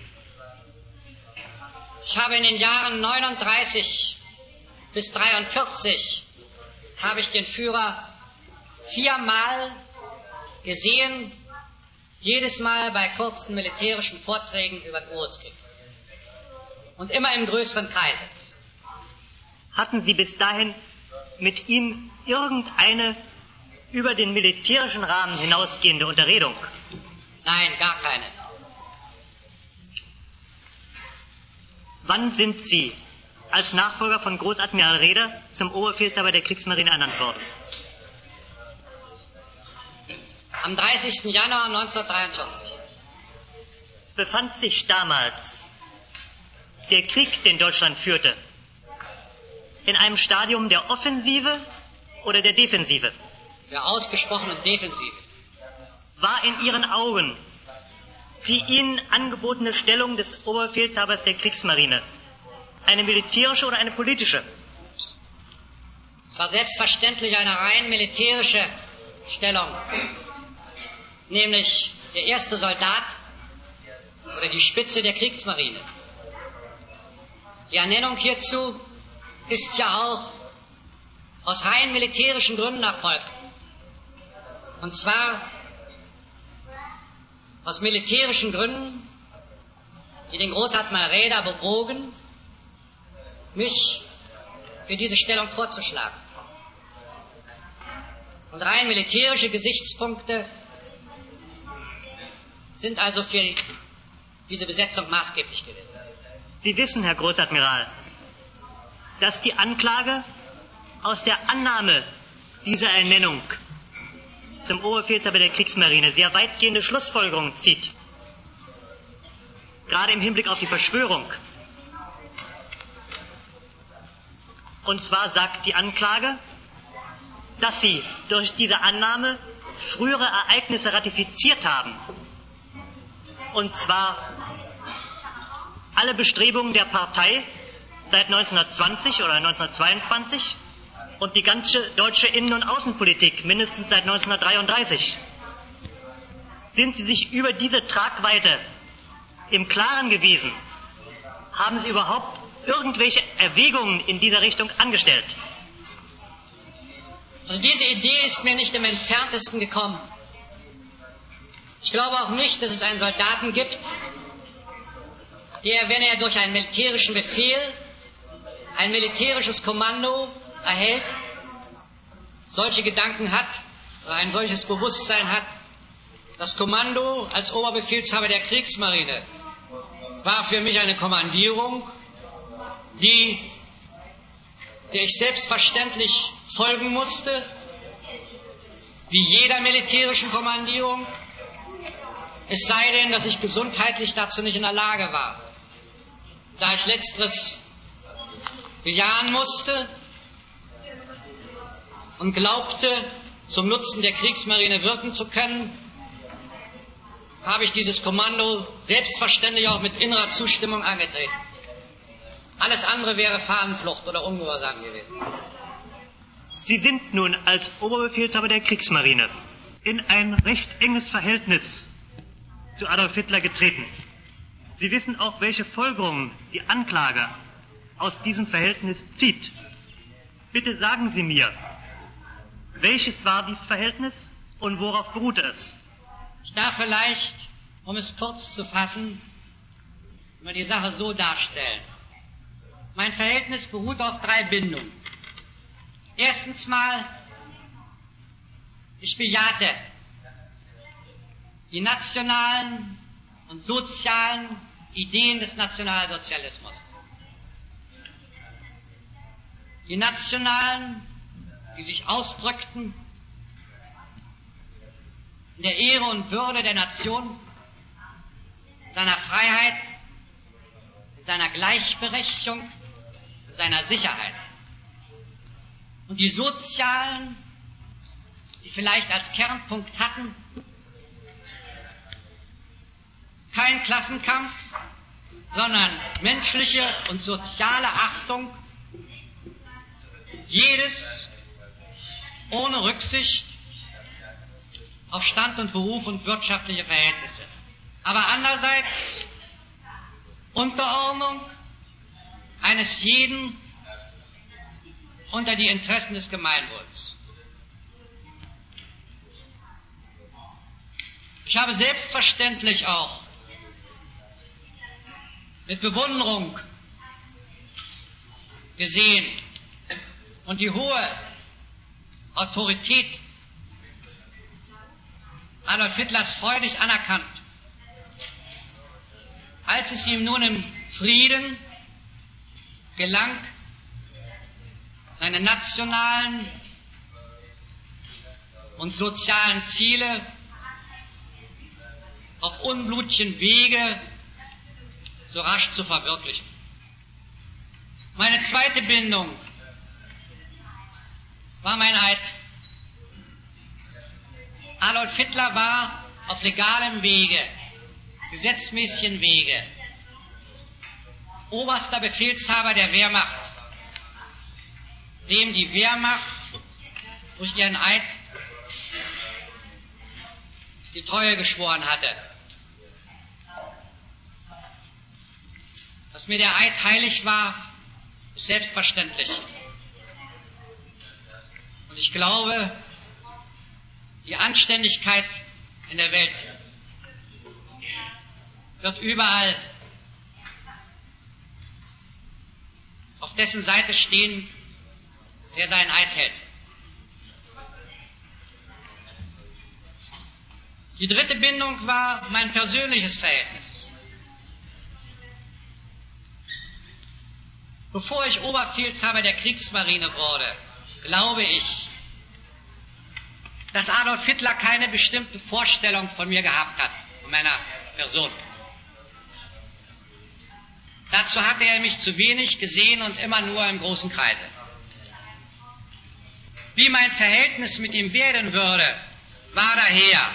Speaker 5: Ich habe in den Jahren neununddreißig bis dreiundvierzig habe ich den Führer viermal gesehen, jedes Mal bei kurzen militärischen Vorträgen über den Uhrskrieg. Und immer im größeren Kreise.
Speaker 3: Hatten Sie bis dahin mit ihm irgendeine über den militärischen Rahmen hinausgehende Unterredung?
Speaker 5: Nein, gar keine.
Speaker 3: Wann sind Sie als Nachfolger von Großadmiral Raeder zum Oberbefehlshaber der Kriegsmarine ernannt worden?
Speaker 5: Am dreißigsten Januar neunzehnhundertdreiundvierzig.
Speaker 3: Befand sich damals der Krieg, den Deutschland führte, in einem Stadium der Offensive oder der Defensive?
Speaker 5: Der ausgesprochenen Defensive.
Speaker 3: War in Ihren Augen die Ihnen angebotene Stellung des Oberbefehlshabers der Kriegsmarine eine militärische oder eine politische?
Speaker 5: Es war selbstverständlich eine rein militärische Stellung, nämlich der erste Soldat oder die Spitze der Kriegsmarine. Die Ernennung hierzu ist ja auch aus rein militärischen Gründen erfolgt. Und zwar aus militärischen Gründen, die den Großadmiral Raeder bewogen, mich für diese Stellung vorzuschlagen. Und rein militärische Gesichtspunkte sind also für diese Besetzung maßgeblich gewesen.
Speaker 3: Sie wissen, Herr Großadmiral, dass die Anklage aus der Annahme dieser Ernennung zum Oberbefehlshaber der Kriegsmarine sehr weitgehende Schlussfolgerungen zieht. Gerade im Hinblick auf die Verschwörung. Und zwar sagt die Anklage, dass Sie durch diese Annahme frühere Ereignisse ratifiziert haben. Und zwar alle Bestrebungen der Partei seit neunzehnhundertzwanzig oder neunzehnhundertzweiundzwanzig und die ganze deutsche Innen- und Außenpolitik mindestens seit neunzehnhundertdreiunddreißig. Sind Sie sich über diese Tragweite im Klaren gewesen? Haben Sie überhaupt irgendwelche Erwägungen in dieser Richtung angestellt?
Speaker 5: Also diese Idee ist mir nicht im Entferntesten gekommen. Ich glaube auch nicht, dass es einen Soldaten gibt, der, wenn er durch einen militärischen Befehl, ein militärisches Kommando erhält, solche Gedanken hat, oder ein solches Bewusstsein hat. Das Kommando als Oberbefehlshaber der Kriegsmarine war für mich eine Kommandierung, die, der ich selbstverständlich folgen musste, wie jeder militärischen Kommandierung, es sei denn, dass ich gesundheitlich dazu nicht in der Lage war. Da ich letzteres bejahen musste und glaubte, zum Nutzen der Kriegsmarine wirken zu können, habe ich dieses Kommando selbstverständlich auch mit innerer Zustimmung angetreten. Alles andere wäre Fahnenflucht oder Ungehorsam gewesen.
Speaker 3: Sie sind nun als Oberbefehlshaber der Kriegsmarine in ein recht enges Verhältnis zu Adolf Hitler getreten. Sie wissen auch, welche Folgerungen die Anklage aus diesem Verhältnis zieht. Bitte sagen Sie mir, welches war dieses Verhältnis und worauf beruhte es?
Speaker 5: Ich darf vielleicht, um es kurz zu fassen, nur die Sache so darstellen. Mein Verhältnis beruht auf drei Bindungen. Erstens mal
Speaker 2: Ich bejahte die nationalen und sozialen Ideen des Nationalsozialismus. Die nationalen, die sich ausdrückten in der Ehre und Würde der Nation, seiner Freiheit, seiner Gleichberechtigung, seiner Sicherheit. Und die sozialen, die vielleicht als Kernpunkt hatten, kein Klassenkampf, sondern menschliche und soziale Achtung, jedes ohne Rücksicht auf Stand und Beruf und wirtschaftliche Verhältnisse. Aber andererseits Unterordnung eines jeden unter die Interessen des Gemeinwohls. Ich habe selbstverständlich auch mit Bewunderung gesehen und die hohe Autorität Adolf Hitlers freudig anerkannt, als es ihm nun im Frieden gelang, seine nationalen und sozialen Ziele auf unblutigen Wege so rasch zu verwirklichen. Meine zweite Bindung war mein Eid. Adolf Hitler war auf legalem Wege, gesetzmäßigen Wege, oberster Befehlshaber der Wehrmacht, dem die Wehrmacht durch ihren Eid die Treue geschworen hatte. Dass mir der Eid heilig war, ist selbstverständlich. Und ich glaube, die Anständigkeit in der Welt wird überall auf dessen Seite stehen, der seinen Eid hält. Die dritte Bindung war mein persönliches Verhältnis. Bevor ich Oberbefehlshaber der Kriegsmarine wurde, glaube ich, dass Adolf Hitler keine bestimmte Vorstellung von mir gehabt hat, von meiner Person. Dazu hatte er mich zu wenig gesehen und immer nur im großen Kreise. Wie mein Verhältnis mit ihm werden würde, war daher,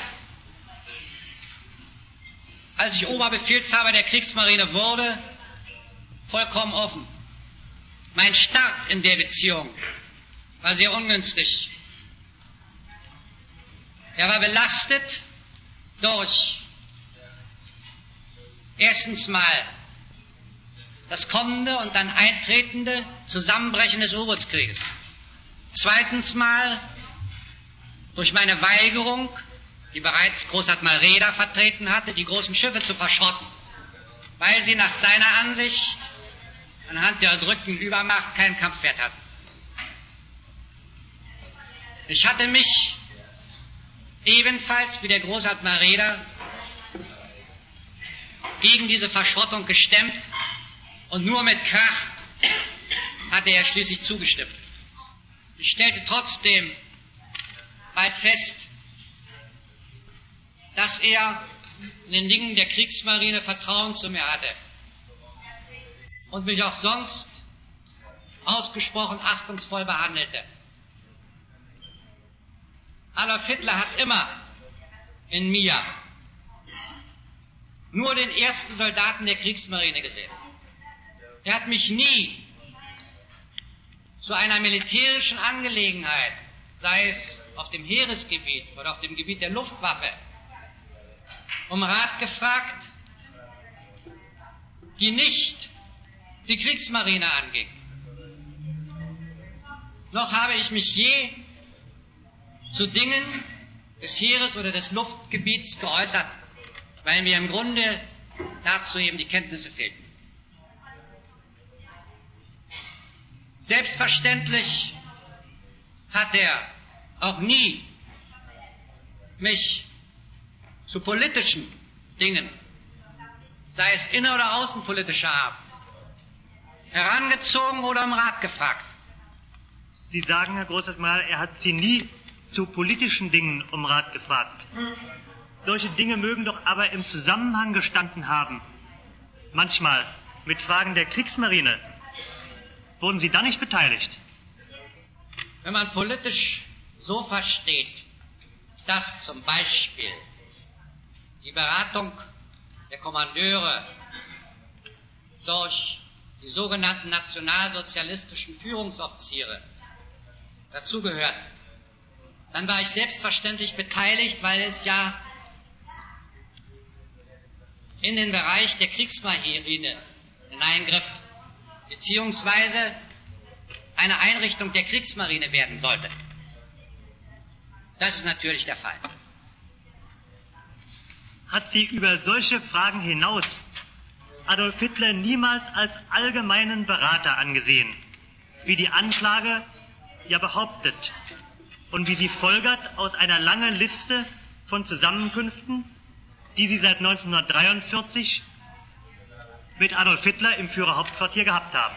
Speaker 2: als ich Oberbefehlshaber der Kriegsmarine wurde, vollkommen offen. Mein Start in der Beziehung war sehr ungünstig. Er war belastet durch erstens mal das kommende und dann eintretende Zusammenbrechen des U-Bootskrieges. Zweitens mal durch meine Weigerung, die bereits Großadmiral Raeder vertreten hatte, die großen Schiffe zu verschrotten, weil sie nach seiner Ansicht anhand der erdrückten Übermacht keinen Kampfwert hatten. Ich hatte mich ebenfalls wie der Großadmiral Raeder gegen diese Verschrottung gestemmt und nur mit Krach hatte er schließlich zugestimmt. Ich stellte trotzdem bald fest, dass er in den Dingen der Kriegsmarine Vertrauen zu mir hatte und mich auch sonst ausgesprochen achtungsvoll behandelte. Adolf Hitler hat immer in mir nur den ersten Soldaten der Kriegsmarine gesehen. Er hat mich nie zu einer militärischen Angelegenheit, sei es auf dem Heeresgebiet oder auf dem Gebiet der Luftwaffe, um Rat gefragt, die nicht die Kriegsmarine anging. Noch habe ich mich je zu Dingen des Heeres oder des Luftgebiets geäußert, weil mir im Grunde dazu eben die Kenntnisse fehlten. Selbstverständlich hat er auch nie mich zu politischen Dingen, sei es inner- oder außenpolitischer Art, herangezogen oder im Rat gefragt.
Speaker 3: Sie sagen, Herr Großadmiral, er hat Sie nie zu politischen Dingen um Rat gefragt. Solche Dinge mögen doch aber im Zusammenhang gestanden haben. Manchmal mit Fragen der Kriegsmarine. Wurden Sie da nicht beteiligt?
Speaker 2: Wenn man politisch so versteht, dass zum Beispiel die Beratung der Kommandeure durch die sogenannten nationalsozialistischen Führungsoffiziere dazugehört, dann war ich selbstverständlich beteiligt, weil es ja in den Bereich der Kriegsmarine hineingriff, beziehungsweise eine Einrichtung der Kriegsmarine werden sollte. Das ist natürlich der Fall.
Speaker 3: Hat Sie über solche Fragen hinaus Adolf Hitler niemals als allgemeinen Berater angesehen, wie die Anklage ja behauptet und wie sie folgert aus einer langen Liste von Zusammenkünften, die Sie seit neunzehnhundertdreiundvierzig mit Adolf Hitler im Führerhauptquartier gehabt haben?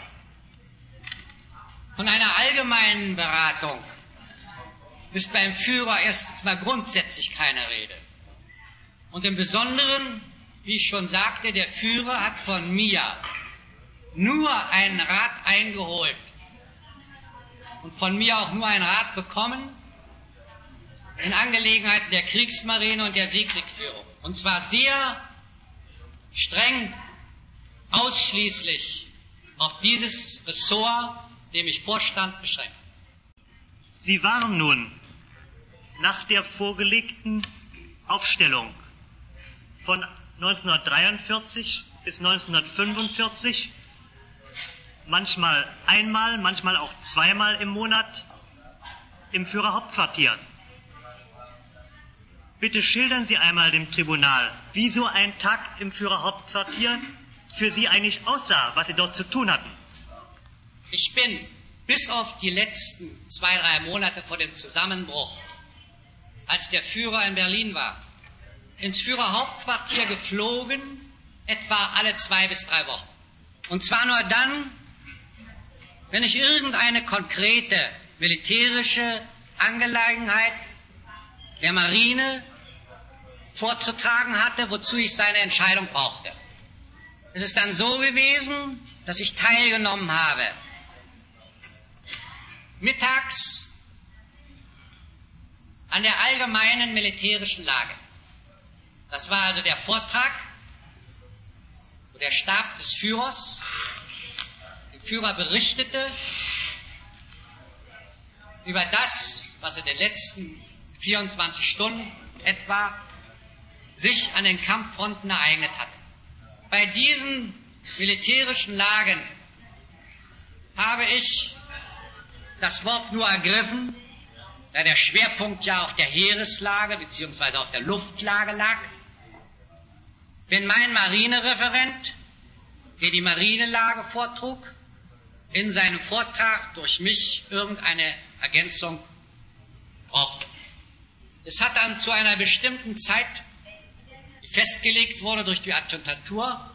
Speaker 2: Von einer allgemeinen Beratung ist beim Führer erstens mal grundsätzlich keine Rede. Und im Besonderen, wie ich schon sagte, der Führer hat von mir nur einen Rat eingeholt und von mir auch nur einen Rat bekommen in Angelegenheiten der Kriegsmarine und der Seekriegführung. Und zwar sehr streng ausschließlich auf dieses Ressort, dem ich vorstand, beschränkt.
Speaker 3: Sie waren nun nach der vorgelegten Aufstellung von neunzehnhundertdreiundvierzig bis neunzehnhundertfünfundvierzig manchmal einmal, manchmal auch zweimal im Monat im Führerhauptquartier. Bitte schildern Sie einmal dem Tribunal, wie so ein Tag im Führerhauptquartier für Sie eigentlich aussah, was Sie dort zu tun hatten.
Speaker 2: Ich bin bis auf die letzten zwei, drei Monate vor dem Zusammenbruch, als der Führer in Berlin war, ins Führerhauptquartier geflogen, etwa alle zwei bis drei Wochen. Und zwar nur dann, wenn ich irgendeine konkrete militärische Angelegenheit der Marine vorzutragen hatte, wozu ich seine Entscheidung brauchte. Es ist dann so gewesen, dass ich teilgenommen habe, mittags an der allgemeinen militärischen Lage. Das war also der Vortrag, wo der Stab des Führers dem Führer berichtete über das, was in den letzten vierundzwanzig Stunden etwa sich an den Kampffronten ereignet hat. Bei diesen militärischen Lagen habe ich das Wort nur ergriffen, da der Schwerpunkt ja auf der Heereslage bzw. auf der Luftlage lag. Wenn mein Marinereferent, der die Marinelage vortrug, in seinem Vortrag durch mich irgendeine Ergänzung brauchte. Es hat dann zu einer bestimmten Zeit, die festgelegt wurde durch die Adjuntatur,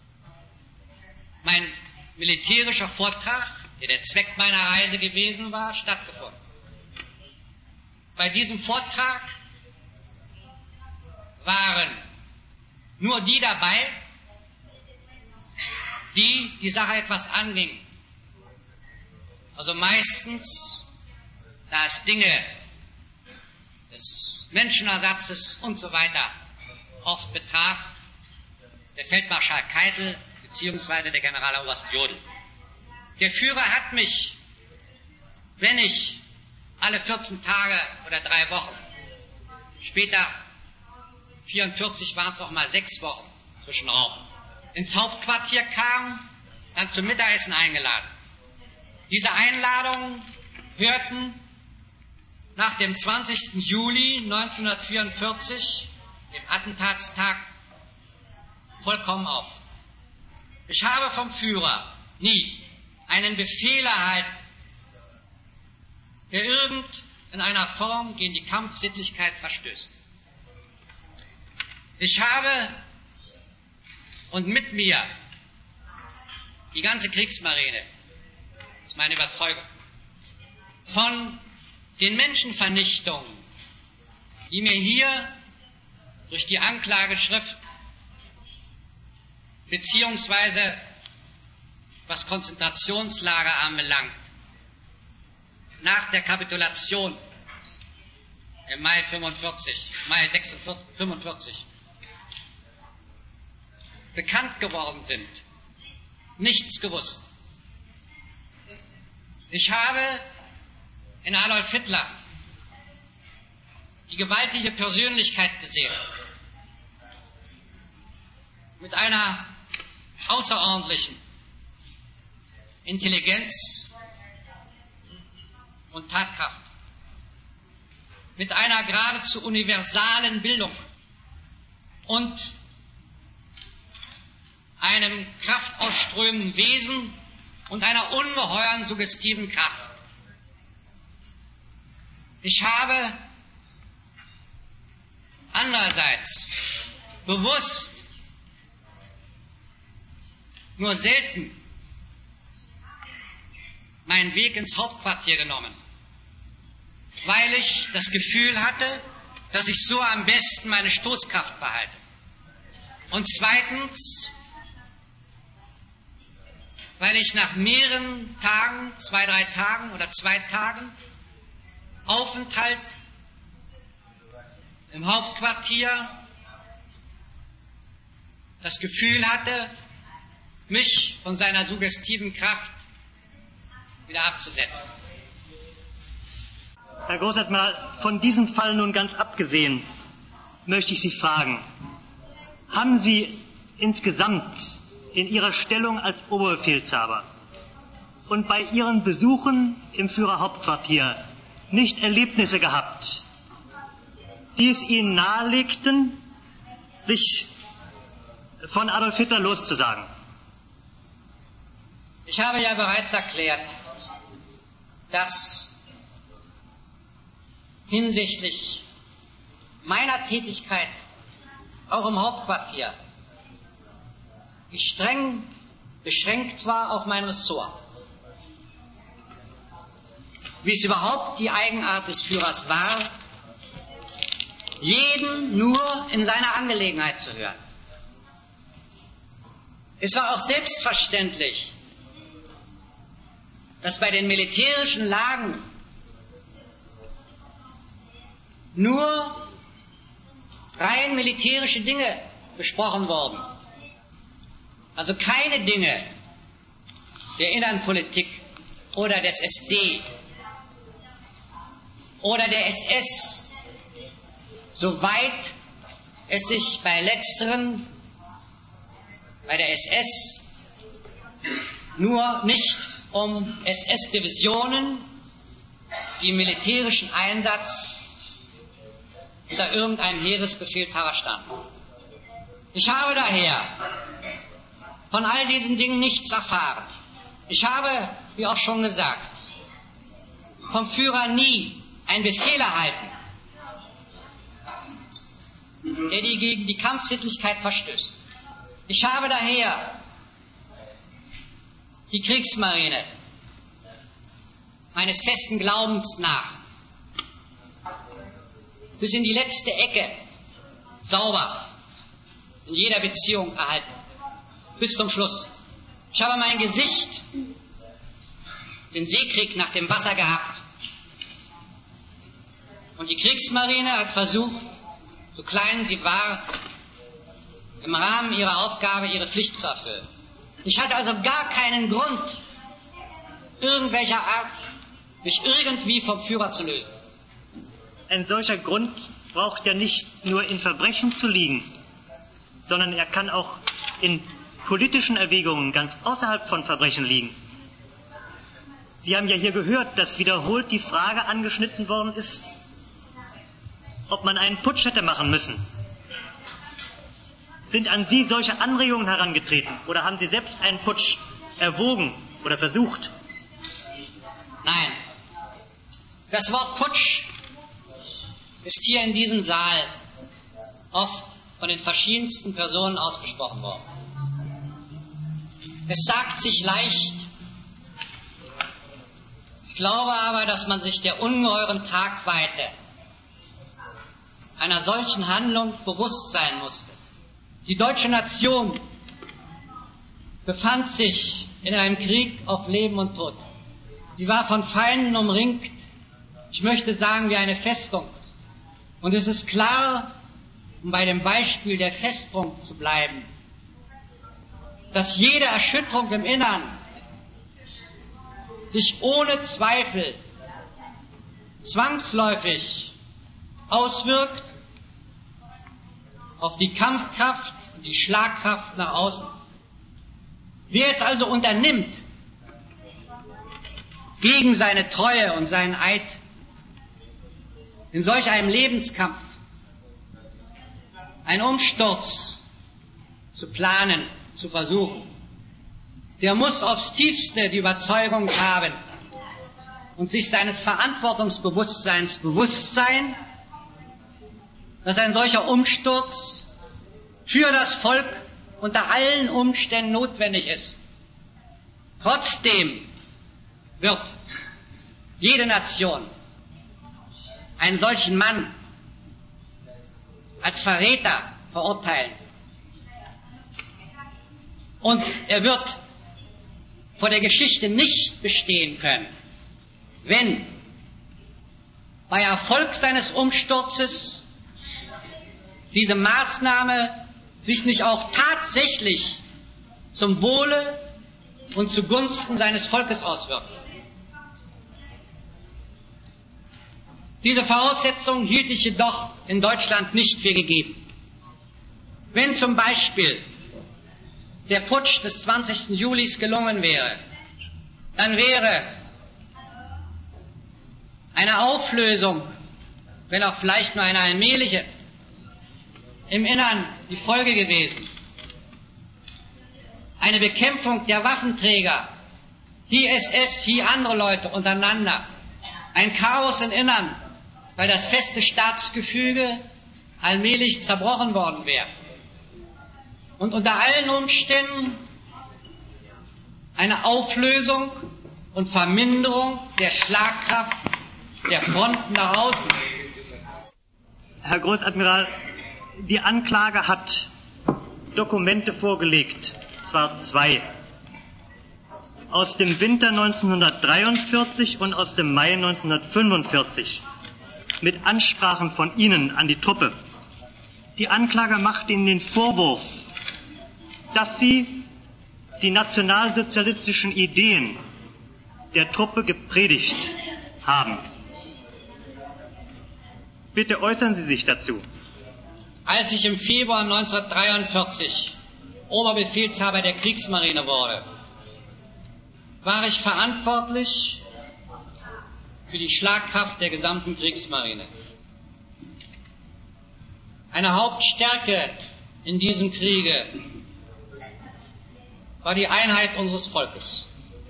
Speaker 2: mein militärischer Vortrag, der der Zweck meiner Reise gewesen war, stattgefunden. Bei diesem Vortrag waren nur die dabei, die die Sache etwas anging. Also meistens, da es Dinge des Menschenersatzes und so weiter oft betraf, der Feldmarschall Keitel beziehungsweise der Generaloberst Jodl. Der Führer hat mich, wenn ich alle vierzehn Tage oder drei Wochen, später vierundvierzig waren es auch mal sechs Wochen zwischen Rauchen, ins Hauptquartier kam, dann zum Mittagessen eingeladen. Diese Einladungen hörten nach dem zwanzigsten Juli neunzehnhundertvierundvierzig, dem Attentatstag, vollkommen auf. Ich habe vom Führer nie einen Befehl erhalten, der irgend in einer Form gegen die Kampfsittlichkeit verstößt.
Speaker 4: Ich habe und mit mir die ganze Kriegsmarine, das ist meine Überzeugung, von den Menschenvernichtungen, die mir hier durch die Anklageschrift beziehungsweise was Konzentrationslager anbelangt, nach der Kapitulation im Mai fünfundvierzig, Mai fünfundvierzig bekannt geworden sind, nichts gewusst. Ich habe in Adolf Hitler die gewaltige Persönlichkeit gesehen, mit einer außerordentlichen Intelligenz und Tatkraft, mit einer geradezu universalen Bildung und einem kraftausströmenden Wesen und einer ungeheuren suggestiven Kraft. Ich habe andererseits bewusst nur selten meinen Weg ins Hauptquartier genommen, weil ich das Gefühl hatte, dass ich so am besten meine Stoßkraft behalte. Und zweitens, weil ich nach mehreren Tagen, zwei, drei Tagen oder zwei Tagen Aufenthalt im Hauptquartier das Gefühl hatte, mich von seiner suggestiven Kraft wieder abzusetzen.
Speaker 3: Herr Großadmiral, von diesem Fall nun ganz abgesehen, möchte ich Sie fragen, haben Sie insgesamt in Ihrer Stellung als Oberbefehlshaber und bei Ihren Besuchen im Führerhauptquartier nicht Erlebnisse gehabt, die es Ihnen nahelegten, sich von Adolf Hitler loszusagen?
Speaker 4: Ich habe ja bereits erklärt, dass hinsichtlich meiner Tätigkeit auch im Hauptquartier ich streng beschränkt war auf mein Ressort. Wie es überhaupt die Eigenart des Führers war, jeden nur in seiner Angelegenheit zu hören. Es war auch selbstverständlich, dass bei den militärischen Lagen nur rein militärische Dinge besprochen wurden. Also keine Dinge der Innenpolitik oder des S D oder der S S, soweit es sich bei letzteren, bei der S S, nur nicht um S S-Divisionen, die im militärischen Einsatz unter irgendeinem Heeresbefehlshaber standen. Ich habe daher von all diesen Dingen nichts erfahren. Ich habe, wie auch schon gesagt, vom Führer nie einen Befehl erhalten, der die gegen die Kampfsittlichkeit verstößt. Ich habe daher die Kriegsmarine meines festen Glaubens nach bis in die letzte Ecke sauber in jeder Beziehung erhalten. Bis zum Schluss. Ich habe mein Gesicht, den Seekrieg nach dem Wasser gehabt. Und die Kriegsmarine hat versucht, so klein sie war, im Rahmen ihrer Aufgabe ihre Pflicht zu erfüllen. Ich hatte also gar keinen Grund, irgendwelcher Art, mich irgendwie vom Führer zu lösen.
Speaker 3: Ein solcher Grund braucht ja nicht nur in Verbrechen zu liegen, sondern er kann auch in politischen Erwägungen ganz außerhalb von Verbrechen liegen. Sie haben ja hier gehört, dass wiederholt die Frage angeschnitten worden ist, ob man einen Putsch hätte machen müssen. Sind an Sie solche Anregungen herangetreten oder haben Sie selbst einen Putsch erwogen oder versucht?
Speaker 4: Nein. Das Wort Putsch ist hier in diesem Saal oft von den verschiedensten Personen ausgesprochen worden. Es sagt sich leicht, ich glaube aber, dass man sich der ungeheuren Tragweite einer solchen Handlung bewusst sein musste. Die deutsche Nation befand sich in einem Krieg auf Leben und Tod. Sie war von Feinden umringt, ich möchte sagen wie eine Festung. Und es ist klar, um bei dem Beispiel der Festung zu bleiben, dass jede Erschütterung im Innern sich ohne Zweifel zwangsläufig auswirkt auf die Kampfkraft und die Schlagkraft nach außen. Wer es also unternimmt, gegen seine Treue und seinen Eid in solch einem Lebenskampf einen Umsturz zu planen, zu versuchen, der muss aufs Tiefste die Überzeugung haben und sich seines Verantwortungsbewusstseins bewusst sein, dass ein solcher Umsturz für das Volk unter allen Umständen notwendig ist. Trotzdem wird jede Nation einen solchen Mann als Verräter verurteilen. Und er wird vor der Geschichte nicht bestehen können, wenn bei Erfolg seines Umsturzes diese Maßnahme sich nicht auch tatsächlich zum Wohle und zugunsten seines Volkes auswirkt. Diese Voraussetzung hielt ich jedoch in Deutschland nicht für gegeben. Wenn zum Beispiel der Putsch des zwanzigsten Julis gelungen wäre, dann wäre eine Auflösung, wenn auch vielleicht nur eine allmähliche, im Innern die Folge gewesen. Eine Bekämpfung der Waffenträger, die S S, hier andere Leute untereinander, ein Chaos im Innern, weil das feste Staatsgefüge allmählich zerbrochen worden wäre. Und unter allen Umständen eine Auflösung und Verminderung der Schlagkraft der Fronten nach außen.
Speaker 3: Herr Großadmiral, die Anklage hat Dokumente vorgelegt, zwar zwei, aus dem Winter neunzehnhundertdreiundvierzig und aus dem Mai neunzehnhundertfünfundvierzig, mit Ansprachen von Ihnen an die Truppe. Die Anklage macht Ihnen den Vorwurf, dass Sie die nationalsozialistischen Ideen der Truppe gepredigt haben. Bitte äußern Sie sich dazu.
Speaker 4: Als ich im Februar neunzehnhundertdreiundvierzig Oberbefehlshaber der Kriegsmarine wurde, war ich verantwortlich für die Schlagkraft der gesamten Kriegsmarine. Eine Hauptstärke in diesem Kriege war die Einheit unseres Volkes.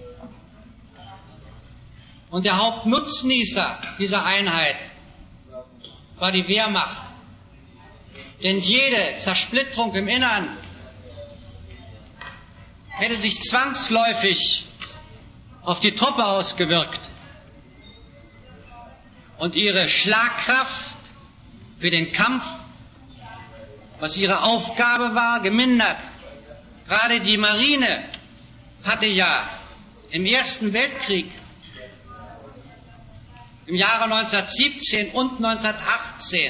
Speaker 4: Und der Hauptnutznießer dieser Einheit war die Wehrmacht. Denn jede Zersplitterung im Innern hätte sich zwangsläufig auf die Truppe ausgewirkt und ihre Schlagkraft für den Kampf, was ihre Aufgabe war, gemindert. Gerade die Marine hatte ja im Ersten Weltkrieg im Jahre neunzehnhundertsiebzehn und neunzehnhundertachtzehn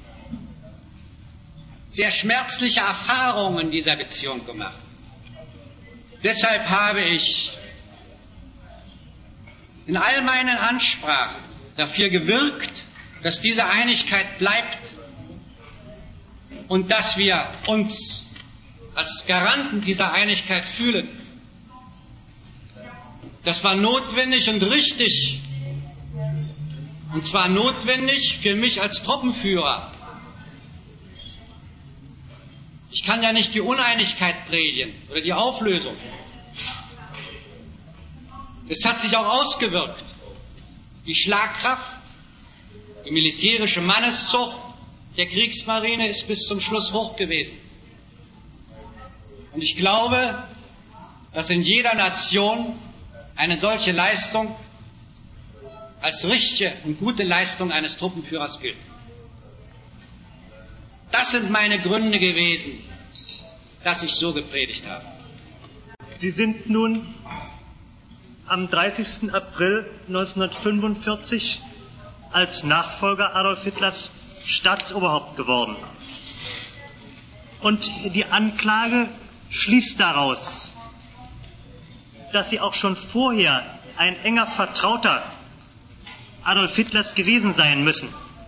Speaker 4: sehr schmerzliche Erfahrungen in dieser Beziehung gemacht. Deshalb habe ich in all meinen Ansprachen dafür gewirkt, dass diese Einigkeit bleibt und dass wir uns als Garanten dieser Einigkeit fühlen. Das war notwendig und richtig. Und zwar notwendig für mich als Truppenführer. Ich kann ja nicht die Uneinigkeit predigen oder die Auflösung. Es hat sich auch ausgewirkt. Die Schlagkraft, die militärische Manneszucht der Kriegsmarine ist bis zum Schluss hoch gewesen. Und ich glaube, dass in jeder Nation eine solche Leistung als richtige und gute Leistung eines Truppenführers gilt. Das sind meine Gründe gewesen, dass ich so gepredigt habe.
Speaker 3: Sie sind nun am dreißigsten April neunzehnhundertfünfundvierzig als Nachfolger Adolf Hitlers Staatsoberhaupt geworden. Und die Anklage schließt daraus, dass Sie auch schon vorher ein enger Vertrauter Adolf Hitlers gewesen sein müssen,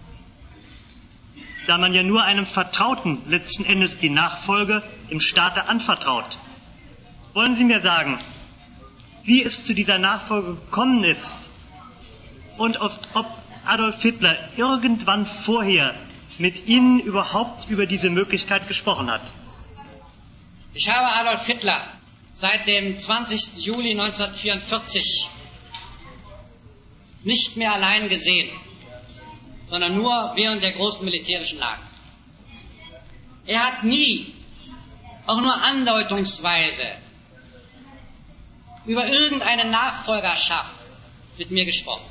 Speaker 3: da man ja nur einem Vertrauten letzten Endes die Nachfolge im Staate anvertraut. Wollen Sie mir sagen, wie es zu dieser Nachfolge gekommen ist und ob, ob Adolf Hitler irgendwann vorher mit Ihnen überhaupt über diese Möglichkeit gesprochen hat?
Speaker 4: Ich habe Adolf Hitler seit dem zwanzigsten Juli neunzehnhundertvierundvierzig nicht mehr allein gesehen, sondern nur während der großen militärischen Lage. Er hat nie, auch nur andeutungsweise, über irgendeine Nachfolgerschaft mit mir gesprochen.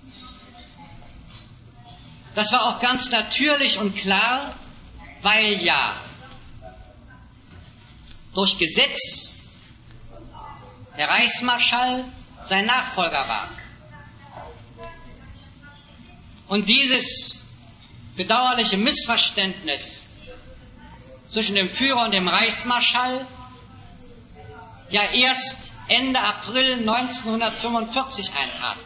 Speaker 4: Das war auch ganz natürlich und klar, weil ja durch Gesetz der Reichsmarschall sein Nachfolger war. Und dieses bedauerliche Missverständnis zwischen dem Führer und dem Reichsmarschall ja erst Ende April neunzehnhundertfünfundvierzig eintrat.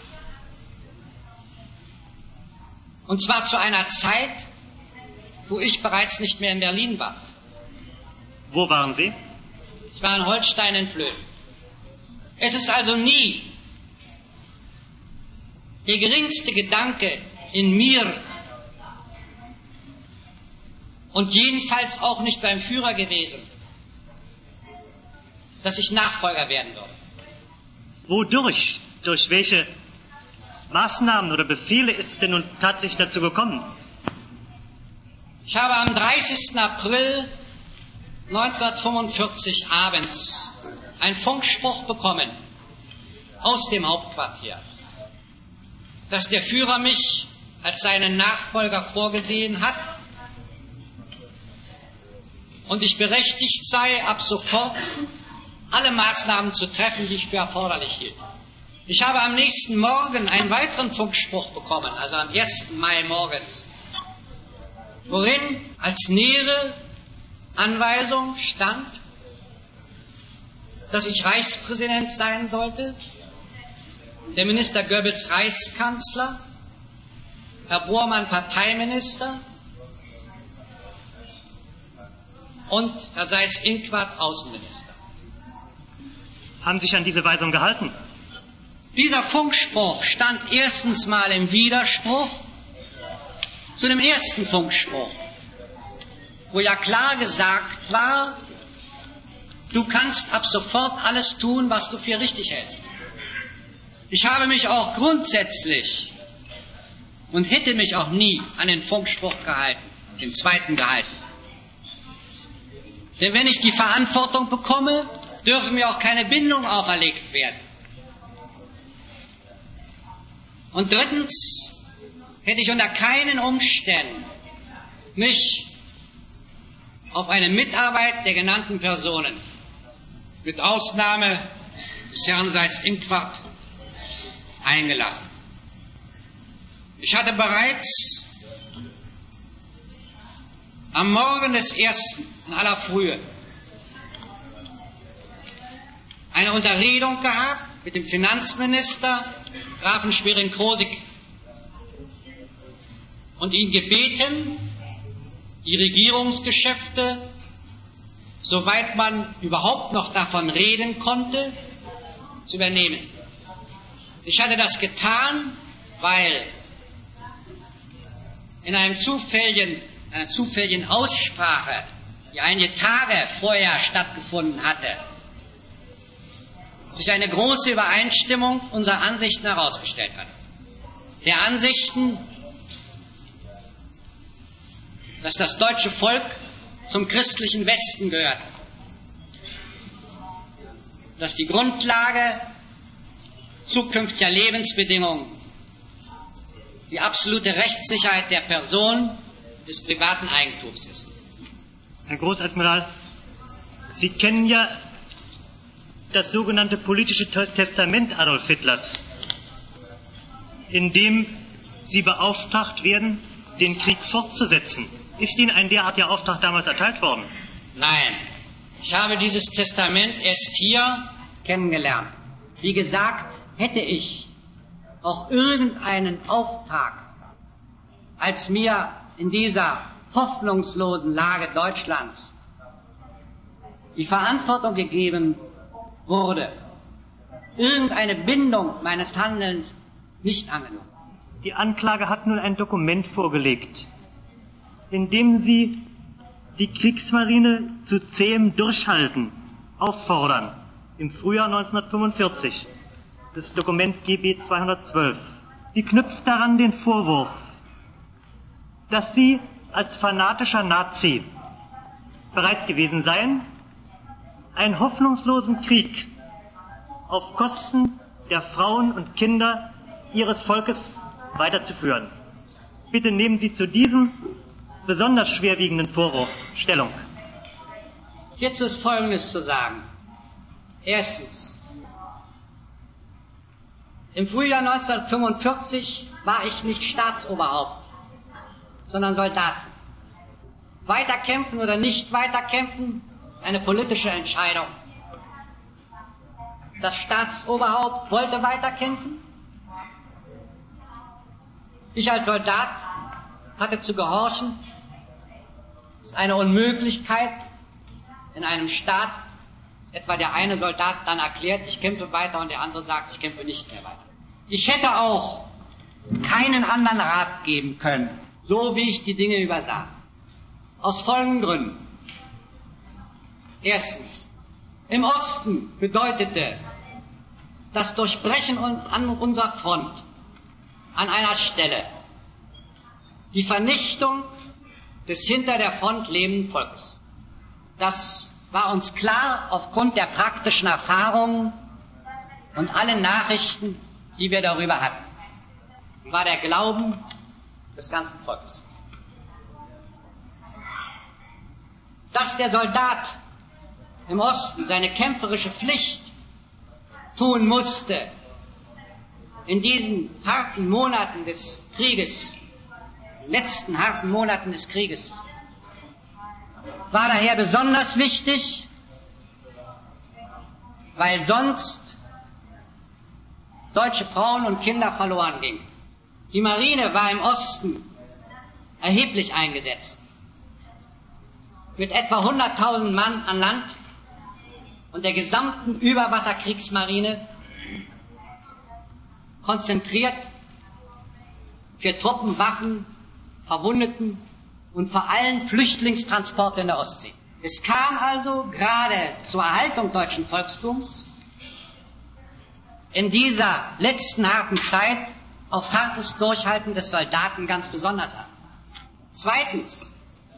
Speaker 4: Und zwar zu einer Zeit, wo ich bereits nicht mehr in Berlin war.
Speaker 3: Wo waren Sie?
Speaker 4: Ich war in Holstein in Plön. Es ist also nie der geringste Gedanke in mir und jedenfalls auch nicht beim Führer gewesen, dass ich Nachfolger werden würde.
Speaker 3: Wodurch? Durch welche Maßnahmen oder Befehle ist es denn nun tatsächlich dazu gekommen?
Speaker 4: Ich habe am dreißigsten April neunzehnhundertfünfundvierzig abends einen Funkspruch bekommen aus dem Hauptquartier, dass der Führer mich als seinen Nachfolger vorgesehen hat und ich berechtigt sei, ab sofort alle Maßnahmen zu treffen, die ich für erforderlich hielt. Ich habe am nächsten Morgen einen weiteren Funkspruch bekommen, also am ersten Mai morgens, worin als nähere Anweisung stand, dass ich Reichspräsident sein sollte, der Minister Goebbels Reichskanzler, Herr Bormann Parteiminister und Herr Seyß-Inquart Außenminister.
Speaker 3: Haben Sie sich an diese Weisung gehalten?
Speaker 4: Dieser Funkspruch stand erstens mal im Widerspruch zu dem ersten Funkspruch, wo ja klar gesagt war, du kannst ab sofort alles tun, was du für richtig hältst. Ich habe mich auch grundsätzlich und hätte mich auch nie an den Funkspruch gehalten, den zweiten gehalten. Denn wenn ich die Verantwortung bekomme, dürfen mir auch keine Bindungen auferlegt werden. Und drittens hätte ich unter keinen Umständen mich auf eine Mitarbeit der genannten Personen, mit Ausnahme des Herrn Seyß-Inquart, eingelassen. Ich hatte bereits am Morgen des ersten in aller Frühe eine Unterredung gehabt mit dem Finanzminister Grafen Schwerin-Krosigk und ihn gebeten, die Regierungsgeschäfte, soweit man überhaupt noch davon reden konnte, zu übernehmen. Ich hatte das getan, weil in einem zufälligen, einer zufälligen Aussprache, die einige Tage vorher stattgefunden hatte, sich eine große Übereinstimmung unserer Ansichten herausgestellt hat. Der Ansichten, dass das deutsche Volk zum christlichen Westen gehört, dass die Grundlage zukünftiger Lebensbedingungen die absolute Rechtssicherheit der Person des privaten Eigentums ist.
Speaker 3: Herr Großadmiral, Sie kennen ja das sogenannte politische Testament Adolf Hitlers, in dem Sie beauftragt werden, den Krieg fortzusetzen. Ist Ihnen ein derartiger Auftrag damals erteilt worden?
Speaker 4: Nein, ich habe dieses Testament erst hier
Speaker 5: kennengelernt. Wie gesagt, hätte ich auch irgendeinen Auftrag, als mir in dieser hoffnungslosen Lage Deutschlands die Verantwortung gegeben wurde, irgendeine Bindung meines Handelns nicht angenommen.
Speaker 3: Die Anklage hat nun ein Dokument vorgelegt, in dem Sie die Kriegsmarine zu zähem Durchhalten auffordern, im Frühjahr neunzehnhundertfünfundvierzig, das Dokument G B zweihundertzwölf. Sie knüpft daran den Vorwurf, dass Sie als fanatischer Nazi bereit gewesen seien, einen hoffnungslosen Krieg auf Kosten der Frauen und Kinder Ihres Volkes weiterzuführen. Bitte nehmen Sie zu diesem besonders schwerwiegenden Vorwurf Stellung.
Speaker 5: Hierzu ist Folgendes zu sagen. Erstens. Im Frühjahr neunzehnhundertfünfundvierzig war ich nicht Staatsoberhaupt, sondern Soldat. Weiterkämpfen oder nicht weiterkämpfen, eine politische Entscheidung. Das Staatsoberhaupt wollte weiterkämpfen. Ich als Soldat hatte zu gehorchen. Das ist eine Unmöglichkeit in einem Staat, etwa der eine Soldat dann erklärt, ich kämpfe weiter, und der andere sagt, ich kämpfe nicht mehr weiter. Ich hätte auch keinen anderen Rat geben können, so wie ich die Dinge übersah. Aus folgenden Gründen. Erstens, im Osten bedeutete das Durchbrechen an unserer Front an einer Stelle die Vernichtung des hinter der Front lebenden Volkes. Das war uns klar aufgrund der praktischen Erfahrungen und allen Nachrichten, die wir darüber hatten. War der Glauben des ganzen Volkes. Dass der Soldat im Osten seine kämpferische Pflicht tun musste in diesen harten Monaten des Krieges, letzten harten Monaten des Krieges, war daher besonders wichtig, weil sonst deutsche Frauen und Kinder verloren gingen. Die Marine war im Osten erheblich eingesetzt, mit etwa hunderttausend Mann an Land und der gesamten Überwasserkriegsmarine konzentriert für Truppen, Waffen, Verwundeten und vor allem Flüchtlingstransporte in der Ostsee. Es kam also gerade zur Erhaltung deutschen Volkstums in dieser letzten harten Zeit auf hartes Durchhalten des Soldaten ganz besonders an. Zweitens,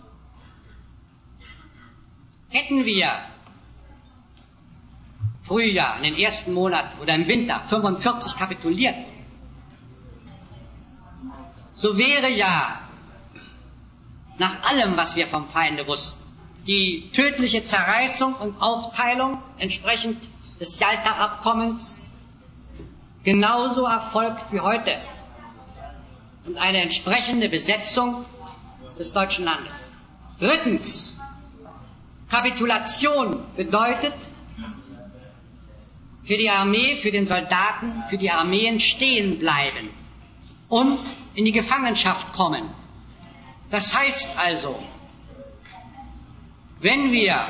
Speaker 5: hätten wir Frühjahr, in den ersten Monaten oder im Winter fünfundvierzig kapituliert, so wäre ja nach allem, was wir vom Feinde wussten, die tödliche Zerreißung und Aufteilung entsprechend des Jalta-Abkommens genauso erfolgt wie heute und eine entsprechende Besetzung des deutschen Landes. Drittens, Kapitulation bedeutet für die Armee, für den Soldaten, für die Armeen stehen bleiben und in die Gefangenschaft kommen. Das heißt also, wenn wir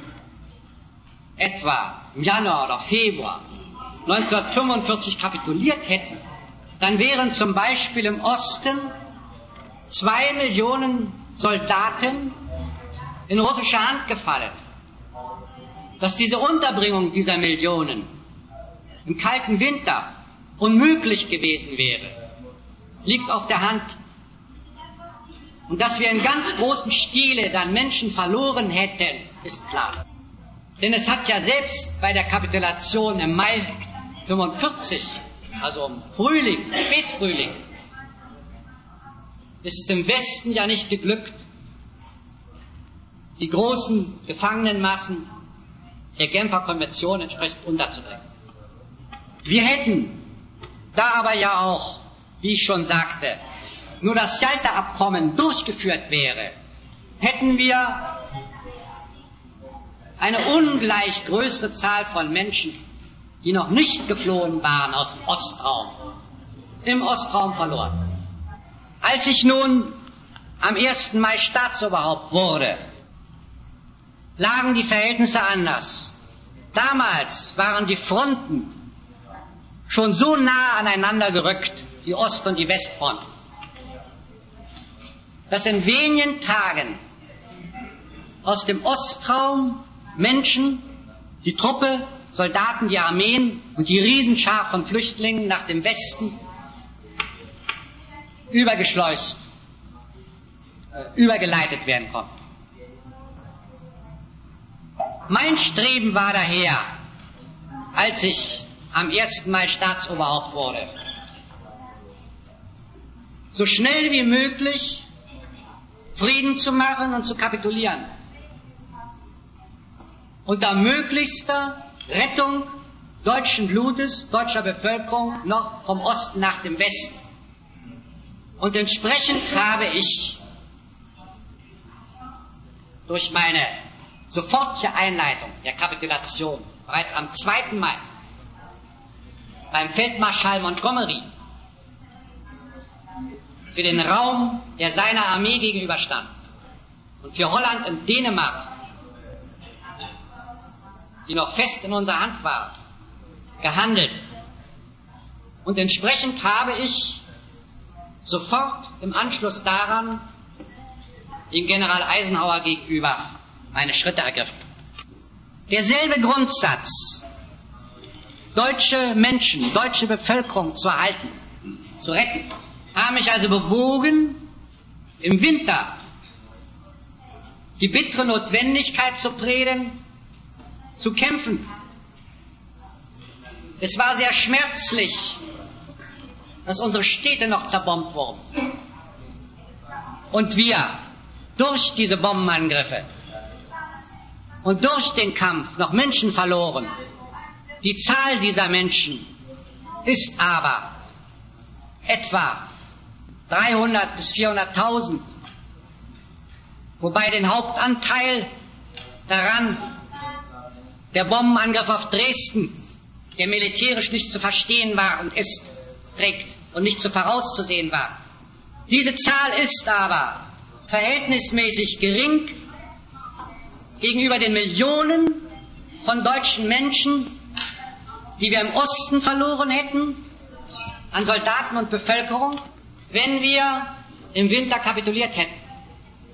Speaker 5: etwa im Januar oder Februar neunzehnhundertfünfundvierzig kapituliert hätten, dann wären zum Beispiel im Osten zwei Millionen Soldaten in russische Hand gefallen. Dass diese Unterbringung dieser Millionen im kalten Winter unmöglich gewesen wäre, liegt auf der Hand.
Speaker 2: Und dass wir in ganz großem Stile dann Menschen verloren hätten, ist klar. Denn es hat ja selbst bei der Kapitulation im Mai fünfundvierzig, also im Frühling, Spätfrühling, ist es im Westen ja nicht geglückt, die großen Gefangenenmassen der Genfer Konvention entsprechend unterzubringen. Wir hätten da aber ja auch, wie ich schon sagte, nur das Jalta-Abkommen durchgeführt wäre, hätten wir eine ungleich größere Zahl von Menschen, die noch nicht geflohen waren aus dem Ostraum, im Ostraum verloren. Als ich nun am ersten Mai Staatsoberhaupt wurde, lagen die Verhältnisse anders. Damals waren die Fronten schon so nah aneinander gerückt, die Ost- und die Westfront, dass in wenigen Tagen aus dem Ostraum Menschen, die Truppe, Soldaten, die Armeen und die Riesenschar von Flüchtlingen nach dem Westen übergeschleust, äh, übergeleitet werden konnten. Mein Streben war daher, als ich am ersten Mai Staatsoberhaupt wurde, so schnell wie möglich Frieden zu machen und zu kapitulieren. Unter möglichster Rettung deutschen Blutes, deutscher Bevölkerung noch vom Osten nach dem Westen. Und entsprechend habe ich durch meine sofortige Einleitung der Kapitulation bereits am zweiten Mai beim Feldmarschall Montgomery für den Raum, der seiner Armee gegenüberstand, und für Holland und Dänemark, die noch fest in unserer Hand waren, gehandelt. Und entsprechend habe ich sofort im Anschluss daran dem General Eisenhower gegenüber meine Schritte ergriffen. Derselbe Grundsatz, deutsche Menschen, deutsche Bevölkerung zu erhalten, zu retten, haben mich also bewogen, im Winter die bittere Notwendigkeit zu predigen, zu kämpfen. Es war sehr schmerzlich, dass unsere Städte noch zerbombt wurden. Und wir durch diese Bombenangriffe und durch den Kampf noch Menschen verloren. Die Zahl dieser Menschen ist aber etwa dreihundert bis vierhunderttausend, wobei den Hauptanteil daran der Bombenangriff auf Dresden, der militärisch nicht zu verstehen war und ist, trägt und nicht zu vorauszusehen war. Diese Zahl ist aber verhältnismäßig gering gegenüber den Millionen von deutschen Menschen, die wir im Osten verloren hätten, an Soldaten und Bevölkerung, wenn wir im Winter kapituliert hätten.